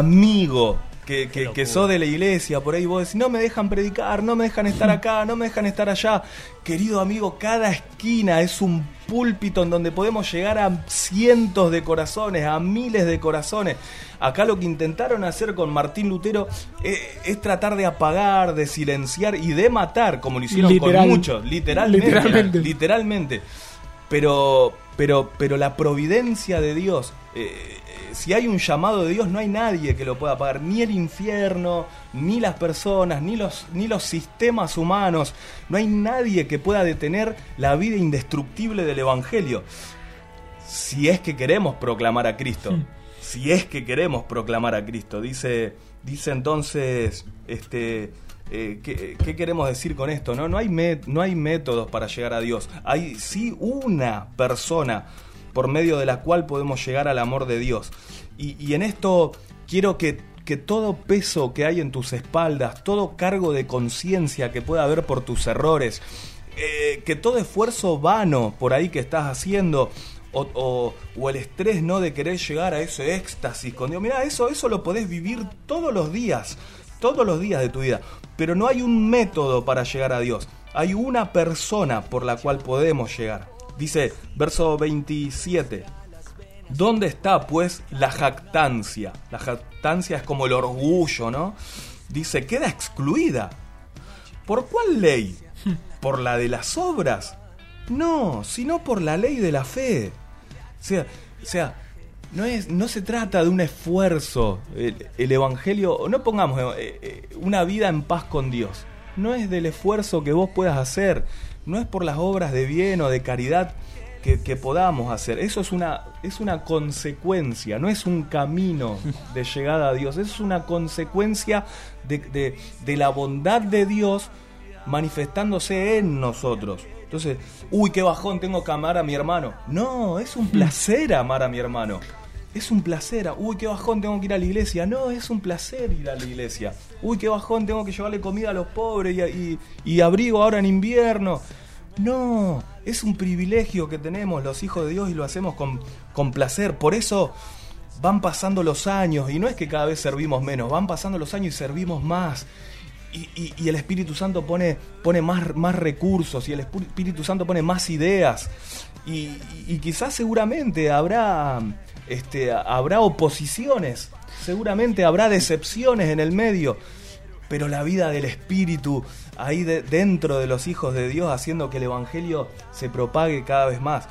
que sos de la iglesia, por ahí vos decís, no me dejan predicar, no me dejan estar acá, no me dejan estar allá. Querido amigo, cada esquina es un púlpito en donde podemos llegar a cientos de corazones, a miles de corazones. Acá lo que intentaron hacer con Martín Lutero es tratar de apagar, de silenciar y de matar, como lo hicieron con muchos, literalmente. Pero la providencia de Dios, si hay un llamado de Dios, no hay nadie que lo pueda apagar, ni el infierno, ni las personas, ni los sistemas humanos. No hay nadie que pueda detener la vida indestructible del evangelio. Si es que queremos proclamar a Cristo. Si es que queremos proclamar a Cristo. Dice entonces, ¿qué queremos decir con esto? No hay métodos para llegar a Dios. Hay sí una persona por medio de la cual podemos llegar al amor de Dios. Y en esto quiero que todo peso que hay en tus espaldas, todo cargo de conciencia que pueda haber por tus errores, que todo esfuerzo vano por ahí que estás haciendo, o el estrés, ¿no?, de querer llegar a ese éxtasis con Dios. Mirá, eso lo podés vivir todos los días de tu vida. Pero no hay un método para llegar a Dios. Hay una persona por la cual podemos llegar. Dice, verso 27, ¿dónde está pues la jactancia? La jactancia es como el orgullo, ¿no? Dice, queda excluida. ¿Por cuál ley? ¿Por la de las obras? No, sino por la ley de la fe. O sea, no se trata de un esfuerzo. El evangelio, no pongamos una vida en paz con Dios. No es del esfuerzo que vos puedas hacer. No es por las obras de bien o de caridad que podamos hacer. Eso es una consecuencia, no es un camino de llegada a Dios. Es una consecuencia de la bondad de Dios manifestándose en nosotros. Entonces, qué bajón, tengo que amar a mi hermano. No, es un placer amar a mi hermano. Es un placer. Qué bajón, tengo que ir a la iglesia. No, es un placer ir a la iglesia. Qué bajón, tengo que llevarle comida a los pobres y abrigo ahora en invierno. No, es un privilegio que tenemos los hijos de Dios y lo hacemos con placer. Por eso van pasando los años, y no es que cada vez servimos menos, van pasando los años y servimos más. Y el Espíritu Santo pone más recursos, y el Espíritu Santo pone más ideas. Y quizás seguramente habrá oposiciones, seguramente habrá decepciones en el medio, pero la vida del Espíritu ahí dentro de los hijos de Dios, haciendo que el Evangelio se propague cada vez más.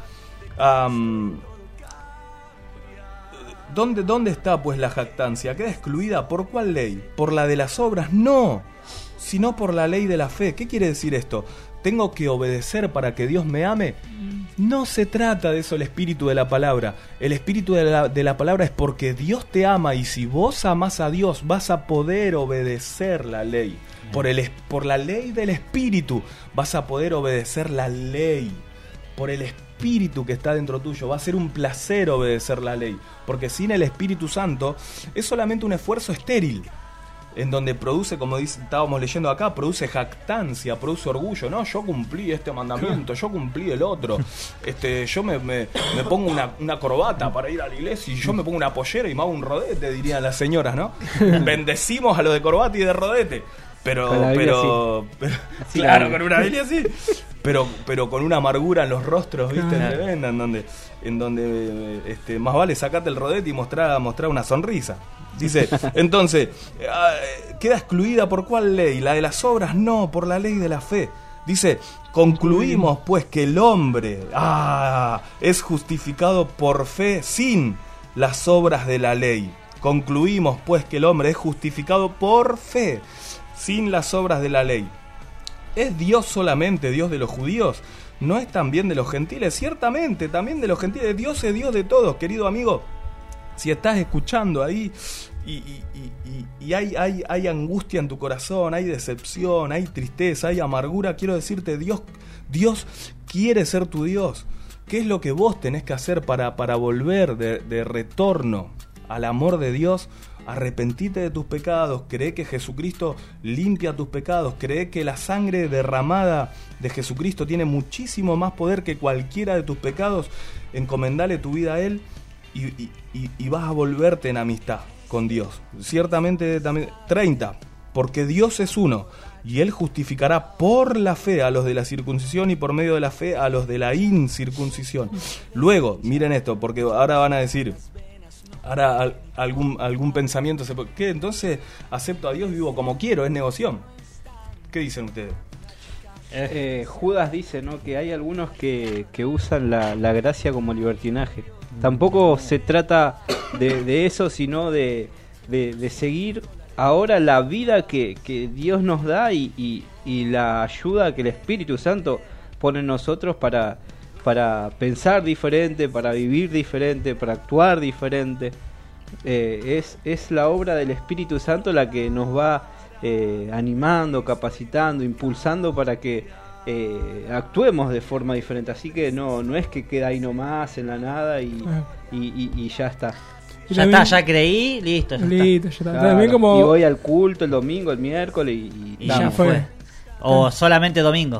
¿Dónde está pues la jactancia? ¿Queda excluida? ¿Por cuál ley? ¿Por la de las obras? No, sino por la ley de la fe. ¿Qué quiere decir esto? ¿Tengo que obedecer para que Dios me ame? No se trata de eso el espíritu de la palabra. El espíritu de la palabra es porque Dios te ama, y si vos amás a Dios vas a poder obedecer la ley. Por la ley del espíritu vas a poder obedecer la ley. Por el espíritu que está dentro tuyo va a ser un placer obedecer la ley. Porque sin el Espíritu Santo es solamente un esfuerzo estéril, en donde produce, como estábamos leyendo acá, produce jactancia, produce orgullo. No, yo cumplí este mandamiento, yo cumplí el otro. Yo me pongo una corbata para ir a la iglesia, y yo me pongo una pollera y me hago un rodete, dirían las señoras, ¿no? Bendecimos a los de corbata y de rodete. Pero claro, con una Biblia sí. pero con una amargura en los rostros, ¿viste? Claro. Tremenda, en donde más vale sacarte el rodete y mostrar una sonrisa. Dice, entonces, queda excluida por ¿cuál ley? La de las obras, no, por la ley de la fe. Dice, concluimos pues que el hombre es justificado por fe sin las obras de la ley. Concluimos pues que el hombre es justificado por fe sin las obras de la ley. ¿Es Dios solamente Dios de los judíos? ¿No es también de los gentiles? Ciertamente, también de los gentiles. Dios es Dios de todos, querido amigo. Si estás escuchando ahí y hay angustia en tu corazón, hay decepción, hay tristeza, hay amargura, quiero decirte, Dios quiere ser tu Dios. ¿Qué es lo que vos tenés que hacer para volver de retorno al amor de Dios? Arrepentite de tus pecados, cree que Jesucristo limpia tus pecados, cree que la sangre derramada de Jesucristo tiene muchísimo más poder que cualquiera de tus pecados. Encomendale tu vida a Él y vas a volverte en amistad con Dios. Ciertamente también 30, porque Dios es uno y Él justificará por la fe a los de la circuncisión y por medio de la fe a los de la incircuncisión. Luego, miren esto, porque ahora van a decir, ahora algún pensamiento ¿qué? Entonces acepto a Dios y vivo como quiero, es negoción. ¿Qué dicen ustedes? Judas dice, ¿no?, que hay algunos que usan la gracia como libertinaje. Tampoco se trata de eso, sino de seguir ahora la vida que Dios nos da y la ayuda que el Espíritu Santo pone en nosotros para pensar diferente, para vivir diferente, para actuar diferente. Es la obra del Espíritu Santo la que nos va animando, capacitando, impulsando para que actuemos de forma diferente. Así que no es que queda ahí nomás en la nada y ya está. Ya creí, listo. Listo, ya está. Claro, También como... y voy al culto el domingo, el miércoles y ya fue. O solamente domingo.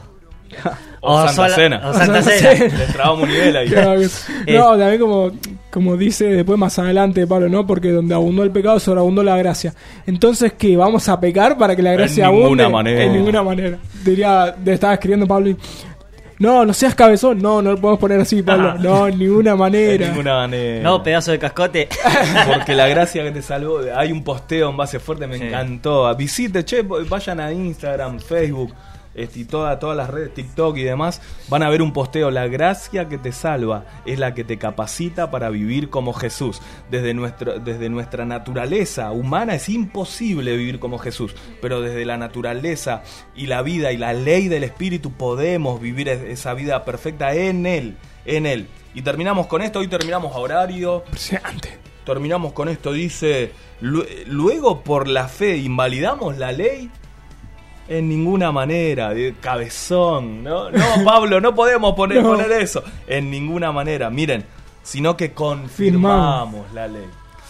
O Santa Cena. O Santa Cena. Les trabamos un nivel ahí. Claro, no, también como dice después más adelante Pablo, ¿no? Porque donde abundó el pecado, sobreabundó la gracia. Entonces, ¿qué? ¿Vamos a pecar para que la gracia abunde? En ninguna manera. Estaba escribiendo Pablo y... No seas cabezón. No lo podemos poner así, Pablo. No, en ninguna manera. En ninguna manera. No, pedazo de cascote. Porque la gracia que te salvó. Hay un posteo en Base Fuerte, me encantó. Visite, vayan a Instagram, Facebook, y todas las redes, TikTok y demás, van a ver un posteo. La gracia que te salva es la que te capacita para vivir como Jesús. Desde nuestra naturaleza humana es imposible vivir como Jesús, pero desde la naturaleza y la vida y la ley del Espíritu podemos vivir esa vida perfecta en Él. Y terminamos con esto. Hoy terminamos a horario. Impresionante. Terminamos con esto. Dice, luego por la fe invalidamos la ley. En ninguna manera, de cabezón, ¿no? No, Pablo, no podemos poner eso. En ninguna manera, miren, sino que confirmamos la ley.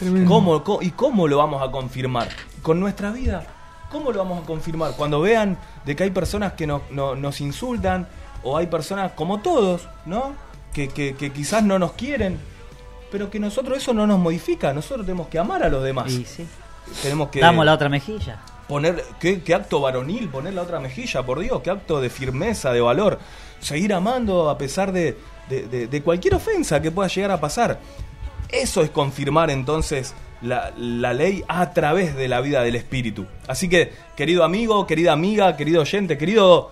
¿Cómo lo vamos a confirmar? Con nuestra vida. ¿Cómo lo vamos a confirmar? Cuando vean de que hay personas que nos insultan, o hay personas como todos, ¿no? Que quizás no nos quieren, pero que nosotros eso no nos modifica. Nosotros tenemos que amar a los demás. Y sí. Tenemos que... Damos la otra mejilla. ¿Qué acto varonil poner la otra mejilla, por Dios? ¿Qué acto de firmeza, de valor? Seguir amando a pesar de cualquier ofensa que pueda llegar a pasar. Eso es confirmar entonces la ley a través de la vida del Espíritu. Así que, querido amigo, querida amiga, querido oyente, querido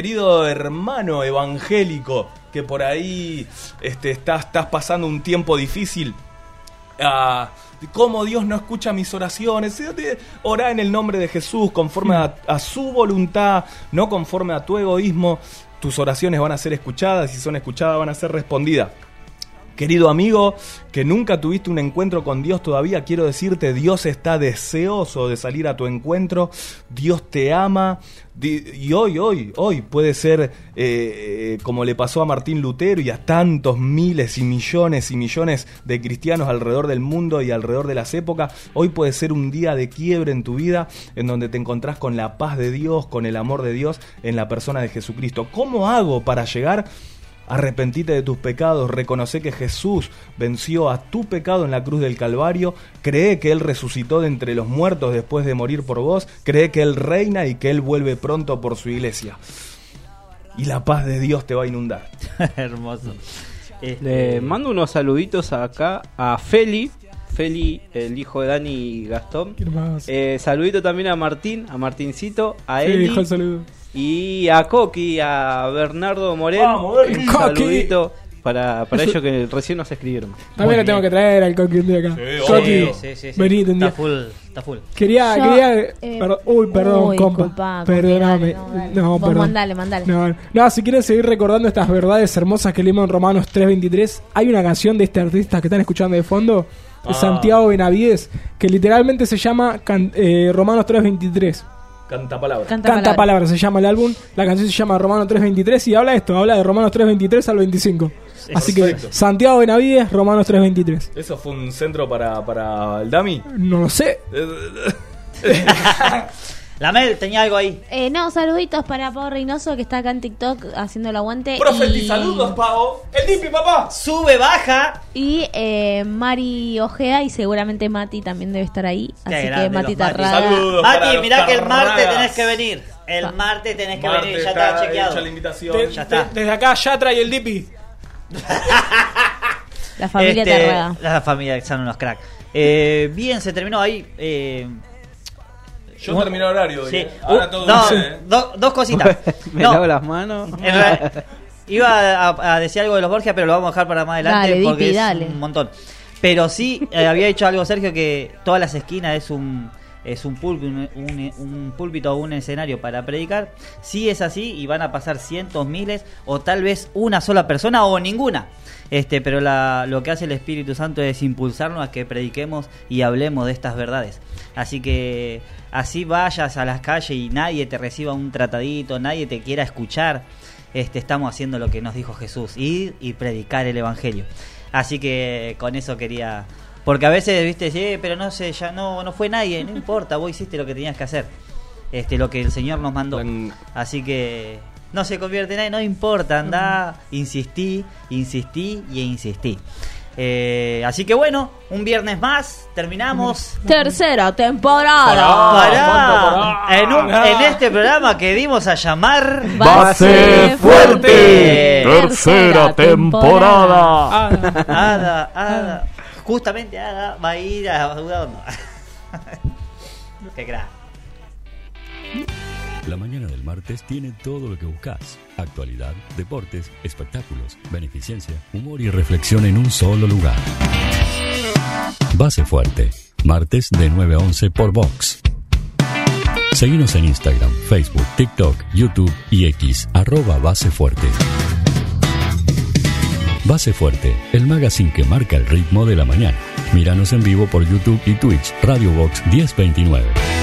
hermano evangélico, que por ahí estás pasando un tiempo difícil, cómo Dios no escucha mis oraciones. Orá en el nombre de Jesús, conforme a su voluntad, no conforme a tu egoísmo. Tus oraciones van a ser escuchadas, y si son escuchadas van a ser respondidas. Querido amigo, que nunca tuviste un encuentro con Dios todavía, quiero decirte, Dios está deseoso de salir a tu encuentro. Dios te ama. Y hoy puede ser como le pasó a Martín Lutero y a tantos miles y millones de cristianos alrededor del mundo y alrededor de las épocas. Hoy puede ser un día de quiebre en tu vida, en donde te encontrás con la paz de Dios, con el amor de Dios en la persona de Jesucristo. ¿Cómo hago para llegar? Arrepentite de tus pecados, reconoce que Jesús venció a tu pecado en la cruz del Calvario, cree que Él resucitó de entre los muertos después de morir por vos, cree que Él reina y que Él vuelve pronto por su iglesia. y la paz de Dios te va a inundar. Hermoso. Le mando unos saluditos acá a Feli, el hijo de Dani y Gastón. Saludito también a Martín, a Martincito, a Sí, Eli dijo el saludo. y a Coqui, a Bernardo Morel. Vamos, Coqui. Un saludito para ellos que recién nos escribieron. También lo tengo que traer al Coqui un día acá. Coqui, Sí. venite un día. Está full. Quería. Perdón, compa. Disculpa, Perdóname. No, Vos perdón. mandale. No, si quieren seguir recordando estas verdades hermosas que leímos en Romanos 3:23, hay una canción de este artista que están escuchando de fondo, de Santiago Benavides, que literalmente se llama Romanos 3:23. Canta palabra. Canta palabra se llama el álbum. La canción se llama Romanos 3:23 y habla de Romanos 3:23 al 25. Así Perfecto. que Santiago Benavides, Romanos 3:23. ¿Eso fue un centro para el Dami? No lo sé. La Mel tenía algo ahí. No, saluditos para Pau Reynoso que está acá en TikTok haciendo el aguante. Profeti, saludos, Pau. El Dipi, papá. Sube, baja. Y Mari Ojeda y seguramente Mati también debe estar ahí. Qué Así grande que Mati los Mati. Tarrada. Saludos para Mati, los mirá que el martes Tarradas. tenés que venir. El martes tenés que Martes venir, ya está chequeado. hecha la invitación. Ya está. Desde acá Yatra y el Dipi. La familia Tarrada. La familia son unos cracks. Bien, se terminó ahí. Yo terminé horario. Sí. Ahora todo No, dice, dos cositas. Me No, lavo las manos. iba a decir algo de los Borgia, pero lo vamos a dejar para más adelante Dale, porque Dipi, es dale. un montón. Pero sí, había dicho algo Sergio, que todas las esquinas es un púlpito o un escenario para predicar. Sí es así y van a pasar cientos, miles o tal vez una sola persona o ninguna. Pero lo que hace el Espíritu Santo es impulsarnos a que prediquemos y hablemos de estas verdades. Así que así vayas a las calles y nadie te reciba un tratadito, nadie te quiera escuchar, estamos haciendo lo que nos dijo Jesús, ir y predicar el Evangelio. Así que con eso quería... Porque a veces, viste, pero no sé, ya no fue nadie, no importa, vos hiciste lo que tenías que hacer, lo que el Señor nos mandó. Así que no se convierte en nadie, no importa, andá, insistí. Así que bueno, un viernes más, terminamos. Tercera temporada. Pará. En este programa que dimos a llamar Base Fuerte. Tercera temporada. Ada. Justamente Ada va a ir a Udón. Qué crack. La mañana del martes tiene todo lo que buscas. Actualidad, deportes, espectáculos, beneficencia, humor y reflexión en un solo lugar. Base Fuerte, martes de 9 a 11 por Vox. Seguinos en Instagram, Facebook, TikTok, YouTube y X, @Base Fuerte. Base Fuerte, el magazine que marca el ritmo de la mañana. Míranos en vivo por YouTube y Twitch, Radio Vox 1029.